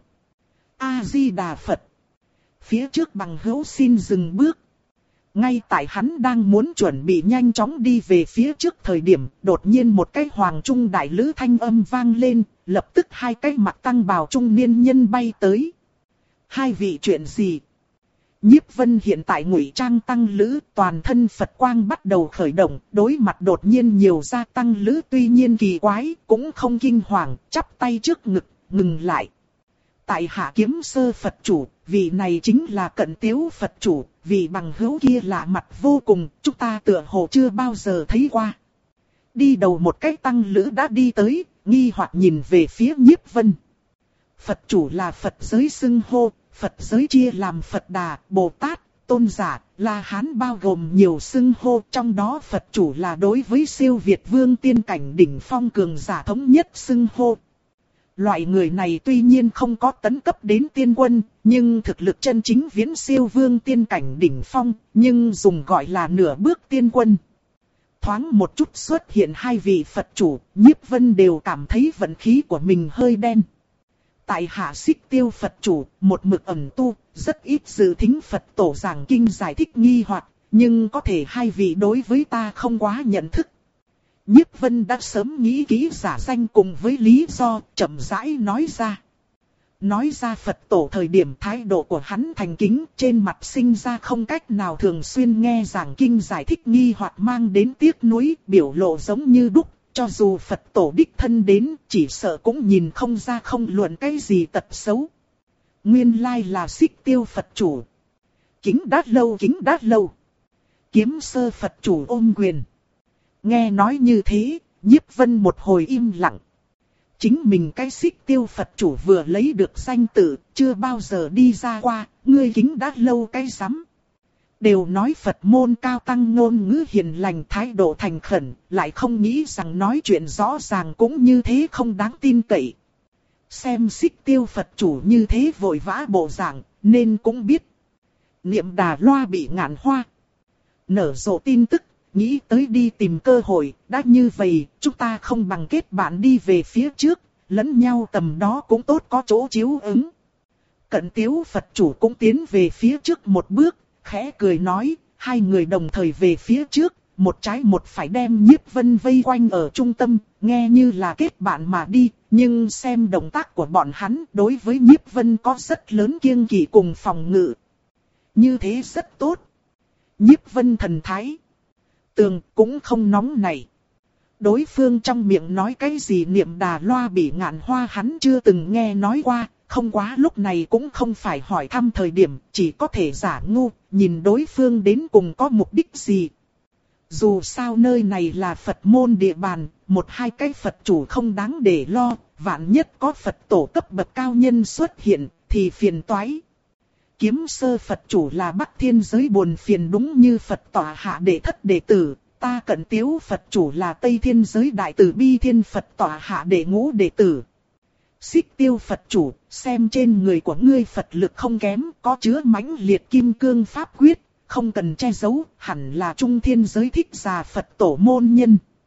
A-di-đà Phật. Phía trước bằng hữu xin dừng bước. Ngay tại hắn đang muốn chuẩn bị nhanh chóng đi về phía trước thời điểm, đột nhiên một cái hoàng trung đại lữ thanh âm vang lên, lập tức hai cái mặt tăng bào trung niên nhân bay tới. Hai vị chuyện gì? Nhiếp Vân hiện tại ngụy trang tăng lữ, toàn thân Phật quang bắt đầu khởi động, đối mặt đột nhiên nhiều ra tăng lữ tuy nhiên kỳ quái, cũng không kinh hoàng, chắp tay trước ngực, ngừng lại. Tại hạ Kiếm Sơ Phật chủ, vị này chính là Cận Tiếu Phật chủ, vị bằng hữu kia lạ mặt vô cùng, chúng ta tựa hồ chưa bao giờ thấy qua. Đi đầu một cái tăng lữ đã đi tới, nghi hoặc nhìn về phía Nhiếp Vân. Phật chủ là Phật giới xưng hô, Phật giới chia làm Phật Đà, Bồ Tát, Tôn giả, La Hán bao gồm nhiều xưng hô, trong đó Phật chủ là đối với siêu Việt vương tiên cảnh đỉnh phong cường giả thống nhất xưng hô. Loại người này tuy nhiên không có tấn cấp đến tiên quân, nhưng thực lực chân chính viễn siêu vương tiên cảnh đỉnh phong, nhưng dùng gọi là nửa bước tiên quân. Thoáng một chút xuất hiện hai vị Phật chủ, Nhiếp Vân đều cảm thấy vận khí của mình hơi đen. Tại hạ Xích Tiêu Phật chủ, một mực ẩn tu, rất ít dự thính Phật tổ giảng kinh giải thích nghi hoặc, nhưng có thể hai vị đối với ta không quá nhận thức. Nhiếp Vân đã sớm nghĩ kỹ giả danh cùng với lý do, chậm rãi nói ra. Nói ra Phật tổ thời điểm thái độ của hắn thành kính, trên mặt sinh ra không cách nào thường xuyên nghe giảng kinh giải thích nghi hoặc mang đến tiếc nuối, biểu lộ giống như đúc, cho dù Phật tổ đích thân đến, chỉ sợ cũng nhìn không ra không luận cái gì tật xấu. Nguyên lai là Xích Tiêu Phật chủ. Kính đát lâu kính đát lâu. Kiếm Sơ Phật chủ ôm quyền. Nghe nói như thế, Nhiếp Vân một hồi im lặng. Chính mình cái Xích Tiêu Phật chủ vừa lấy được danh tự, chưa bao giờ đi ra qua, ngươi kính đã lâu cái rắm. Đều nói Phật môn cao tăng ngôn ngữ hiền lành thái độ thành khẩn, lại không nghĩ rằng nói chuyện rõ ràng cũng như thế không đáng tin cậy. Xem Xích Tiêu Phật chủ như thế vội vã bộ dạng, nên cũng biết. Niệm Đà Loa bị ngạn hoa. Nở rộ tin tức. Nghĩ tới đi tìm cơ hội, đã như vậy, chúng ta không bằng kết bạn đi về phía trước, lẫn nhau tầm đó cũng tốt có chỗ chiếu ứng. Cận Tiếu Phật chủ cũng tiến về phía trước một bước, khẽ cười nói, hai người đồng thời về phía trước, một trái một phải đem Nhiếp Vân vây quanh ở trung tâm, nghe như là kết bạn mà đi, nhưng xem động tác của bọn hắn đối với Nhiếp Vân có rất lớn kiêng kỵ cùng phòng ngự. Như thế rất tốt. Nhiếp Vân thần thái. Tường cũng không nóng này. Đối phương trong miệng nói cái gì Niệm Đà Loa bị ngạn hoa hắn chưa từng nghe nói qua, không quá lúc này cũng không phải hỏi thăm thời điểm, chỉ có thể giả ngu, nhìn đối phương đến cùng có mục đích gì. Dù sao nơi này là Phật môn địa bàn, một hai cái Phật chủ không đáng để lo, vạn nhất có Phật tổ cấp bậc cao nhân xuất hiện, thì phiền toái. Kiếm Sơ Phật chủ là Bắc Thiên giới buồn phiền đúng như Phật tọa hạ đệ thất đệ tử, ta Cận Tiếu Phật chủ là Tây Thiên giới đại tử Bi Thiên Phật tọa hạ đệ ngũ đệ tử. Xích Tiêu Phật chủ, xem trên người của ngươi Phật lực không kém, có chứa mãnh liệt kim cương pháp quyết, không cần che giấu, hẳn là Trung Thiên giới thích già Phật tổ môn nhân.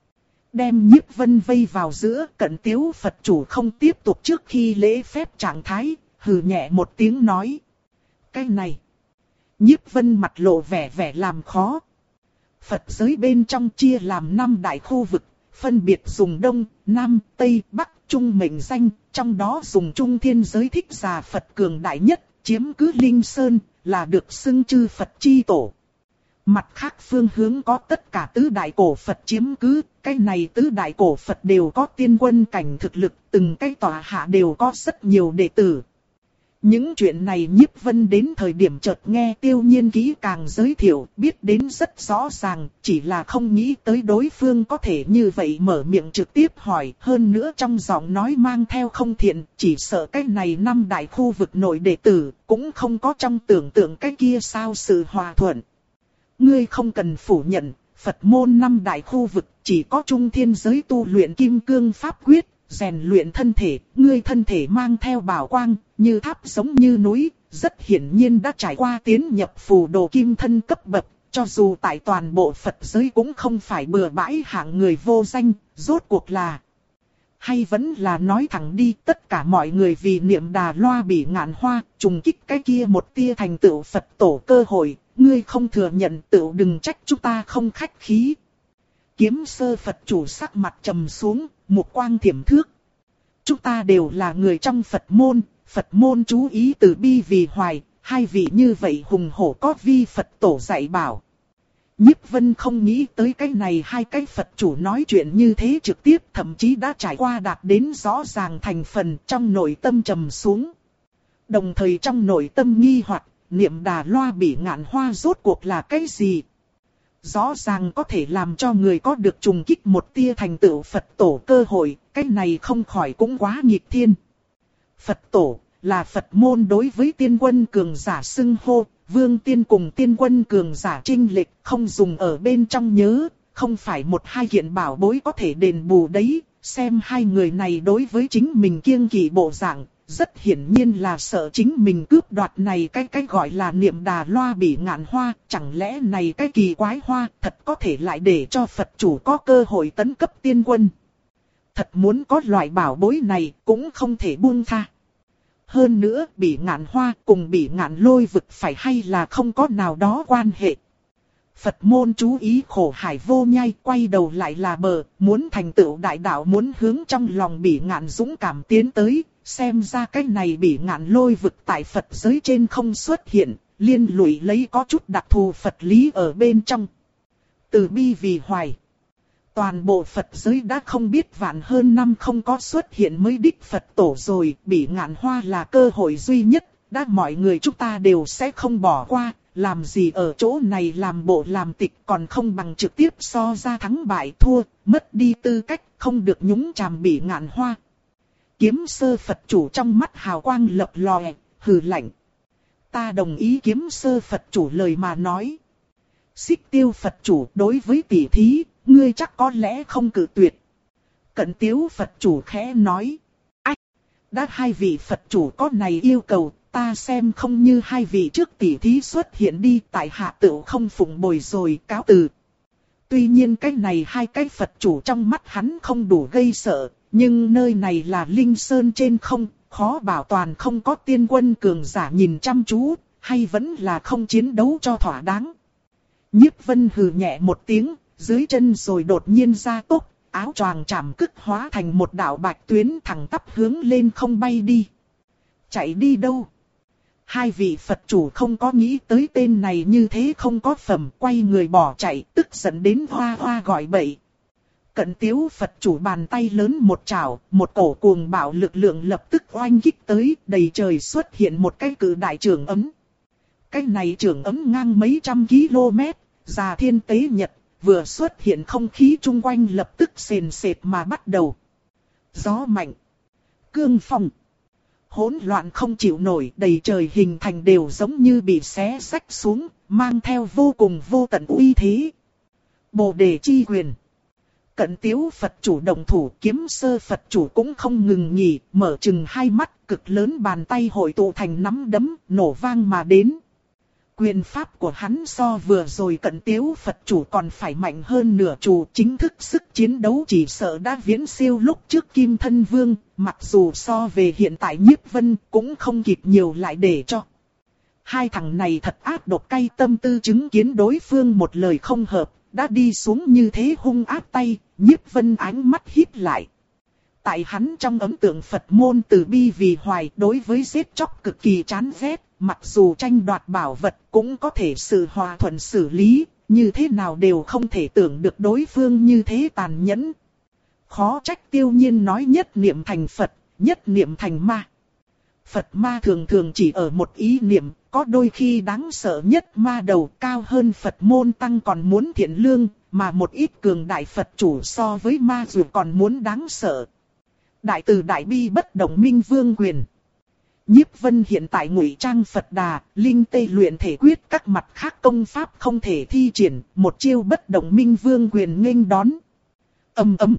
Đem Nhiếp Vân vây vào giữa, Cận Tiếu Phật chủ không tiếp tục trước khi lễ phép trạng thái, hừ nhẹ một tiếng nói. Cái này. Nhiếp Vân mặt lộ vẻ vẻ làm khó. Phật giới bên trong chia làm năm đại khu vực, phân biệt dùng Đông, Nam, Tây, Bắc, Trung mệnh danh, trong đó dùng Trung thiên giới Thích Giả Phật cường đại nhất, chiếm cứ Linh Sơn, là được xưng chư Phật chi tổ. Mặt khác phương hướng có tất cả tứ đại cổ Phật chiếm cứ, cái này tứ đại cổ Phật đều có tiên quân cảnh thực lực, từng cái tòa hạ đều có rất nhiều đệ tử. Những chuyện này Nhiếp Vân đến thời điểm chợt nghe Tiêu Nhiên kỹ càng giới thiệu, biết đến rất rõ ràng, chỉ là không nghĩ tới đối phương có thể như vậy mở miệng trực tiếp hỏi, hơn nữa trong giọng nói mang theo không thiện, chỉ sợ cái này năm đại khu vực nội đệ tử, cũng không có trong tưởng tượng cái kia sao sự hòa thuận. Ngươi không cần phủ nhận, Phật môn năm đại khu vực chỉ có Trung thiên giới tu luyện kim cương pháp quyết, rèn luyện thân thể, ngươi thân thể mang theo bảo quang, như tháp giống như núi, rất hiển nhiên đã trải qua tiến nhập phù đồ kim thân cấp bậc, cho dù tại toàn bộ Phật giới cũng không phải bừa bãi hạng người vô danh, rốt cuộc là. Hay vẫn là nói thẳng đi, tất cả mọi người vì niệm Đà Loa Bỉ Ngạn Hoa, trùng kích cái kia một tia thành tựu Phật tổ cơ hội, ngươi không thừa nhận tựu đừng trách chúng ta không khách khí. Kiếm Sơ Phật chủ sắc mặt trầm xuống, một quang thiểm thước. Chúng ta đều là người trong Phật môn, Phật môn chú ý từ bi vì hoài, hai vị như vậy hùng hổ có vi Phật tổ dạy bảo. Nhiếp Vân không nghĩ tới cái này hai cái Phật chủ nói chuyện như thế trực tiếp, thậm chí đã trải qua đạt đến rõ ràng thành phần, trong nội tâm trầm xuống. Đồng thời trong nội tâm nghi hoặc, niệm Đà Loa Bỉ Ngạn Hoa rốt cuộc là cái gì? Rõ ràng có thể làm cho người có được trùng kích một tia thành tựu Phật tổ cơ hội, cái này không khỏi cũng quá nghịch thiên. Phật tổ là Phật môn đối với tiên quân cường giả xưng hô, vương tiên cùng tiên quân cường giả trinh lệch không dùng ở bên trong nhớ, không phải một hai kiện bảo bối có thể đền bù đấy, xem hai người này đối với chính mình kiêng kỵ bộ dạng, rất hiển nhiên là sợ chính mình cướp đoạt này cái cái gọi là niệm Đà Loa Bỉ Ngạn Hoa, chẳng lẽ này cái kỳ quái hoa thật có thể lại để cho Phật chủ có cơ hội tấn cấp tiên quân. Thật muốn có loại bảo bối này cũng không thể buông tha. Hơn nữa Bỉ Ngạn Hoa cùng Bỉ Ngạn Lôi vực phải hay là không có nào đó quan hệ. Phật môn chú ý khổ hải vô nhai, quay đầu lại là bờ, muốn thành tựu đại đạo, muốn hướng trong lòng Bỉ Ngạn dũng cảm tiến tới, xem ra cái này Bỉ Ngạn Lôi vực tại Phật giới trên không xuất hiện, liên lụy lấy có chút đặc thù Phật lý ở bên trong. Từ bi vì hoài. Toàn bộ Phật giới đã không biết vạn hơn năm không có xuất hiện mới đích Phật tổ rồi, Bỉ Ngạn Hoa là cơ hội duy nhất, đã mọi người chúng ta đều sẽ không bỏ qua, làm gì ở chỗ này làm bộ làm tịch, còn không bằng trực tiếp so ra thắng bại thua, mất đi tư cách, không được nhúng chàm Bỉ Ngạn Hoa. Kiếm Sơ Phật chủ trong mắt hào quang lập lòe, hừ lạnh. Ta đồng ý Kiếm Sơ Phật chủ lời mà nói. Xích Tiêu Phật chủ đối với tỷ thí, ngươi chắc có lẽ không cự tuyệt. Cận Tiếu Phật chủ khẽ nói. Ách! Đã hai vị Phật chủ có này yêu cầu, ta xem không như hai vị trước tỷ thí xuất hiện đi, tại hạ tựu không phụng bồi rồi, cáo từ. Tuy nhiên cái này hai cái Phật chủ trong mắt hắn không đủ gây sợ, nhưng nơi này là Linh Sơn trên không, khó bảo toàn không có tiên quân cường giả nhìn chăm chú, hay vẫn là không chiến đấu cho thỏa đáng. Nhiếp Vân hừ nhẹ một tiếng, dưới chân rồi đột nhiên ra tốc, áo choàng chạm cức hóa thành một đạo bạch tuyến thẳng tắp hướng lên không bay đi. Chạy đi đâu? Hai vị Phật chủ không có nghĩ tới tên này như thế không có phẩm, quay người bỏ chạy, tức giận đến hoa hoa gọi bậy. Cận Tiếu Phật chủ bàn tay lớn một trảo, một cổ cuồng bạo lực lượng lập tức oanh kích tới, đầy trời xuất hiện một cái cự đại trường ấm. Cái này trường ấm ngang mấy trăm km, già thiên tế nhật, vừa xuất hiện không khí chung quanh lập tức sền sệt mà bắt đầu. Gió mạnh, cương phong, hỗn loạn không chịu nổi, đầy trời hình thành đều giống như bị xé rách xuống, mang theo vô cùng vô tận uy thế. Bồ đề chi quyền. Cận Tiếu Phật chủ động thủ, Kiếm Sơ Phật chủ cũng không ngừng nghỉ, mở chừng hai mắt, cực lớn bàn tay hội tụ thành nắm đấm, nổ vang mà đến. Quyền pháp của hắn so vừa rồi Cận Tiếu Phật chủ còn phải mạnh hơn nửa chủ, chính thức sức chiến đấu chỉ sợ đã viễn siêu lúc trước Kim Thân Vương, mặc dù so về hiện tại Nhiếp Vân cũng không kịp nhiều lại để cho. Hai thằng này thật ác độc cay tâm tư chứng kiến đối phương một lời không hợp, đã đi xuống như thế hung ác tay, Nhiếp Vân ánh mắt híp lại. Tại hắn trong ấn tượng Phật môn từ bi vì hoài, đối với giết chóc cực kỳ chán ghét, mặc dù tranh đoạt bảo vật cũng có thể sự hòa thuận xử lý, như thế nào đều không thể tưởng được đối phương như thế tàn nhẫn. Khó trách Tiêu Nhiên nói nhất niệm thành Phật, nhất niệm thành ma. Phật ma thường thường chỉ ở một ý niệm, có đôi khi đáng sợ nhất ma đầu cao hơn Phật môn tăng còn muốn thiện lương, mà một ít cường đại Phật chủ so với ma dù còn muốn đáng sợ. Đại từ đại bi bất động minh vương quyền. Nhiếp Vân hiện tại ngụy trang Phật Đà, linh tê luyện thể quyết các mặt khác công pháp không thể thi triển, một chiêu bất động minh vương quyền nghênh đón. Ầm ầm.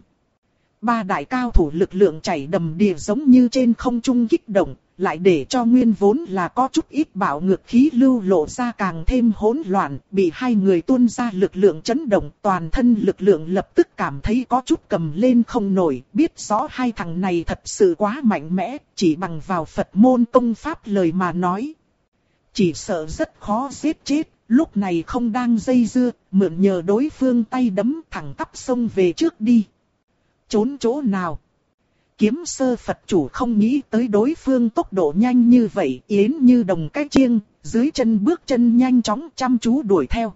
Ba đại cao thủ lực lượng chảy đầm đìa giống như trên không trung kích động, lại để cho nguyên vốn là có chút ít bạo ngược khí lưu lộ ra càng thêm hỗn loạn, bị hai người tuôn ra lực lượng chấn động, toàn thân lực lượng lập tức cảm thấy có chút cầm lên không nổi, biết rõ hai thằng này thật sự quá mạnh mẽ, chỉ bằng vào Phật môn công pháp lời mà nói. Chỉ sợ rất khó giết chết, lúc này không đang dây dưa, mượn nhờ đối phương tay đấm thẳng tắp xông về trước đi. Trốn chỗ nào? Kiếm sơ Phật chủ không nghĩ tới đối phương tốc độ nhanh như vậy, yến như đồng cái chiêng, dưới chân bước chân nhanh chóng chăm chú đuổi theo.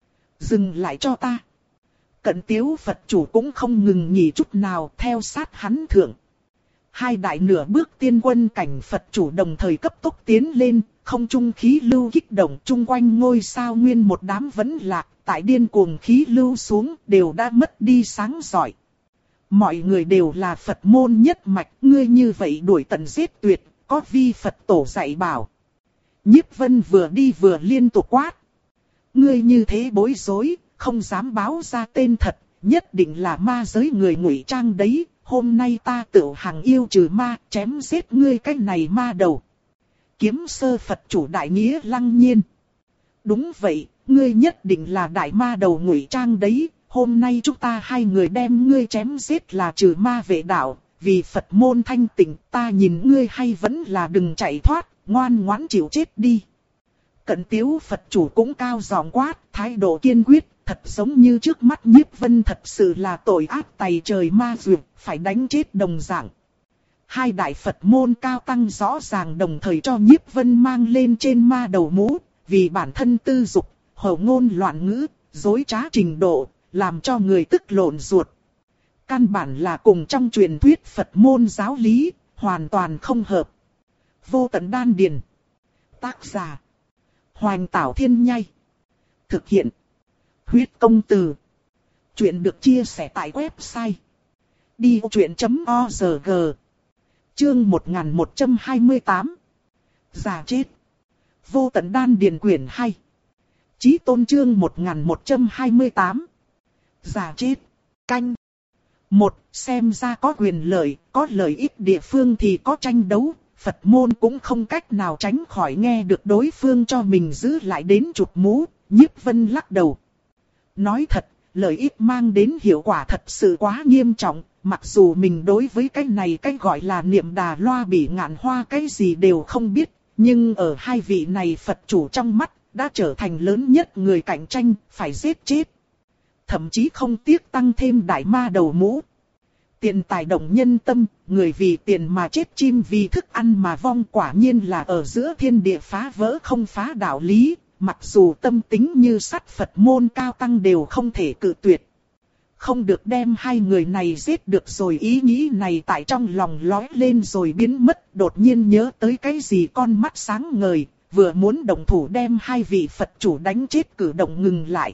Dừng lại cho ta. Cận Tiếu Phật chủ cũng không ngừng nghỉ chút nào, theo sát hắn thượng. Hai đại nửa bước tiên quân cảnh Phật chủ đồng thời cấp tốc tiến lên, không trung khí lưu kích động, chung quanh ngôi sao nguyên một đám vẫn lạc, tại điên cuồng khí lưu xuống đều đã mất đi sáng rọi. Mọi người đều là Phật môn nhất mạch, ngươi như vậy đuổi tận giết tuyệt, có vi Phật tổ dạy bảo. Nhiếp Vân vừa đi vừa liên tục quát. Ngươi như thế bối rối, không dám báo ra tên thật, nhất định là ma giới người ngụy trang đấy, hôm nay ta tự hàng yêu trừ ma, chém giết ngươi cái này ma đầu. Kiếm sơ Phật chủ đại nghĩa lăng nhiên. Đúng vậy, ngươi nhất định là đại ma đầu ngụy trang đấy. Hôm nay chúng ta hai người đem ngươi chém giết là trừ ma vệ đạo, vì Phật môn thanh tịnh, ta nhìn ngươi hay vẫn là đừng chạy thoát, ngoan ngoãn chịu chết đi. Cận Tiếu Phật chủ cũng cao giọng quát, thái độ kiên quyết, thật giống như trước mắt Nhiếp Vân thật sự là tội ác tày trời ma duyệt, phải đánh chết đồng dạng. Hai đại Phật môn cao tăng rõ ràng đồng thời cho Nhiếp Vân mang lên trên ma đầu mũ, vì bản thân tư dục, hổ ngôn loạn ngữ, dối trá trình độ, làm cho người tức lộn ruột. Căn bản là cùng trong truyền thuyết Phật môn giáo lý, hoàn toàn không hợp. Vô tận đan điền. Tác giả. Hoành Tảo Thiên Nhai. Thực hiện. Huyết công từ. Chuyện được chia sẻ tại website. đi ô chuyện chấm o rờ giê. Chương một nghìn một trăm hai mươi tám. Già chết. Vô tận đan điền quyển hai. Chí tôn chương một nghìn một trăm hai mươi tám. Già chết. Canh. Một, xem ra có quyền lợi, có lợi ích địa phương thì có tranh đấu, Phật môn cũng không cách nào tránh khỏi nghe được đối phương cho mình giữ lại đến chụp mũ, Nhiếp Vân lắc đầu. Nói thật, lợi ích mang đến hiệu quả thật sự quá nghiêm trọng, mặc dù mình đối với cái này cái gọi là niệm đà loa bỉ ngạn hoa cái gì đều không biết, nhưng ở hai vị này Phật chủ trong mắt, đã trở thành lớn nhất người cạnh tranh, phải giết chết. Thậm chí không tiếc tăng thêm đại ma đầu mũ. Tiền tài động nhân tâm, người vì tiền mà chết chim vì thức ăn mà vong, quả nhiên là ở giữa thiên địa phá vỡ không phá đạo lý, mặc dù tâm tính như sắt Phật môn cao tăng đều không thể cự tuyệt. Không được đem hai người này giết được rồi, ý nghĩ này tại trong lòng lóe lên rồi biến mất, đột nhiên nhớ tới cái gì con mắt sáng ngời, vừa muốn động thủ đem hai vị Phật chủ đánh chết cử động ngừng lại.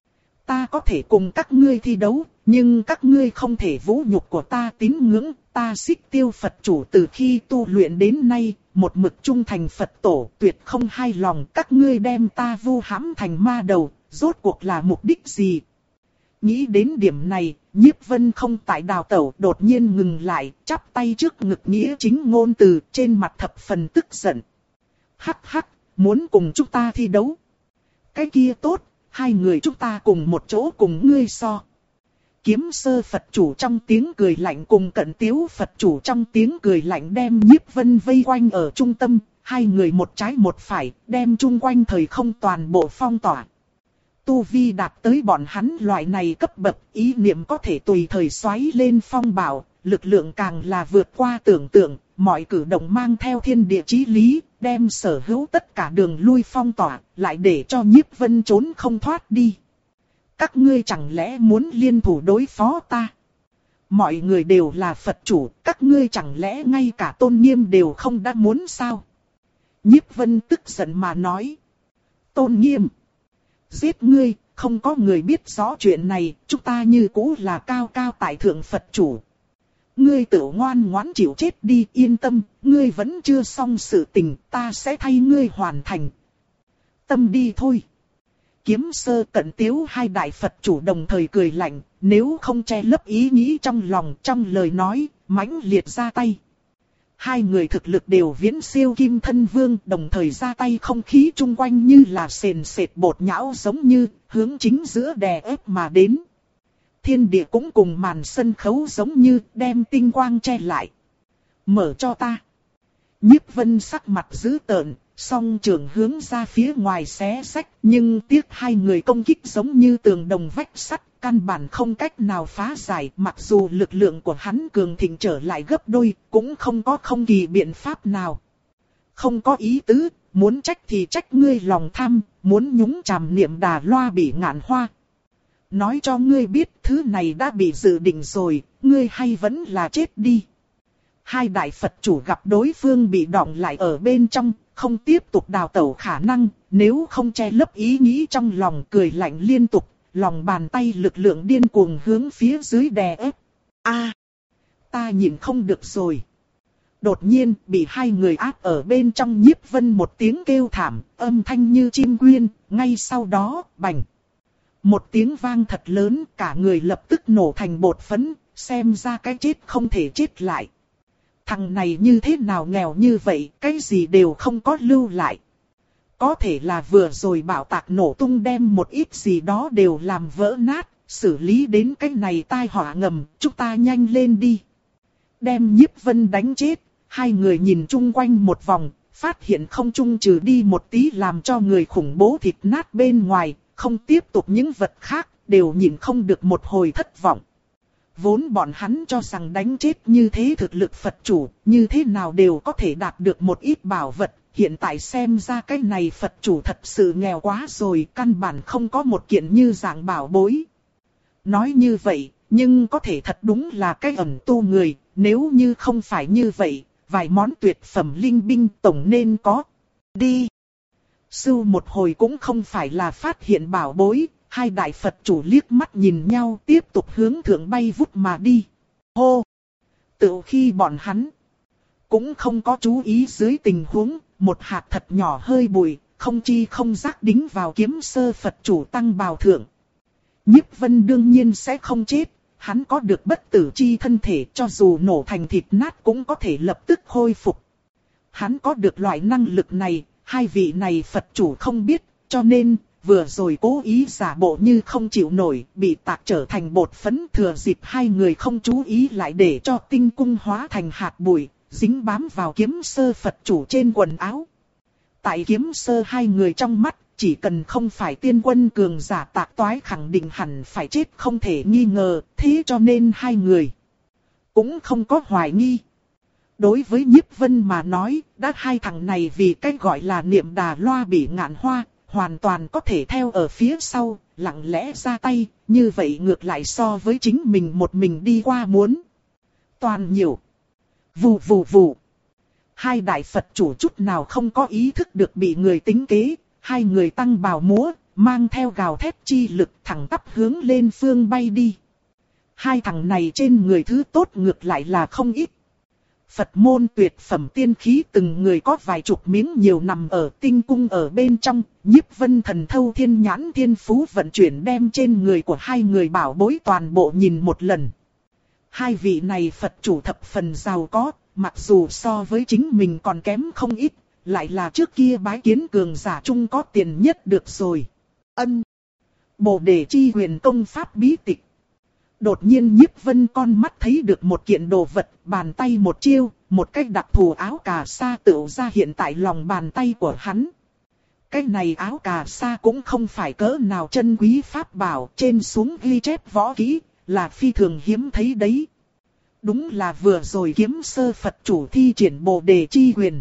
Ta có thể cùng các ngươi thi đấu, nhưng các ngươi không thể vũ nhục của ta tín ngưỡng, ta Xích Tiêu Phật chủ từ khi tu luyện đến nay, một mực trung thành Phật tổ, tuyệt không hai lòng, các ngươi đem ta vu hãm thành ma đầu, rốt cuộc là mục đích gì? Nghĩ đến điểm này, Nhiếp Vân không tại đào tẩu, đột nhiên ngừng lại, chắp tay trước ngực nghĩa chính ngôn từ, trên mặt thập phần tức giận. Hắc hắc, muốn cùng chúng ta thi đấu. cái kia tốt, hai người chúng ta cùng một chỗ cùng ngươi so. Kiếm Sơ Phật chủ trong tiếng cười lạnh cùng Cận Tiếu Phật chủ trong tiếng cười lạnh đem Nhiếp Vân vây quanh ở trung tâm, hai người một trái một phải, đem chung quanh thời không toàn bộ phong tỏa. Tu vi đạt tới bọn hắn loại này cấp bậc, ý niệm có thể tùy thời xoáy lên phong bạo, lực lượng càng là vượt qua tưởng tượng, mọi cử động mang theo thiên địa chí lý, đem sở hữu tất cả đường lui phong tỏa, lại để cho Nhiếp Vân trốn không thoát đi. Các ngươi chẳng lẽ muốn liên thủ đối phó ta? Mọi người đều là Phật chủ, các ngươi chẳng lẽ ngay cả tôn nghiêm đều không đã muốn sao? Nhiếp Vân tức giận mà nói. Tôn nghiêm. Giết ngươi, không có người biết rõ chuyện này, chúng ta như cũ là cao cao tại thượng Phật chủ. Ngươi tự ngoan ngoãn chịu chết đi, yên tâm, ngươi vẫn chưa xong sự tình, ta sẽ thay ngươi hoàn thành. Tâm đi thôi. Kiếm Sơ Cận Tiếu hai đại Phật chủ đồng thời cười lạnh, nếu không che lấp ý nghĩ trong lòng, trong lời nói, mãnh liệt ra tay. Hai người thực lực đều viễn siêu Kim Thân Vương, đồng thời ra tay, không khí chung quanh như là sền sệt bột nhão giống như, hướng chính giữa đè ép mà đến. Thiên địa cũng cùng màn sân khấu giống như, đem tinh quang che lại. Mở cho ta. Nhiếp Vân sắc mặt dữ tợn, song trường hướng ra phía ngoài xé xách, nhưng tiếc hai người công kích giống như tường đồng vách sắt, căn bản không cách nào phá giải, mặc dù lực lượng của hắn cường thịnh trở lại gấp đôi, cũng không có không kỳ biện pháp nào. Không có ý tứ, muốn trách thì trách ngươi lòng tham, muốn nhúng chàm niệm đà loa bị ngạn hoa. Nói cho ngươi biết thứ này đã bị dự định rồi, ngươi hay vẫn là chết đi. Hai đại Phật chủ gặp đối phương bị đọng lại ở bên trong, không tiếp tục đào tẩu khả năng, nếu không che lấp ý nghĩ trong lòng, cười lạnh liên tục, lòng bàn tay lực lượng điên cuồng hướng phía dưới đè ép. A, ta nhìn không được rồi. Đột nhiên bị hai người áp ở bên trong. Nhiếp Vân một tiếng kêu thảm, âm thanh như chim quyên, ngay sau đó, bành. Một tiếng vang thật lớn, cả người lập tức nổ thành bột phấn, xem ra cái chết không thể chết lại. Thằng này như thế nào nghèo như vậy, cái gì đều không có lưu lại. Có thể là vừa rồi bảo tạc nổ tung đem một ít gì đó đều làm vỡ nát, xử lý đến cái này tai họa ngầm, chúng ta nhanh lên đi. Đem Nhiếp Vân đánh chết, hai người nhìn chung quanh một vòng, phát hiện không trung trừ đi một tí làm cho người khủng bố thịt nát bên ngoài, không tiếp tục những vật khác, đều nhìn không được một hồi thất vọng. Vốn bọn hắn cho rằng đánh chết như thế thực lực Phật chủ, như thế nào đều có thể đạt được một ít bảo vật. Hiện tại xem ra cái này Phật chủ thật sự nghèo quá rồi, căn bản không có một kiện như dạng bảo bối. Nói như vậy, nhưng có thể thật đúng là cái ẩn tu người, nếu như không phải như vậy, vài món tuyệt phẩm linh binh tổng nên có. Đi! Sưu một hồi cũng không phải là phát hiện bảo bối. Hai đại Phật chủ liếc mắt nhìn nhau, tiếp tục hướng thượng bay vút mà đi. Hô! Tự khi bọn hắn cũng không có chú ý dưới tình huống, một hạt thật nhỏ hơi bụi, không chi không giác đính vào Kiếm Sơ Phật chủ tăng bào thượng. Nhiếp Vân đương nhiên sẽ không chết, hắn có được bất tử chi thân thể, cho dù nổ thành thịt nát cũng có thể lập tức khôi phục. Hắn có được loại năng lực này, hai vị này Phật chủ không biết, cho nên vừa rồi cố ý giả bộ như không chịu nổi, bị tạc trở thành bột phấn, thừa dịp hai người không chú ý lại để cho tinh cung hóa thành hạt bụi, dính bám vào Kiếm Sơ Phật chủ trên quần áo. Tại Kiếm Sơ hai người trong mắt, chỉ cần không phải tiên quân cường giả tạc toái khẳng định hẳn phải chết không thể nghi ngờ, thế cho nên hai người cũng không có hoài nghi. Đối với Nhiếp Vân mà nói, đã hai thằng này vì cái gọi là niệm đà loa bị ngạn hoa, hoàn toàn có thể theo ở phía sau, lặng lẽ ra tay, như vậy ngược lại so với chính mình một mình đi qua muốn toàn nhiều. Vù vù vù. Hai đại Phật chủ chút nào không có ý thức được bị người tính kế, hai người tăng bào múa, mang theo gào thét chi lực thẳng tắp hướng lên phương bay đi. Hai thằng này trên người thứ tốt ngược lại là không ít. Phật môn tuyệt phẩm tiên khí từng người có vài chục miếng nhiều nằm ở tinh cung ở bên trong, Nhiếp Vân thần thâu thiên nhãn thiên phú vận chuyển đem trên người của hai người bảo bối toàn bộ nhìn một lần. Hai vị này Phật chủ thập phần giàu có, mặc dù so với chính mình còn kém không ít, lại là trước kia bái kiến cường giả chung có tiền nhất được rồi. Ân. Bồ đề chi huyền công pháp bí tịch. Đột nhiên Nhiếp Vân con mắt thấy được một kiện đồ vật, bàn tay một chiêu, một cái đặc thù áo cà sa tựu ra hiện tại lòng bàn tay của hắn. Cái này áo cà sa cũng không phải cỡ nào chân quý pháp bảo, trên xuống ghi chép võ kỹ, là phi thường hiếm thấy đấy. Đúng là vừa rồi Kiếm Sơ Phật chủ thi triển Bồ đề chi huyền.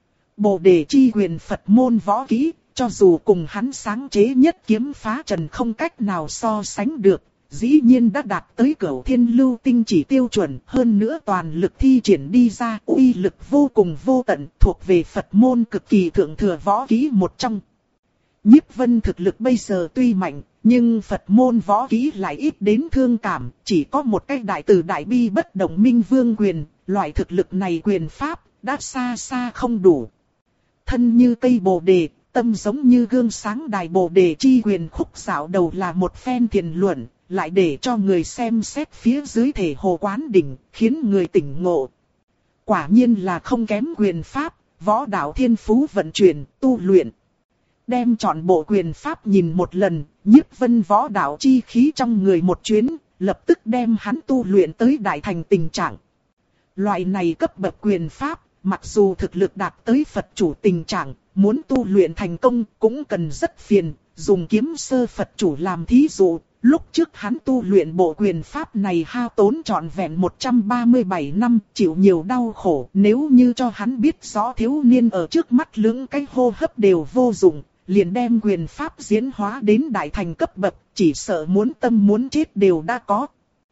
Bồ đề chi huyền Phật môn võ kỹ, cho dù cùng hắn sáng chế nhất kiếm phá trần không cách nào so sánh được, dĩ nhiên đã đạt tới cửu thiên lưu tinh chỉ tiêu chuẩn, hơn nữa toàn lực thi triển đi ra, uy lực vô cùng vô tận, thuộc về Phật môn cực kỳ thượng thừa võ kỹ một trong. Nhiếp Vân thực lực bây giờ tuy mạnh, nhưng Phật môn võ kỹ lại ít đến thương cảm, chỉ có một cái đại từ đại bi bất động minh vương quyền, loại thực lực này quyền pháp, đã xa xa không đủ. Thân như cây bồ đề, tâm giống như gương sáng đài bồ đề chi quyền khúc dạo đầu là một phen thiền luận, lại để cho người xem xét phía dưới thể hồ quán đỉnh, khiến người tỉnh ngộ. Quả nhiên là không kém quyền pháp, võ đạo thiên phú vận chuyển, tu luyện. Đem chọn bộ quyền pháp nhìn một lần, Nhiếp Vân võ đạo chi khí trong người một chuyến, lập tức đem hắn tu luyện tới đại thành tình trạng. Loại này cấp bậc quyền pháp, mặc dù thực lực đạt tới Phật chủ tình trạng, muốn tu luyện thành công cũng cần rất phiền, dùng Kiếm Sơ Phật chủ làm thí dụ. Lúc trước hắn tu luyện bộ quyền pháp này hao tốn trọn vẹn một trăm ba mươi bảy năm, chịu nhiều đau khổ. Nếu như cho hắn biết rõ thiếu niên ở trước mắt lưỡng cái hô hấp đều vô dụng, liền đem quyền pháp diễn hóa đến đại thành cấp bậc, chỉ sợ muốn tâm muốn chết đều đã có.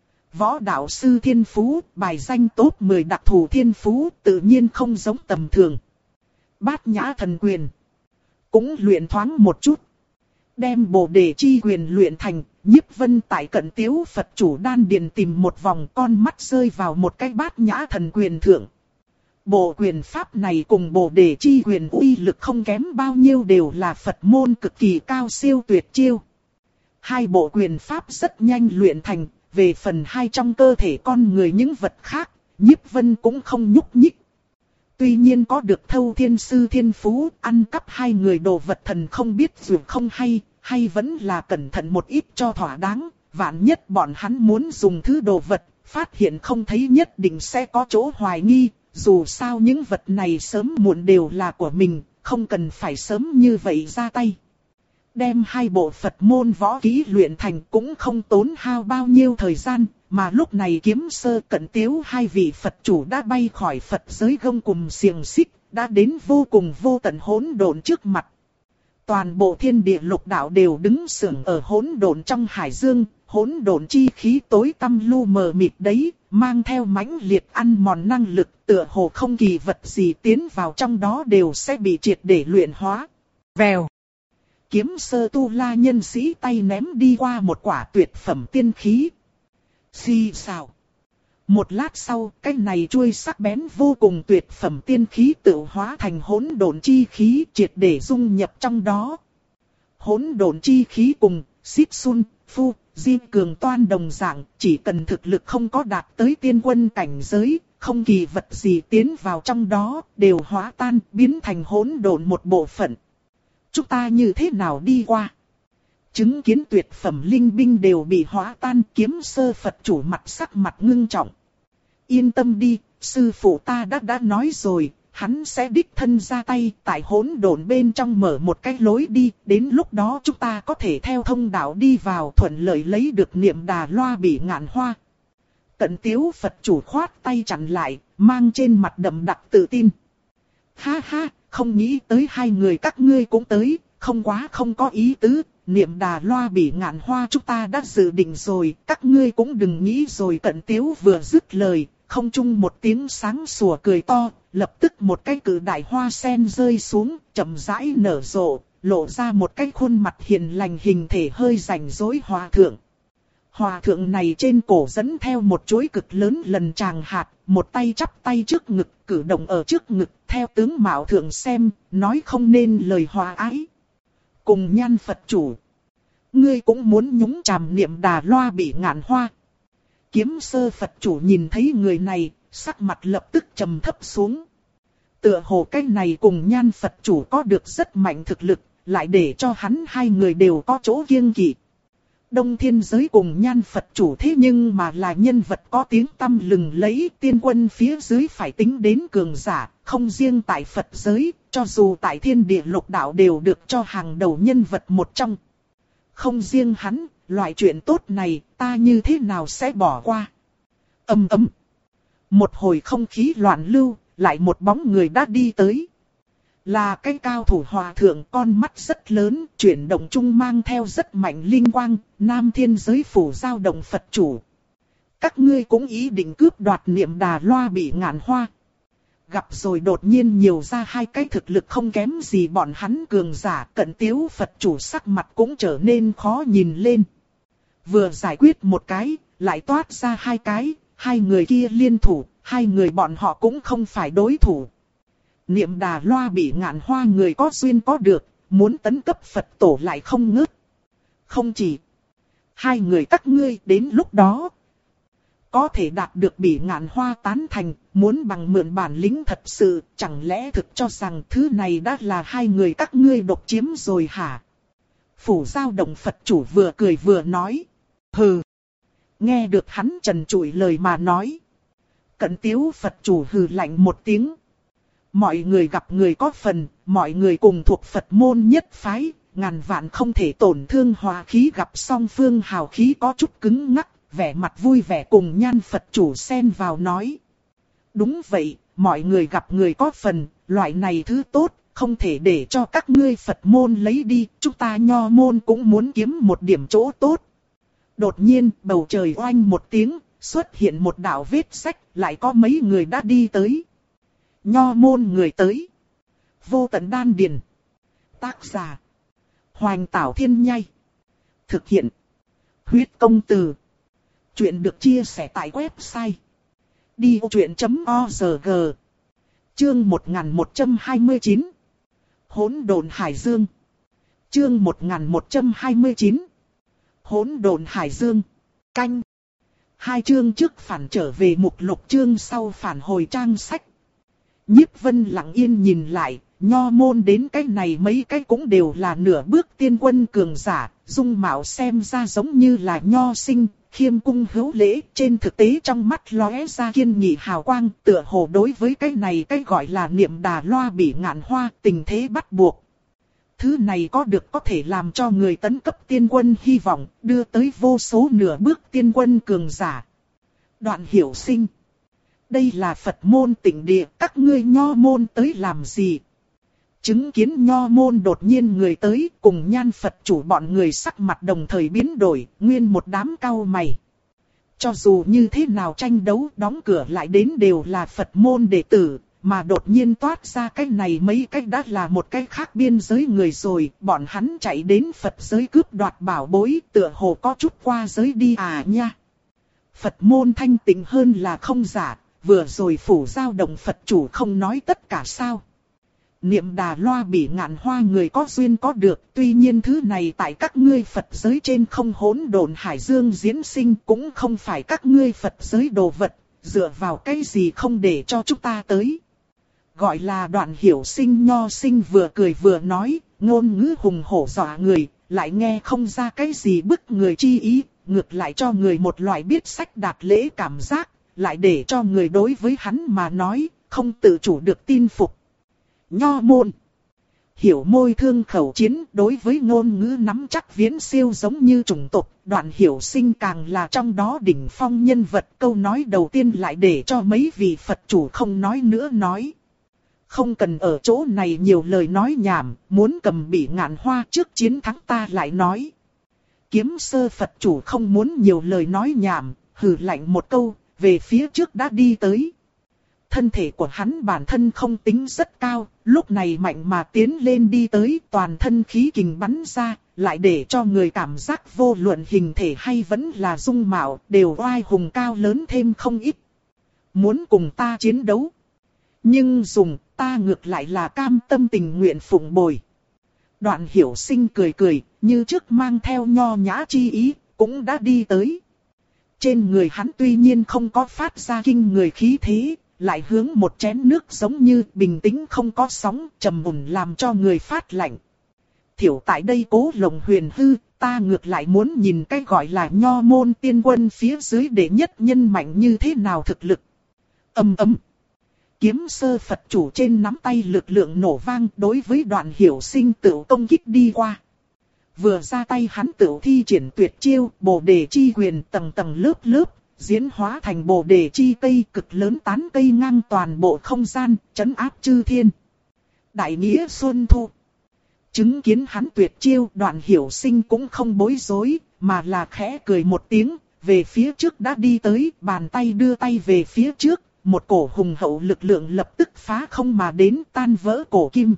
Võ đạo sư thiên phú, bài danh top mười đặc thù thiên phú, tự nhiên không giống tầm thường. Bát nhã thần quyền cũng luyện thoáng một chút. Đem bồ đề chi quyền luyện thành, Nhiếp Vân tại cận tiếu Phật chủ đan điền tìm một vòng, con mắt rơi vào một cái bát nhã thần quyền thượng. Bộ quyền pháp này cùng bồ đề chi quyền uy lực không kém bao nhiêu, đều là Phật môn cực kỳ cao siêu tuyệt chiêu. Hai bộ quyền pháp rất nhanh luyện thành, về phần hai trong cơ thể con người những vật khác, Nhiếp Vân cũng không nhúc nhích. Tuy nhiên có được Thâu Thiên Sư thiên phú, ăn cắp hai người đồ vật thần không biết dù không hay, hay vẫn là cẩn thận một ít cho thỏa đáng, vạn nhất bọn hắn muốn dùng thứ đồ vật, phát hiện không thấy nhất định sẽ có chỗ hoài nghi, dù sao những vật này sớm muộn đều là của mình, không cần phải sớm như vậy ra tay. Đem hai bộ Phật môn võ kỹ luyện thành cũng không tốn hao bao nhiêu thời gian, mà lúc này Kiếm Sơ cận tiếu hai vị Phật chủ đã bay khỏi Phật giới gông cùm xiềng xích, đã đến vô cùng vô tận hỗn độn trước mặt. Toàn bộ thiên địa lục đạo đều đứng sững ở hỗn độn trong hải dương, hỗn độn chi khí tối tăm lu mờ mịt đấy, mang theo mãnh liệt ăn mòn năng lực, tựa hồ không kỳ vật gì tiến vào trong đó đều sẽ bị triệt để luyện hóa. Vèo. Kiếm Sơ tu la nhân sĩ tay ném đi qua một quả tuyệt phẩm tiên khí. Xì xào. Một lát sau, cái này chuôi sắc bén vô cùng tuyệt phẩm tiên khí tự hóa thành hỗn độn chi khí, triệt để dung nhập trong đó. Hỗn độn chi khí cùng Xích Sun, Phu, Di Cường Toan đồng dạng, chỉ cần thực lực không có đạt tới tiên quân cảnh giới, không kỳ vật gì tiến vào trong đó, đều hóa tan, biến thành hỗn độn một bộ phận. Chúng ta như thế nào đi qua? Chứng kiến tuyệt phẩm linh binh đều bị hóa tan, Kiếm Sơ Phật chủ mặt sắc mặt ngưng trọng. Yên tâm đi, sư phụ ta đã đã nói rồi, hắn sẽ đích thân ra tay, tại hỗn độn bên trong mở một cái lối đi, đến lúc đó chúng ta có thể theo thông đạo đi vào, thuận lợi lấy được niệm đà loa bỉ ngạn hoa. Cận tiếu Phật chủ khoát tay chặn lại, mang trên mặt đậm đặc tự tin. Ha ha, không nghĩ tới hai người các ngươi cũng tới, không quá không có ý tứ. Niệm đà loa bỉ ngạn hoa chúng ta đã dự định rồi, các ngươi cũng đừng nghĩ rồi. Cận tiếu vừa dứt lời, không trung một tiếng sáng sủa cười to, lập tức một cái cự đại hoa sen rơi xuống, chậm rãi nở rộ, lộ ra một cái khuôn mặt hiền lành hình thể hơi rảnh rỗi hòa thượng. Hòa thượng này trên cổ dẫn theo một chuỗi cực lớn lần tràng hạt, một tay chắp tay trước ngực, cử động ở trước ngực, theo tướng mạo thượng xem, nói không nên lời hòa ái. Cùng Nhan Phật chủ, ngươi cũng muốn nhúng chàm niệm đà loa bỉ ngạn hoa. Kiếm Sơ Phật chủ nhìn thấy người này, sắc mặt lập tức trầm thấp xuống. Tựa hồ cái này cùng Nhan Phật chủ có được rất mạnh thực lực, lại để cho hắn hai người đều có chỗ kiêng kỵ. Đông Thiên giới cùng Nhan Phật chủ thế nhưng mà là nhân vật có tiếng tăm lừng lẫy, tiên quân phía dưới phải tính đến cường giả, không riêng tại Phật giới, cho dù tại thiên địa lục đạo đều được cho hàng đầu nhân vật một trong. Không riêng hắn, loại chuyện tốt này ta như thế nào sẽ bỏ qua. Ầm ầm. Một hồi không khí loạn lưu, lại một bóng người đã đi tới. Là cái cao thủ hòa thượng, con mắt rất lớn, chuyển động chung mang theo rất mạnh linh quang, Nam Thiên giới phủ giao động Phật chủ. Các ngươi cũng ý định cướp đoạt Niệm Đà Loa Bị Ngạn Hoa. Gặp rồi đột nhiên nhiều ra hai cái thực lực không kém gì bọn hắn cường giả, Cận Tiếu Phật chủ sắc mặt cũng trở nên khó nhìn lên. Vừa giải quyết một cái, lại toát ra hai cái, hai người kia liên thủ, hai người bọn họ cũng không phải đối thủ. Niệm Đà Loa Bị Ngạn Hoa người có duyên có được, muốn tấn cấp Phật tổ lại không ngớt. Không chỉ hai người các ngươi đến lúc đó có thể đạt được Bị Ngạn Hoa tán thành, muốn bằng mượn bản lĩnh thật sự, chẳng lẽ thực cho rằng thứ này đã là hai người các ngươi độc chiếm rồi hả? Phủ giao động Phật chủ vừa cười vừa nói. Hừ. Nghe được hắn trần trụi lời mà nói. Cận Tiếu Phật chủ hừ lạnh một tiếng. Mọi người gặp người có phần, mọi người cùng thuộc Phật môn nhất phái, ngàn vạn không thể tổn thương hòa khí. Gặp song phương hào khí có chút cứng ngắc, vẻ mặt vui vẻ cùng Nhan Phật chủ xen vào nói. Đúng vậy, mọi người gặp người có phần, loại này thứ tốt, không thể để cho các ngươi Phật môn lấy đi, chúng ta Nho môn cũng muốn kiếm một điểm chỗ tốt. Đột nhiên, bầu trời oanh một tiếng, xuất hiện một đạo vết sách, lại có mấy người đã đi tới. Nho môn người tới. Vô Tận Đan Điền. Tác giả: Hoành Tảo Thiên Nhai. Thực hiện: Huyết Công Từ. Chuyện được chia sẻ tại website đi ô chuyện chấm org. Chương một nghìn một trăm hai mươi chín. Hỗn Độn Hải Dương. Chương một nghìn một trăm hai mươi chín. Hỗn Độn Hải Dương. Canh. Hai chương trước phản trở về mục lục, chương sau phản hồi trang sách. Nhiếp Vân lặng yên nhìn lại, Nho môn đến cái này mấy cái cũng đều là nửa bước tiên quân cường giả, dung mạo xem ra giống như là nho sinh, khiêm cung hữu lễ, trên thực tế trong mắt lóe ra kiên nghị hào quang, tựa hồ đối với cái này cái gọi là Niệm Đà Loa Bị Ngạn Hoa, tình thế bắt buộc. Thứ này có được có thể làm cho người tấn cấp tiên quân hy vọng, đưa tới vô số nửa bước tiên quân cường giả. Đoạn Hiểu Sinh. Đây là Phật môn tịnh địa, các ngươi Nho môn tới làm gì? Chứng kiến Nho môn đột nhiên người tới, cùng Nhan Phật chủ bọn người sắc mặt đồng thời biến đổi, nguyên một đám cau mày. Cho dù như thế nào tranh đấu, đóng cửa lại đến đều là Phật môn đệ tử, mà đột nhiên toát ra cái này mấy cái đã là một cái khác biên giới người rồi, bọn hắn chạy đến Phật giới cướp đoạt bảo bối, tựa hồ có chút qua giới đi à nha. Phật môn thanh tịnh hơn là không giả, vừa rồi phủ giao động Phật chủ không nói tất cả sao. Niệm Đà Loa Bị Ngạn Hoa người có duyên có được, tuy nhiên thứ này tại các ngươi Phật giới trên không Hỗn Độn Hải Dương diễn sinh, cũng không phải các ngươi Phật giới đồ vật, dựa vào cái gì không để cho chúng ta tới. Gọi là Đoạn Hiểu Sinh nho sinh vừa cười vừa nói, ngôn ngữ hùng hổ dọa người, lại nghe không ra cái gì bức người chi ý, ngược lại cho người một loại biết sách đạt lễ cảm giác, lại để cho người đối với hắn mà nói, không tự chủ được tin phục. Nho môn. Hiểu môi thương khẩu chiến, đối với ngôn ngữ nắm chắc viễn siêu giống như chủng tộc, Đoạn Hiểu Sinh càng là trong đó đỉnh phong nhân vật. Câu nói đầu tiên lại để cho mấy vị Phật chủ không nói nữa nói. Không cần ở chỗ này nhiều lời nói nhảm, muốn cầm Bị Ngạn Hoa trước chiến thắng ta lại nói. Kiếm Sơ Phật chủ không muốn nhiều lời nói nhảm, hừ lạnh một câu, về phía trước đã đi tới. Thân thể của hắn bản thân không tính rất cao, lúc này mạnh mà tiến lên đi tới, toàn thân khí kình bắn ra, lại để cho người cảm giác vô luận hình thể hay vẫn là dung mạo, đều oai hùng cao lớn thêm không ít. Muốn cùng ta chiến đấu, nhưng dùng ta ngược lại là cam tâm tình nguyện phụng bồi. Đoạn Hiểu Sinh cười cười, như trước mang theo nho nhã chi ý, cũng đã đi tới. Trên người hắn tuy nhiên không có phát ra kinh người khí thế, lại hướng một chén nước giống như bình tĩnh không có sóng, trầm ổn làm cho người phát lạnh. thiểu tại đây cố lộng huyền hư, ta ngược lại muốn nhìn cái gọi là nho môn tiên quân phía dưới đệ nhất nhân mạnh như thế nào thực lực. Ầm ầm. Kiếm sơ Phật chủ trên nắm tay lực lượng nổ vang đối với Đoạn Hiểu Sinh tự công kích đi qua. Vừa ra tay hắn tự thi triển tuyệt chiêu, bồ đề chi quyền tầng tầng lớp lớp, diễn hóa thành bồ đề chi cây cực lớn tán cây ngang toàn bộ không gian, trấn áp chư thiên. Đại nghĩa Xuân Thu. Chứng kiến hắn tuyệt chiêu, Đoạn Hiểu Sinh cũng không bối rối, mà là khẽ cười một tiếng, về phía trước đã đi tới, bàn tay đưa tay về phía trước, một cổ hùng hậu lực lượng lập tức phá không mà đến, tan vỡ cổ kim.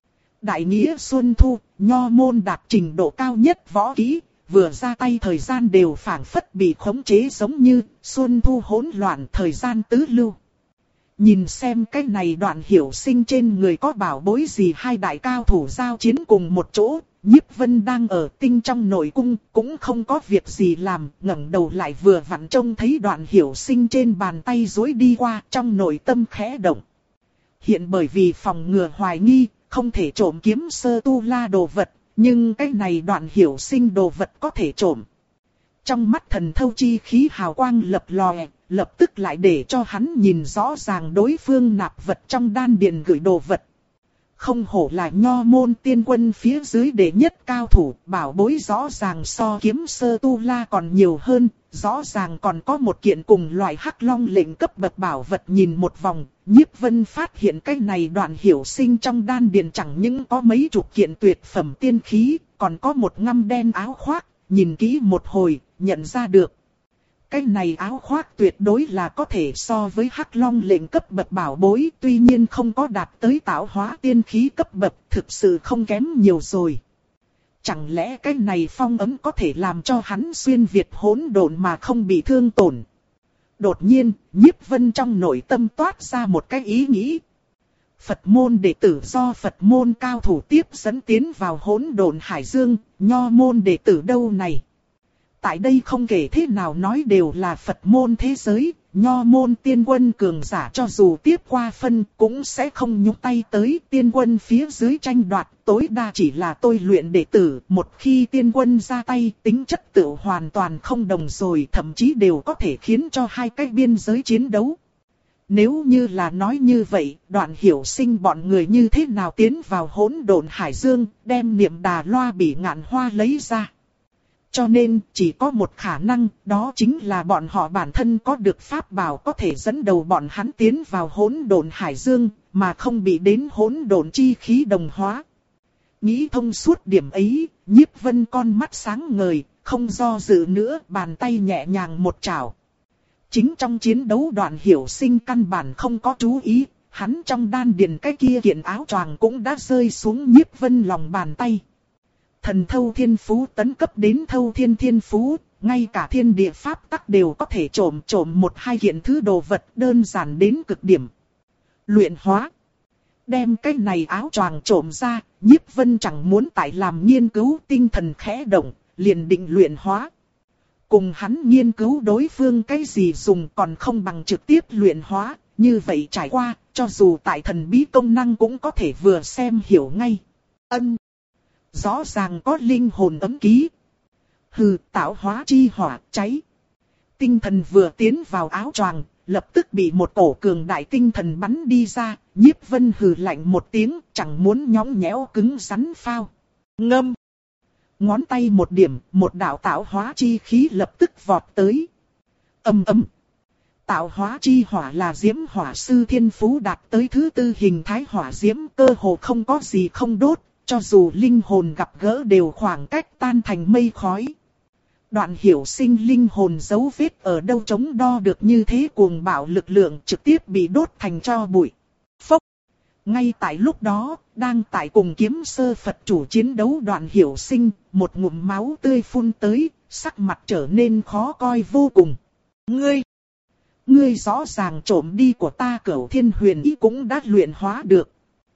Đại nghĩa Xuân Thu, nho môn đạt trình độ cao nhất võ kỹ, vừa ra tay thời gian đều phảng phất bị khống chế giống như Xuân Thu hỗn loạn thời gian tứ lưu. Nhìn xem cái này Đoạn Hiểu Sinh trên người có bảo bối gì, hai đại cao thủ giao chiến cùng một chỗ, Nhiếp Vân đang ở tinh trong nội cung, cũng không có việc gì làm, ngẩng đầu lại vừa vặn trông thấy Đoạn Hiểu Sinh trên bàn tay duỗi đi qua, trong nội tâm khẽ động. Hiện bởi vì phòng ngừa hoài nghi, không thể trộm kiếm sơ tu la đồ vật, nhưng cái này Đoạn Hiểu Sinh đồ vật có thể trộm. Trong mắt thần thâu chi khí hào quang lập lòe, lập tức lại để cho hắn nhìn rõ ràng đối phương nạp vật trong đan điền gửi đồ vật. Không hổ là nho môn tiên quân phía dưới đệ nhất cao thủ, bảo bối rõ ràng so kiếm sơ tu la còn nhiều hơn, rõ ràng còn có một kiện cùng loại hắc long lệnh cấp bậc bảo vật. Nhìn một vòng, Nhiếp Vân phát hiện cái này Đoạn Hiểu Sinh trong đan điền chẳng những có mấy chục kiện tuyệt phẩm tiên khí, còn có một ngăm đen áo khoác, nhìn kỹ một hồi, nhận ra được. Cái này áo khoác tuyệt đối là có thể so với hắc long lệnh cấp bậc bảo bối, tuy nhiên không có đạt tới tạo hóa tiên khí cấp bậc, thực sự không kém nhiều rồi. Chẳng lẽ cái này phong ấm có thể làm cho hắn xuyên việt hỗn độn mà không bị thương tổn? Đột nhiên, Nhiếp Vân trong nội tâm toát ra một cái ý nghĩ. Phật môn đệ tử do Phật môn cao thủ tiếp dẫn tiến vào hỗn độn hải dương, nho môn đệ tử đâu này? Tại đây không kể thế nào nói đều là Phật môn thế giới, nho môn tiên quân cường giả cho dù tiếp qua phân cũng sẽ không nhúc tay tới tiên quân phía dưới tranh đoạt, tối đa chỉ là tôi luyện đệ tử, một khi tiên quân ra tay tính chất tự hoàn toàn không đồng rồi, thậm chí đều có thể khiến cho hai cái biên giới chiến đấu. Nếu như là nói như vậy, Đoạn Hiểu Sinh bọn người như thế nào tiến vào hỗn độn hải dương, đem niệm đà loa bỉ ngạn hoa lấy ra. Cho nên, chỉ có một khả năng, đó chính là bọn họ bản thân có được pháp bảo có thể dẫn đầu bọn hắn tiến vào hỗn độn hải dương, mà không bị đến hỗn độn chi khí đồng hóa. Nghĩ thông suốt điểm ấy, Nhiếp Vân con mắt sáng ngời, không do dự nữa, bàn tay nhẹ nhàng một chảo. Chính trong chiến đấu Đoạn Hiểu Sinh căn bản không có chú ý, hắn trong đan điền cái kia kiện áo choàng cũng đã rơi xuống Nhiếp Vân lòng bàn tay. Thần thâu thiên phú tấn cấp đến thâu thiên thiên phú, ngay cả thiên địa pháp tắc đều có thể trộm trộm một hai kiện thứ đồ vật đơn giản đến cực điểm. Luyện hóa. Đem cái này áo choàng trộm ra, Nhiếp Vân chẳng muốn tại làm nghiên cứu, tinh thần khẽ động, liền định luyện hóa. Cùng hắn nghiên cứu đối phương cái gì dùng còn không bằng trực tiếp luyện hóa, như vậy trải qua, cho dù tại thần bí công năng cũng có thể vừa xem hiểu ngay. Ân. Rõ ràng có linh hồn ấm ký. Hừ, tạo hóa chi hỏa, cháy. Tinh thần vừa tiến vào áo choàng, lập tức bị một cổ cường đại tinh thần bắn đi ra. Nhiếp Vân hừ lạnh một tiếng, chẳng muốn nhõng nhẽo cứng rắn phao. Ngâm. Ngón tay một điểm, một đạo tạo hóa chi khí lập tức vọt tới. Ầm ầm. Tạo hóa chi hỏa là diễm hỏa sư thiên phú đạt tới thứ tư hình thái hỏa diễm, cơ hồ không có gì không đốt. Cho dù linh hồn gặp gỡ đều khoảng cách tan thành mây khói. Đoạn Hiểu Sinh linh hồn dấu vết ở đâu chống đo được như thế cuồng bạo lực lượng trực tiếp bị đốt thành tro bụi. Phốc. Ngay tại lúc đó, đang tại cùng kiếm sơ Phật chủ chiến đấu Đoạn Hiểu Sinh, một ngụm máu tươi phun tới, sắc mặt trở nên khó coi vô cùng. Ngươi! Ngươi rõ ràng trộm đi của ta Cửu Thiên Huyền Ý cũng đã luyện hóa được.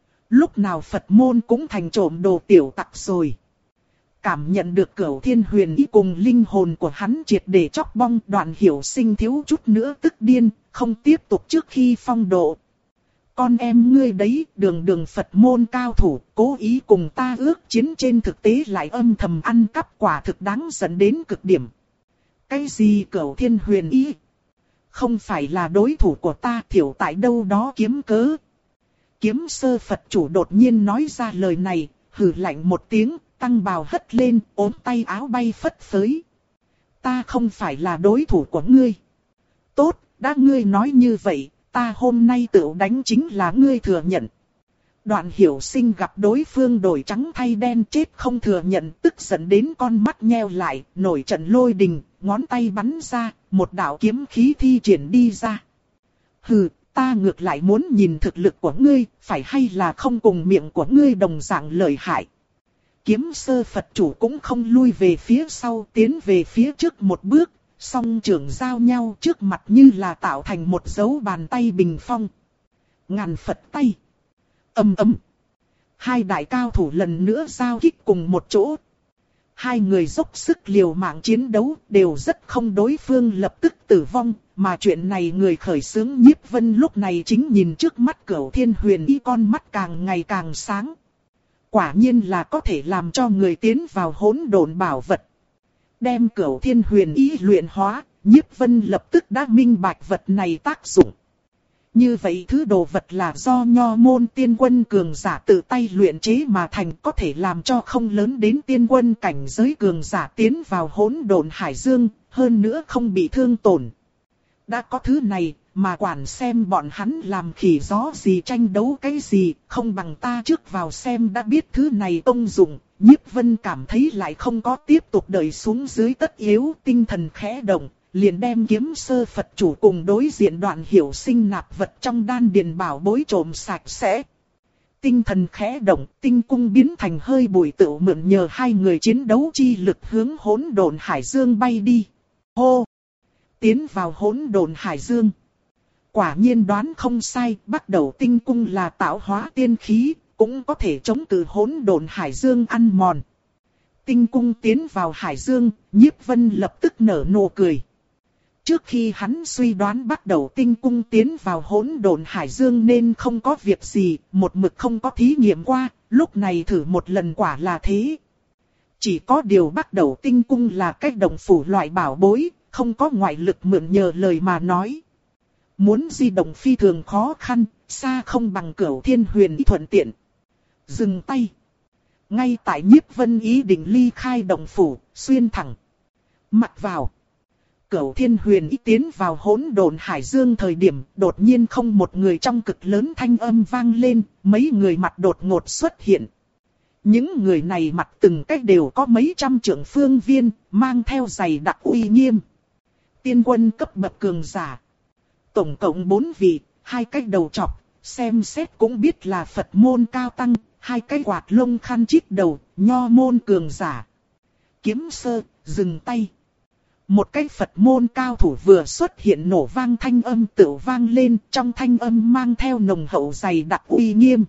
Lúc nào Phật môn cũng thành trộm đồ tiểu tặc rồi. Cảm nhận được Cửu Thiên Huyền Ý cùng linh hồn của hắn triệt để chóc bong, Đoạn Hiểu Sinh thiếu chút nữa tức điên, không tiếp tục trước khi phong độ. con em ngươi đấy, đường đường Phật môn cao thủ, cố ý cùng ta ước chiến, trên thực tế lại âm thầm ăn cắp, quả thực đáng giận đến cực điểm. Cái gì Cửu Thiên Huyền Ý? Không phải là đối thủ của ta, thiểu tại đâu đó kiếm cớ. Kiếm Sơ Phật chủ đột nhiên nói ra lời này, hừ lạnh một tiếng, tăng bào hất lên, ốm tay áo bay phất phới. Ta không phải là đối thủ của ngươi. Tốt, đã ngươi nói như vậy, ta hôm nay tự đánh chính là ngươi thừa nhận. Đoạn Hiểu Sinh gặp đối phương đổi trắng thay đen, chết không thừa nhận, tức giận đến con mắt nheo lại, nổi trận lôi đình, ngón tay bắn ra, một đạo kiếm khí thi triển đi ra. Hừ, ta ngược lại muốn nhìn thực lực của ngươi, phải hay là không cùng miệng của ngươi đồng dạng lợi hại. Kiếm Sơ Phật chủ cũng không lui về phía sau, tiến về phía trước một bước, song trưởng giao nhau trước mặt như là tạo thành một dấu bàn tay bình phong. Ngàn Phật tay. Ầm ầm. Hai đại cao thủ lần nữa giao kích cùng một chỗ. Hai người dốc sức liều mạng chiến đấu, đều rất không đối phương lập tức tử vong, mà chuyện này người khởi xướng Nhiếp Vân lúc này chính nhìn trước mắt Cửu Thiên Huyền Ý, con mắt càng ngày càng sáng. Quả nhiên là có thể làm cho người tiến vào hỗn độn bảo vật. Đem Cửu Thiên Huyền Ý luyện hóa, Nhiếp Vân lập tức đã minh bạch vật này tác dụng. Như vậy thứ đồ vật là do Nho môn tiên quân cường giả tự tay luyện chế mà thành, có thể làm cho không lớn đến tiên quân cảnh giới cường giả tiến vào hỗn độn hải dương, hơn nữa không bị thương tổn. Đã có thứ này, mà quản xem bọn hắn làm khỉ gió gì tranh đấu cái gì, không bằng ta trước vào xem đã biết thứ này công dụng. Nhiếp Vân cảm thấy lại không có tiếp tục đợi xuống dưới tất yếu, tinh thần khẽ động, liền đem Kiếm Sơ Phật chủ cùng đối diện Đoạn Hiểu Sinh nạp vật trong đan điền bảo bối trộm sạch sẽ. Tinh thần khẽ động, tinh cung biến thành hơi bụi tựu mượn nhờ hai người chiến đấu chi lực hướng hỗn độn hải dương bay đi. Hô! Tiến vào hỗn độn hải dương. Quả nhiên đoán không sai, bắt đầu tinh cung là tạo hóa tiên khí, cũng có thể chống cự hỗn độn hải dương ăn mòn. Tinh cung tiến vào hải dương, Nhiếp Vân lập tức nở nụ cười. Trước khi hắn suy đoán bắt đầu tinh cung tiến vào hỗn độn hải dương nên không có việc gì, một mực không có thí nghiệm qua, lúc này thử một lần quả là thế. Chỉ có điều bắt đầu tinh cung là cách động phủ loại bảo bối, không có ngoại lực mượn nhờ lời mà nói. Muốn di động phi thường khó khăn, xa không bằng Cửu Thiên Huyền Ý thuận tiện. Dừng tay. Ngay tại Nhiếp Vân ý định ly khai động phủ, xuyên thẳng mặt vào. Cửu Thiên Huyền Ý tiến vào hỗn độn hải dương thời điểm, đột nhiên không một người trong cực lớn thanh âm vang lên, mấy người mặt đột ngột xuất hiện. Những người này mặt từng cách đều có mấy trăm trượng phương viên, mang theo giày đặc uy nghiêm. Tiên quân cấp bậc cường giả. Tổng cộng bốn vị, hai cái đầu trọc, xem xét cũng biết là Phật môn cao tăng, hai cái quạt lông khăn chít đầu, Nho môn cường giả. Kiếm Sơ, dừng tay. Một cái Phật môn cao thủ vừa xuất hiện, nổ vang thanh âm tự vang lên, trong thanh âm mang theo nồng hậu dày đặc uy nghiêm.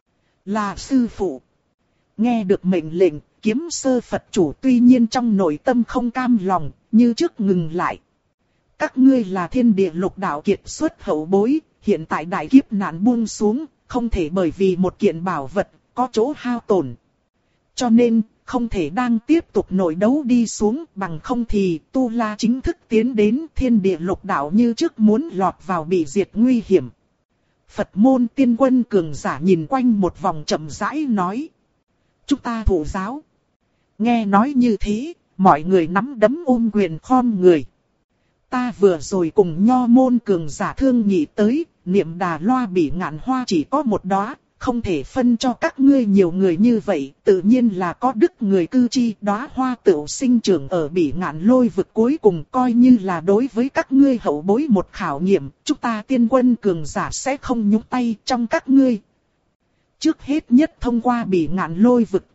Là sư phụ. Nghe được mệnh lệnh, Kiếm Sơ Phật chủ tuy nhiên trong nội tâm không cam lòng, như trước ngừng lại. Các ngươi là thiên địa lục đạo kiệt xuất hậu bối, hiện tại đại kiếp nạn buông xuống, không thể bởi vì một kiện bảo vật, có chỗ hao tổn. Cho nên, không thể đang tiếp tục nội đấu đi xuống, bằng không thì Tu La chính thức tiến đến thiên địa lục đạo như trước muốn lọt vào bị diệt nguy hiểm. Phật môn tiên quân cường giả nhìn quanh một vòng chậm rãi nói. Chúng ta thụ giáo. Nghe nói như thế, mọi người nắm đấm ôm quyền khom người. Ta vừa rồi cùng Nho môn cường giả thương nghị tới, Niệm Đà Loa Bỉ Ngạn Hoa chỉ có một đóa, không thể phân cho các ngươi nhiều người như vậy, tự nhiên là có đức người cư chi, đóa hoa tựu sinh trưởng ở Bỉ Ngạn Lôi vực, cuối cùng coi như là đối với các ngươi hậu bối một khảo nghiệm, chúng ta tiên quân cường giả sẽ không nhúng tay trong các ngươi. Trước hết nhất thông qua Bỉ Ngạn Lôi vực,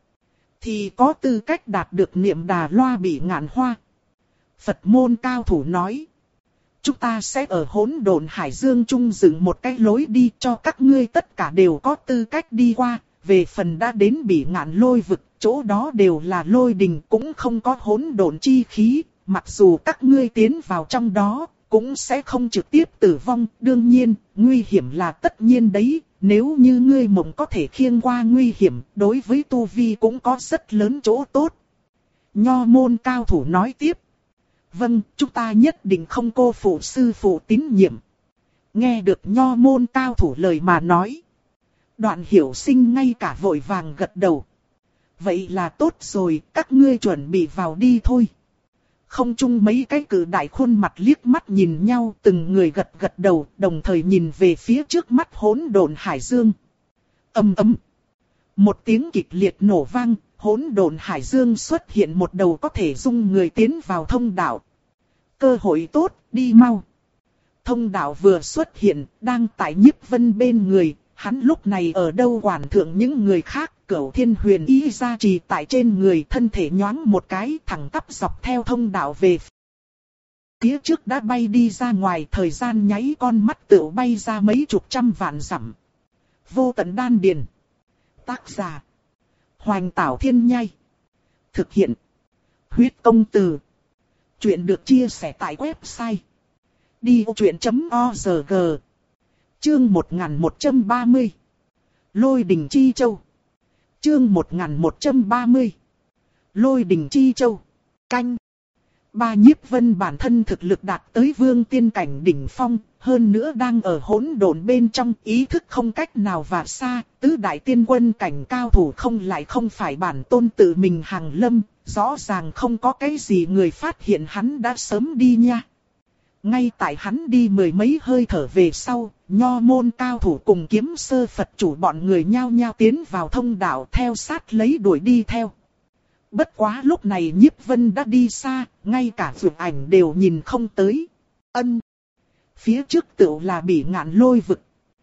thì có tư cách đạt được Niệm Đà Loa Bỉ Ngạn Hoa. Phật môn cao thủ nói. Chúng ta sẽ ở hỗn độn hải dương trung dựng một cái lối đi cho các ngươi tất cả đều có tư cách đi qua. Về phần đã đến Bỉ Ngạn Lôi vực, chỗ đó đều là lôi đình, cũng không có hỗn độn chi khí. Mặc dù các ngươi tiến vào trong đó, cũng sẽ không trực tiếp tử vong. Đương nhiên, nguy hiểm là tất nhiên đấy, nếu như ngươi mộng có thể khiêng qua nguy hiểm, đối với tu vi cũng có rất lớn chỗ tốt. Nho môn cao thủ nói tiếp. Vâng, chúng ta nhất định không cô phụ sư phụ tín nhiệm. Nghe được nho môn cao thủ lời mà nói. Đoạn Hiểu Sinh ngay cả vội vàng gật đầu. Vậy là tốt rồi, các ngươi chuẩn bị vào đi thôi. Không chung mấy cái cử đại khuôn mặt liếc mắt nhìn nhau, từng người gật gật đầu, đồng thời nhìn về phía trước mắt hỗn độn hải dương. Ầm ầm. Một tiếng kịch liệt nổ vang, hỗn độn hải dương xuất hiện một đầu có thể dung người tiến vào thông đạo. Cơ hội tốt, đi mau. Thông đạo vừa xuất hiện, đang tại Nhiếp Vân bên người, hắn lúc này ở đâu quản thượng những người khác. Cửu Thiên Huyền Ý gia trì tại trên người, thân thể nhoáng một cái thẳng tắp dọc theo thông đạo về phía trước đã bay đi ra ngoài, thời gian nháy con mắt tựu bay ra mấy chục trăm vạn dặm. Vô tận đan điền. Tác giả Hoành Tảo Thiên Nhai. Thực hiện Huyết Công Từ. Chuyện được chia sẻ tại website đi ô chuyện chấm org. Chương một nghìn một trăm ba mươi. Lôi Đình Chi Châu. Chương một nghìn một trăm ba mươi. Lôi Đình Chi Châu. Canh. Ba Nhiếp Vân bản thân thực lực đạt tới vương tiên cảnh đỉnh phong, hơn nữa đang ở hỗn độn bên trong, ý thức không cách nào và xa, tứ đại tiên quân cảnh cao thủ không lại không phải bản tôn tự mình hàng lâm, rõ ràng không có cái gì người phát hiện hắn đã sớm đi nha. Ngay tại hắn đi mười mấy hơi thở về sau, nho môn cao thủ cùng kiếm sơ Phật chủ bọn người nhao nhao tiến vào thông đạo theo sát lấy đuổi đi theo. Bất quá lúc này Nhiếp Vân đã đi xa, ngay cả vượt ảnh đều nhìn không tới. Ân. Phía trước tựu là Bỉ Ngạn Lôi vực.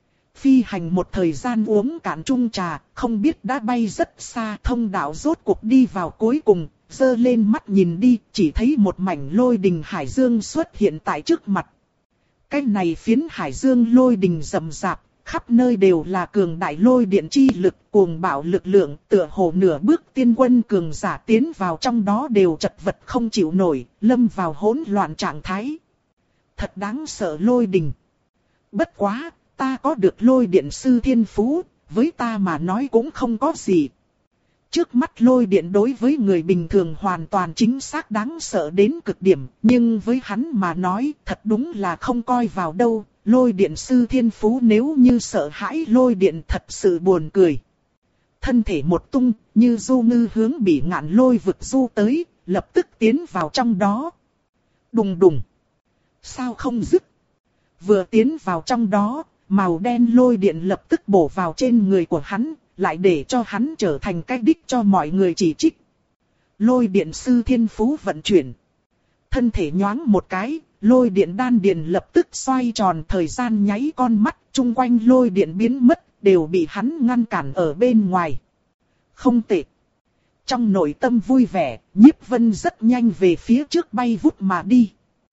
Phi hành một thời gian uống cạn chung trà, không biết đã bay rất xa, thông đạo rốt cuộc đi vào cuối cùng. Giơ lên mắt nhìn đi, chỉ thấy một mảnh lôi đình hải dương xuất hiện tại trước mặt. Cái này phiến hải dương lôi đình rậm rạp, khắp nơi đều là cường đại lôi điện chi lực, cuồng bạo lực lượng, tựa hồ nửa bước tiên quân cường giả tiến vào trong đó đều chật vật không chịu nổi, lâm vào hỗn loạn trạng thái. Thật đáng sợ lôi đình. Bất quá, ta có được lôi điện sư thiên phú, với ta mà nói cũng không có gì. Trước mắt lôi điện đối với người bình thường hoàn toàn chính xác đáng sợ đến cực điểm, nhưng với hắn mà nói thật đúng là không coi vào đâu, lôi điện sư thiên phú nếu như sợ hãi lôi điện thật sự buồn cười. Thân thể một tung, như du ngư hướng Bỉ Ngạn Lôi vực du tới, lập tức tiến vào trong đó. Đùng đùng. Sao không dứt? Vừa tiến vào trong đó, màu đen lôi điện lập tức bổ vào trên người của hắn. Lại để cho hắn trở thành cái đích cho mọi người chỉ trích. Lôi điện sư thiên phú vận chuyển. Thân thể nhoáng một cái, lôi điện đan điền lập tức xoay tròn, thời gian nháy con mắt, chung quanh lôi điện biến mất, đều bị hắn ngăn cản ở bên ngoài. Không tệ. Trong nội tâm vui vẻ, Nhiếp Vân rất nhanh về phía trước bay vút mà đi.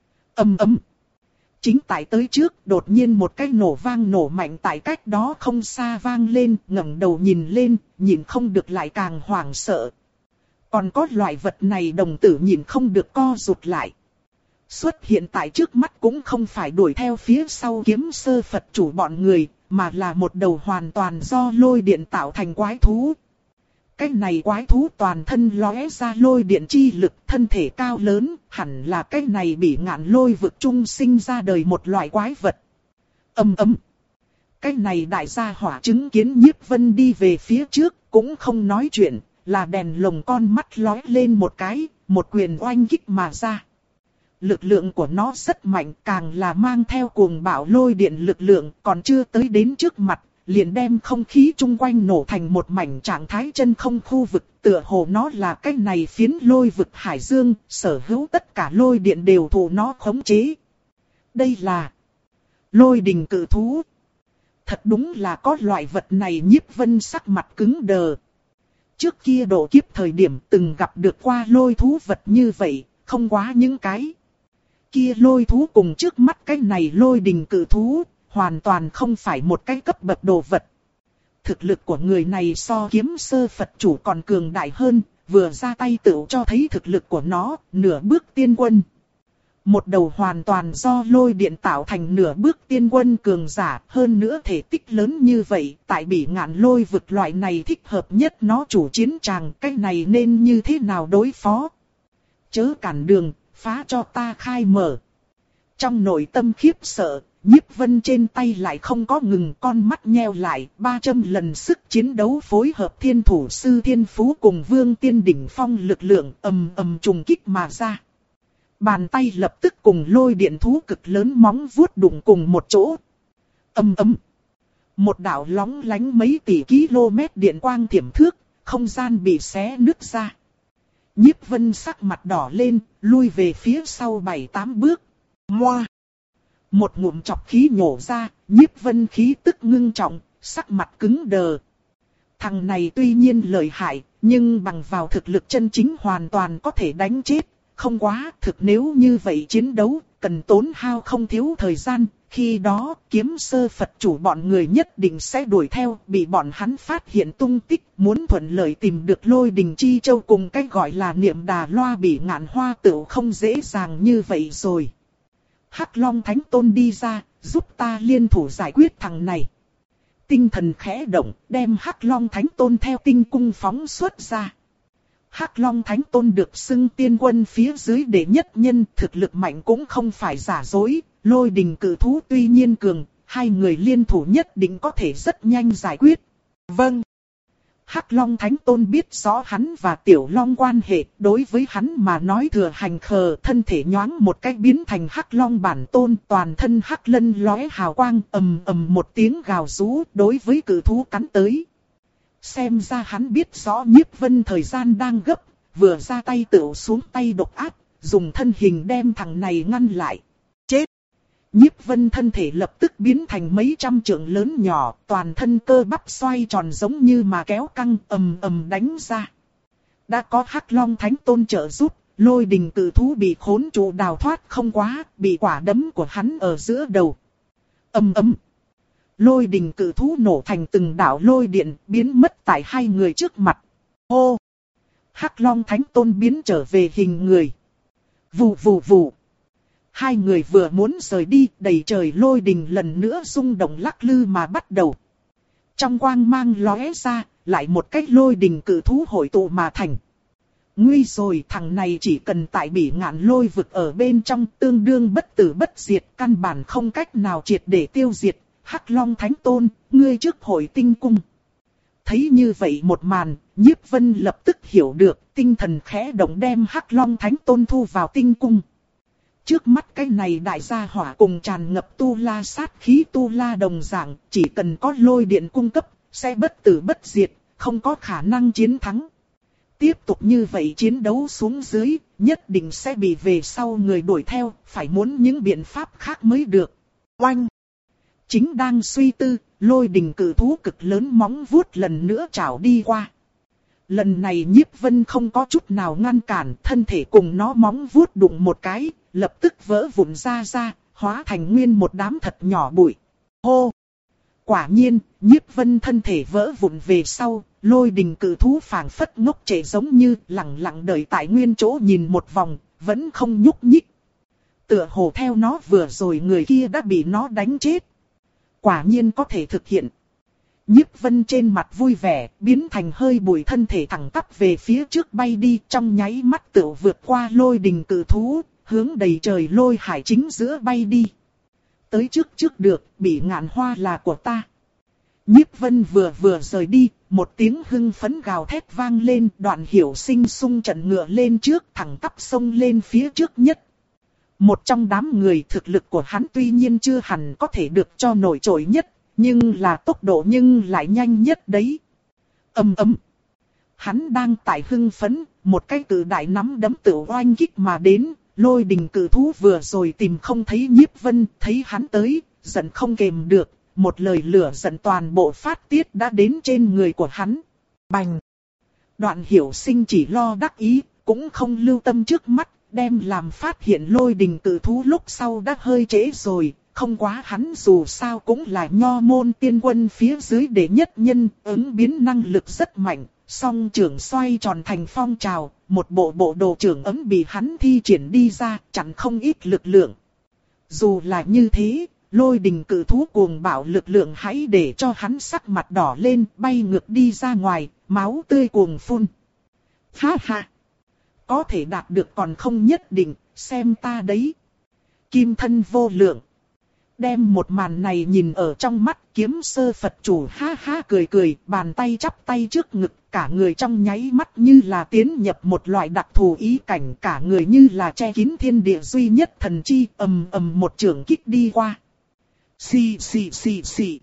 Ầm ầm. Chính tại tới trước, đột nhiên một cái nổ vang nổ mạnh tại cách đó không xa vang lên, ngẩng đầu nhìn lên, nhìn không được lại càng hoảng sợ. Còn có loại vật này đồng tử nhìn không được co rụt lại. Xuất hiện tại trước mắt cũng không phải đuổi theo phía sau kiếm sơ Phật chủ bọn người, mà là một đầu hoàn toàn do lôi điện tạo thành quái thú. Cái này quái thú toàn thân lóe ra lôi điện chi lực, thân thể cao lớn, hẳn là cái này Bỉ Ngạn Lôi vực trung sinh ra đời một loại quái vật. Ầm ầm. Cái này đại gia hỏa chứng kiến Nhiếp Vân đi về phía trước, cũng không nói chuyện, là đèn lồng con mắt lóe lên một cái, một quyền oanh kích mà ra. Lực lượng của nó rất mạnh, càng là mang theo cuồng bạo lôi điện lực lượng, còn chưa tới đến trước mặt. Liền đem không khí chung quanh nổ thành một mảnh trạng thái chân không khu vực, tựa hồ nó là cái này phiến lôi vực hải dương, sở hữu tất cả lôi điện đều thụ nó khống chế. Đây là lôi đình cự thú. Thật đúng là có loại vật này. Nhiếp Vân sắc mặt cứng đờ. Trước kia độ kiếp thời điểm từng gặp được qua lôi thú vật như vậy, không quá những cái. Kia lôi thú cùng trước mắt cái này lôi đình cự thú. Hoàn toàn không phải một cái cấp bậc đồ vật. Thực lực của người này so kiếm sơ Phật chủ còn cường đại hơn, vừa ra tay tựu cho thấy thực lực của nó, nửa bước tiên quân. Một đầu hoàn toàn do lôi điện tạo thành nửa bước tiên quân cường giả, hơn nữa thể tích lớn như vậy, tại Bỉ Ngạn Lôi vực loại này thích hợp nhất nó chủ chiến tràng, cái này nên như thế nào đối phó? Chớ cản đường, phá cho ta khai mở. Trong nội tâm khiếp sợ, Nhiếp Vân trên tay lại không có ngừng, con mắt nheo lại, ba trăm lần sức chiến đấu phối hợp thiên thủ sư thiên phú cùng vương tiên đỉnh phong lực lượng ầm ầm trùng kích mà ra. Bàn tay lập tức cùng lôi điện thú cực lớn móng vuốt đụng cùng một chỗ. Ầm ầm. Một đạo lóng lánh mấy tỷ km điện quang thiểm thước, không gian bị xé nứt ra. Nhiếp Vân sắc mặt đỏ lên, lui về phía sau bảy tám bước. Moa. Một ngụm chọc khí nhổ ra, Nhiếp Vân khí tức ngưng trọng, sắc mặt cứng đờ. Thằng này tuy nhiên lợi hại, nhưng bằng vào thực lực chân chính hoàn toàn có thể đánh chết. Không quá, thực nếu như vậy chiến đấu, cần tốn hao không thiếu thời gian, khi đó kiếm sơ Phật chủ bọn người nhất định sẽ đuổi theo, bị bọn hắn phát hiện tung tích, muốn thuận lợi tìm được Lôi Đình Chi Châu cùng cái gọi là Niệm Đà Loa Bỉ Ngạn Hoa Tửu không dễ dàng như vậy rồi. Hắc Long Thánh Tôn đi ra, giúp ta liên thủ giải quyết thằng này. Tinh thần khẽ động, đem Hắc Long Thánh Tôn theo tinh cung phóng xuất ra. Hắc Long Thánh Tôn được xưng tiên quân phía dưới đệ nhất nhân, thực lực mạnh cũng không phải giả dối, Lôi Đình cử thú tuy nhiên cường, hai người liên thủ nhất định có thể rất nhanh giải quyết. Vâng. Hắc Long Thánh Tôn biết rõ hắn và Tiểu Long quan hệ, đối với hắn mà nói thừa hành khờ, thân thể nhoáng một cách biến thành Hắc Long bản tôn, toàn thân hắc lân lóe hào quang, ầm ầm một tiếng gào rú, đối với cử thú cắn tới. Xem ra hắn biết rõ Nhiếp Vân thời gian đang gấp, vừa ra tay tựu xuống tay độc ác, dùng thân hình đem thằng này ngăn lại. Chết! Nhiếp Vân thân thể lập tức biến thành mấy trăm trượng lớn nhỏ, toàn thân cơ bắp xoay tròn giống như mà kéo căng, ầm ầm đánh ra. Đã có Hắc Long Thánh Tôn trợ giúp, Lôi Đình cử thú bị khốn trụ đào thoát không quá, bị quả đấm của hắn ở giữa đầu. Ầm ầm. Lôi Đình cử thú nổ thành từng đạo lôi điện, biến mất tại hai người trước mặt. Hô! Hắc Long Thánh Tôn biến trở về hình người. Vù vù vù. Hai người vừa muốn rời đi, đầy trời lôi đình lần nữa rung động lắc lư mà bắt đầu. Trong quang mang lóe ra, lại một cái lôi đình cử thú hội tụ mà thành. Nguy rồi, thằng này chỉ cần tại Bỉ Ngạn Lôi vực ở bên trong tương đương bất tử bất diệt, căn bản không cách nào triệt để tiêu diệt. Hắc Long Thánh Tôn, ngươi trước hội tinh cung. Thấy như vậy một màn, Nhiếp Vân lập tức hiểu được, tinh thần khẽ động đem Hắc Long Thánh Tôn thu vào tinh cung. Trước mắt cái này đại gia hỏa cùng tràn ngập tu la sát khí tu la đồng dạng, chỉ cần có lôi điện cung cấp, sẽ bất tử bất diệt, không có khả năng chiến thắng. Tiếp tục như vậy chiến đấu xuống dưới, nhất định sẽ bị về sau người đuổi theo, phải muốn những biện pháp khác mới được. Oanh! Chính đang suy tư, Lôi Đình cử thú cực lớn móng vuốt lần nữa trảo đi qua. Lần này Nhiếp Vân không có chút nào ngăn cản, thân thể cùng nó móng vuốt đụng một cái, lập tức vỡ vụn ra ra, hóa thành nguyên một đám thật nhỏ bụi. Hô! Quả nhiên, Nhiếp Vân thân thể vỡ vụn về sau, Lôi Đình cử thú phảng phất ngốc trệ giống như lặng lặng đợi tại nguyên chỗ nhìn một vòng, vẫn không nhúc nhích. Tựa hồ theo nó vừa rồi người kia đã bị nó đánh chết. Quả nhiên có thể thực hiện. Nhiếp Vân trên mặt vui vẻ, biến thành hơi bụi thân thể thẳng tắp về phía trước bay đi, trong nháy mắt tựu vượt qua Lôi Đình cử thú, hướng đầy trời lôi hải chính giữa bay đi. Tới trước trước được, Bỉ Ngạn Hoa là của ta. Nhiếp Vân vừa vừa rời đi, một tiếng hưng phấn gào thét vang lên, Đoạn Hiểu Sinh xung trận ngựa lên trước, thẳng tắp xông lên phía trước nhất. Một trong đám người, thực lực của hắn tuy nhiên chưa hẳn có thể được cho nổi trội nhất, nhưng là tốc độ nhưng lại nhanh nhất đấy. Ầm ầm. Hắn đang tại hưng phấn, một cái cự đại nắm đấm tự oanh kích mà đến, Lôi Đình cử thú vừa rồi tìm không thấy Nhiếp Vân, thấy hắn tới, giận không kềm được, một lời lửa giận toàn bộ phát tiết đã đến trên người của hắn. Bành! Đoạn Hiểu Sinh chỉ lo đắc ý, cũng không lưu tâm trước mắt, đem làm phát hiện Lôi Đình cử thú lúc sau đã hơi trễ rồi. Không quá hắn dù sao cũng là nho môn tiên quân phía dưới đệ nhất nhân, ứng biến năng lực rất mạnh, song trưởng xoay tròn thành phong trào, một bộ bộ đồ trưởng ấm bị hắn thi triển đi ra, chặn không ít lực lượng. Dù là như thế, Lôi đình cự thú cuồng bạo lực lượng hãy để cho hắn sắc mặt đỏ lên, bay ngược đi ra ngoài, máu tươi cuồng phun. Ha ha! Có thể đạt được còn không nhất định, xem ta đấy. Kim thân vô lượng. Đem một màn này nhìn ở trong mắt, Kiếm Sơ Phật chủ ha ha cười cười, bàn tay chắp tay trước ngực, cả người trong nháy mắt như là tiến nhập một loại đặc thù ý cảnh, cả người như là che kín thiên địa duy nhất thần chi, ầm ầm một trường kích đi qua. Xì xì xì xì.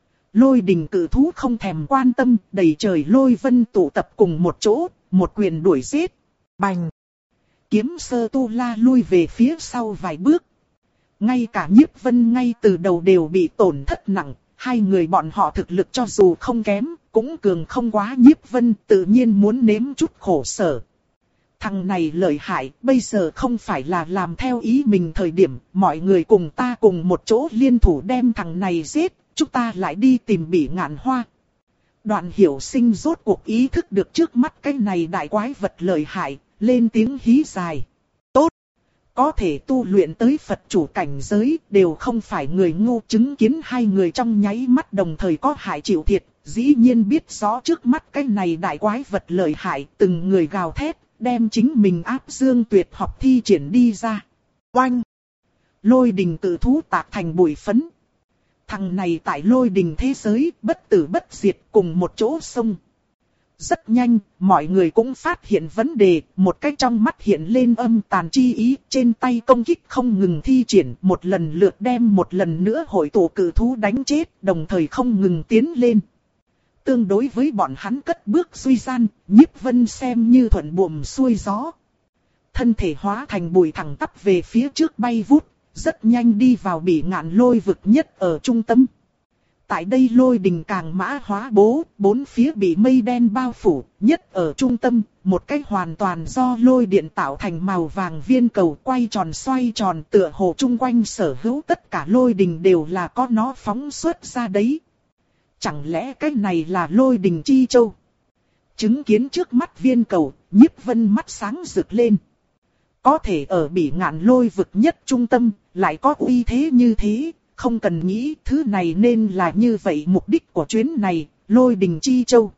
Lôi đình cự thú không thèm quan tâm, đầy trời lôi vân tụ tập cùng một chỗ, một quyền đuổi giết. Bành! Kiếm Sơ Tu La lui về phía sau vài bước. Ngay cả Nhiếp Vân ngay từ đầu đều bị tổn thất nặng, hai người bọn họ thực lực cho dù không kém, cũng cường không quá Nhiếp Vân, tự nhiên muốn nếm chút khổ sở. Thằng này lợi hại, bây giờ không phải là làm theo ý mình thời điểm, mọi người cùng ta cùng một chỗ liên thủ đem thằng này giết, chúng ta lại đi tìm Bỉ Ngạn Hoa. Đoạn Hiểu Sinh rốt cuộc ý thức được trước mắt cái này đại quái vật lợi hại, lên tiếng hí dài. Tốt! Có thể tu luyện tới Phật chủ cảnh giới, đều không phải người ngu. Chứng kiến hai người trong nháy mắt đồng thời có hại chịu thiệt, dĩ nhiên biết rõ trước mắt cái này đại quái vật lợi hại, từng người gào thét, đem chính mình áp dương tuyệt học thi triển đi ra. Oanh! Lôi đình cự thú tạc thành bụi phấn. Thằng này tại lôi đình thế giới, bất tử bất diệt cùng một chỗ sông. Rất nhanh, mọi người cũng phát hiện vấn đề, một cái trong mắt hiện lên âm tàn chi ý, trên tay công kích không ngừng thi triển, một lần lượt đem một lần nữa hội tụ cự thú đánh chết, đồng thời không ngừng tiến lên. Tương đối với bọn hắn cất bước suy gian, Nhiếp Vân xem như thuận buồm xuôi gió. Thân thể hóa thành bụi thẳng tắp về phía trước bay vút, rất nhanh đi vào Bỉ Ngạn lôi vực nhất ở trung tâm. Tại đây lôi đình càng mã hóa bố, bốn phía bị mây đen bao phủ, nhất ở trung tâm, một cái hoàn toàn do lôi điện tạo thành màu vàng viên cầu quay tròn xoay tròn, tựa hồ chung quanh sở hữu tất cả lôi đình đều là có nó phóng xuất ra đấy. Chẳng lẽ cái này là lôi đình chi châu? Chứng kiến trước mắt viên cầu, Nhiếp Vân mắt sáng rực lên. Có thể ở Bỉ Ngạn lôi vực nhất trung tâm, lại có uy thế như thế, không cần nghĩ thứ này nên là như vậy. Mục đích của chuyến này, lôi đình chi châu.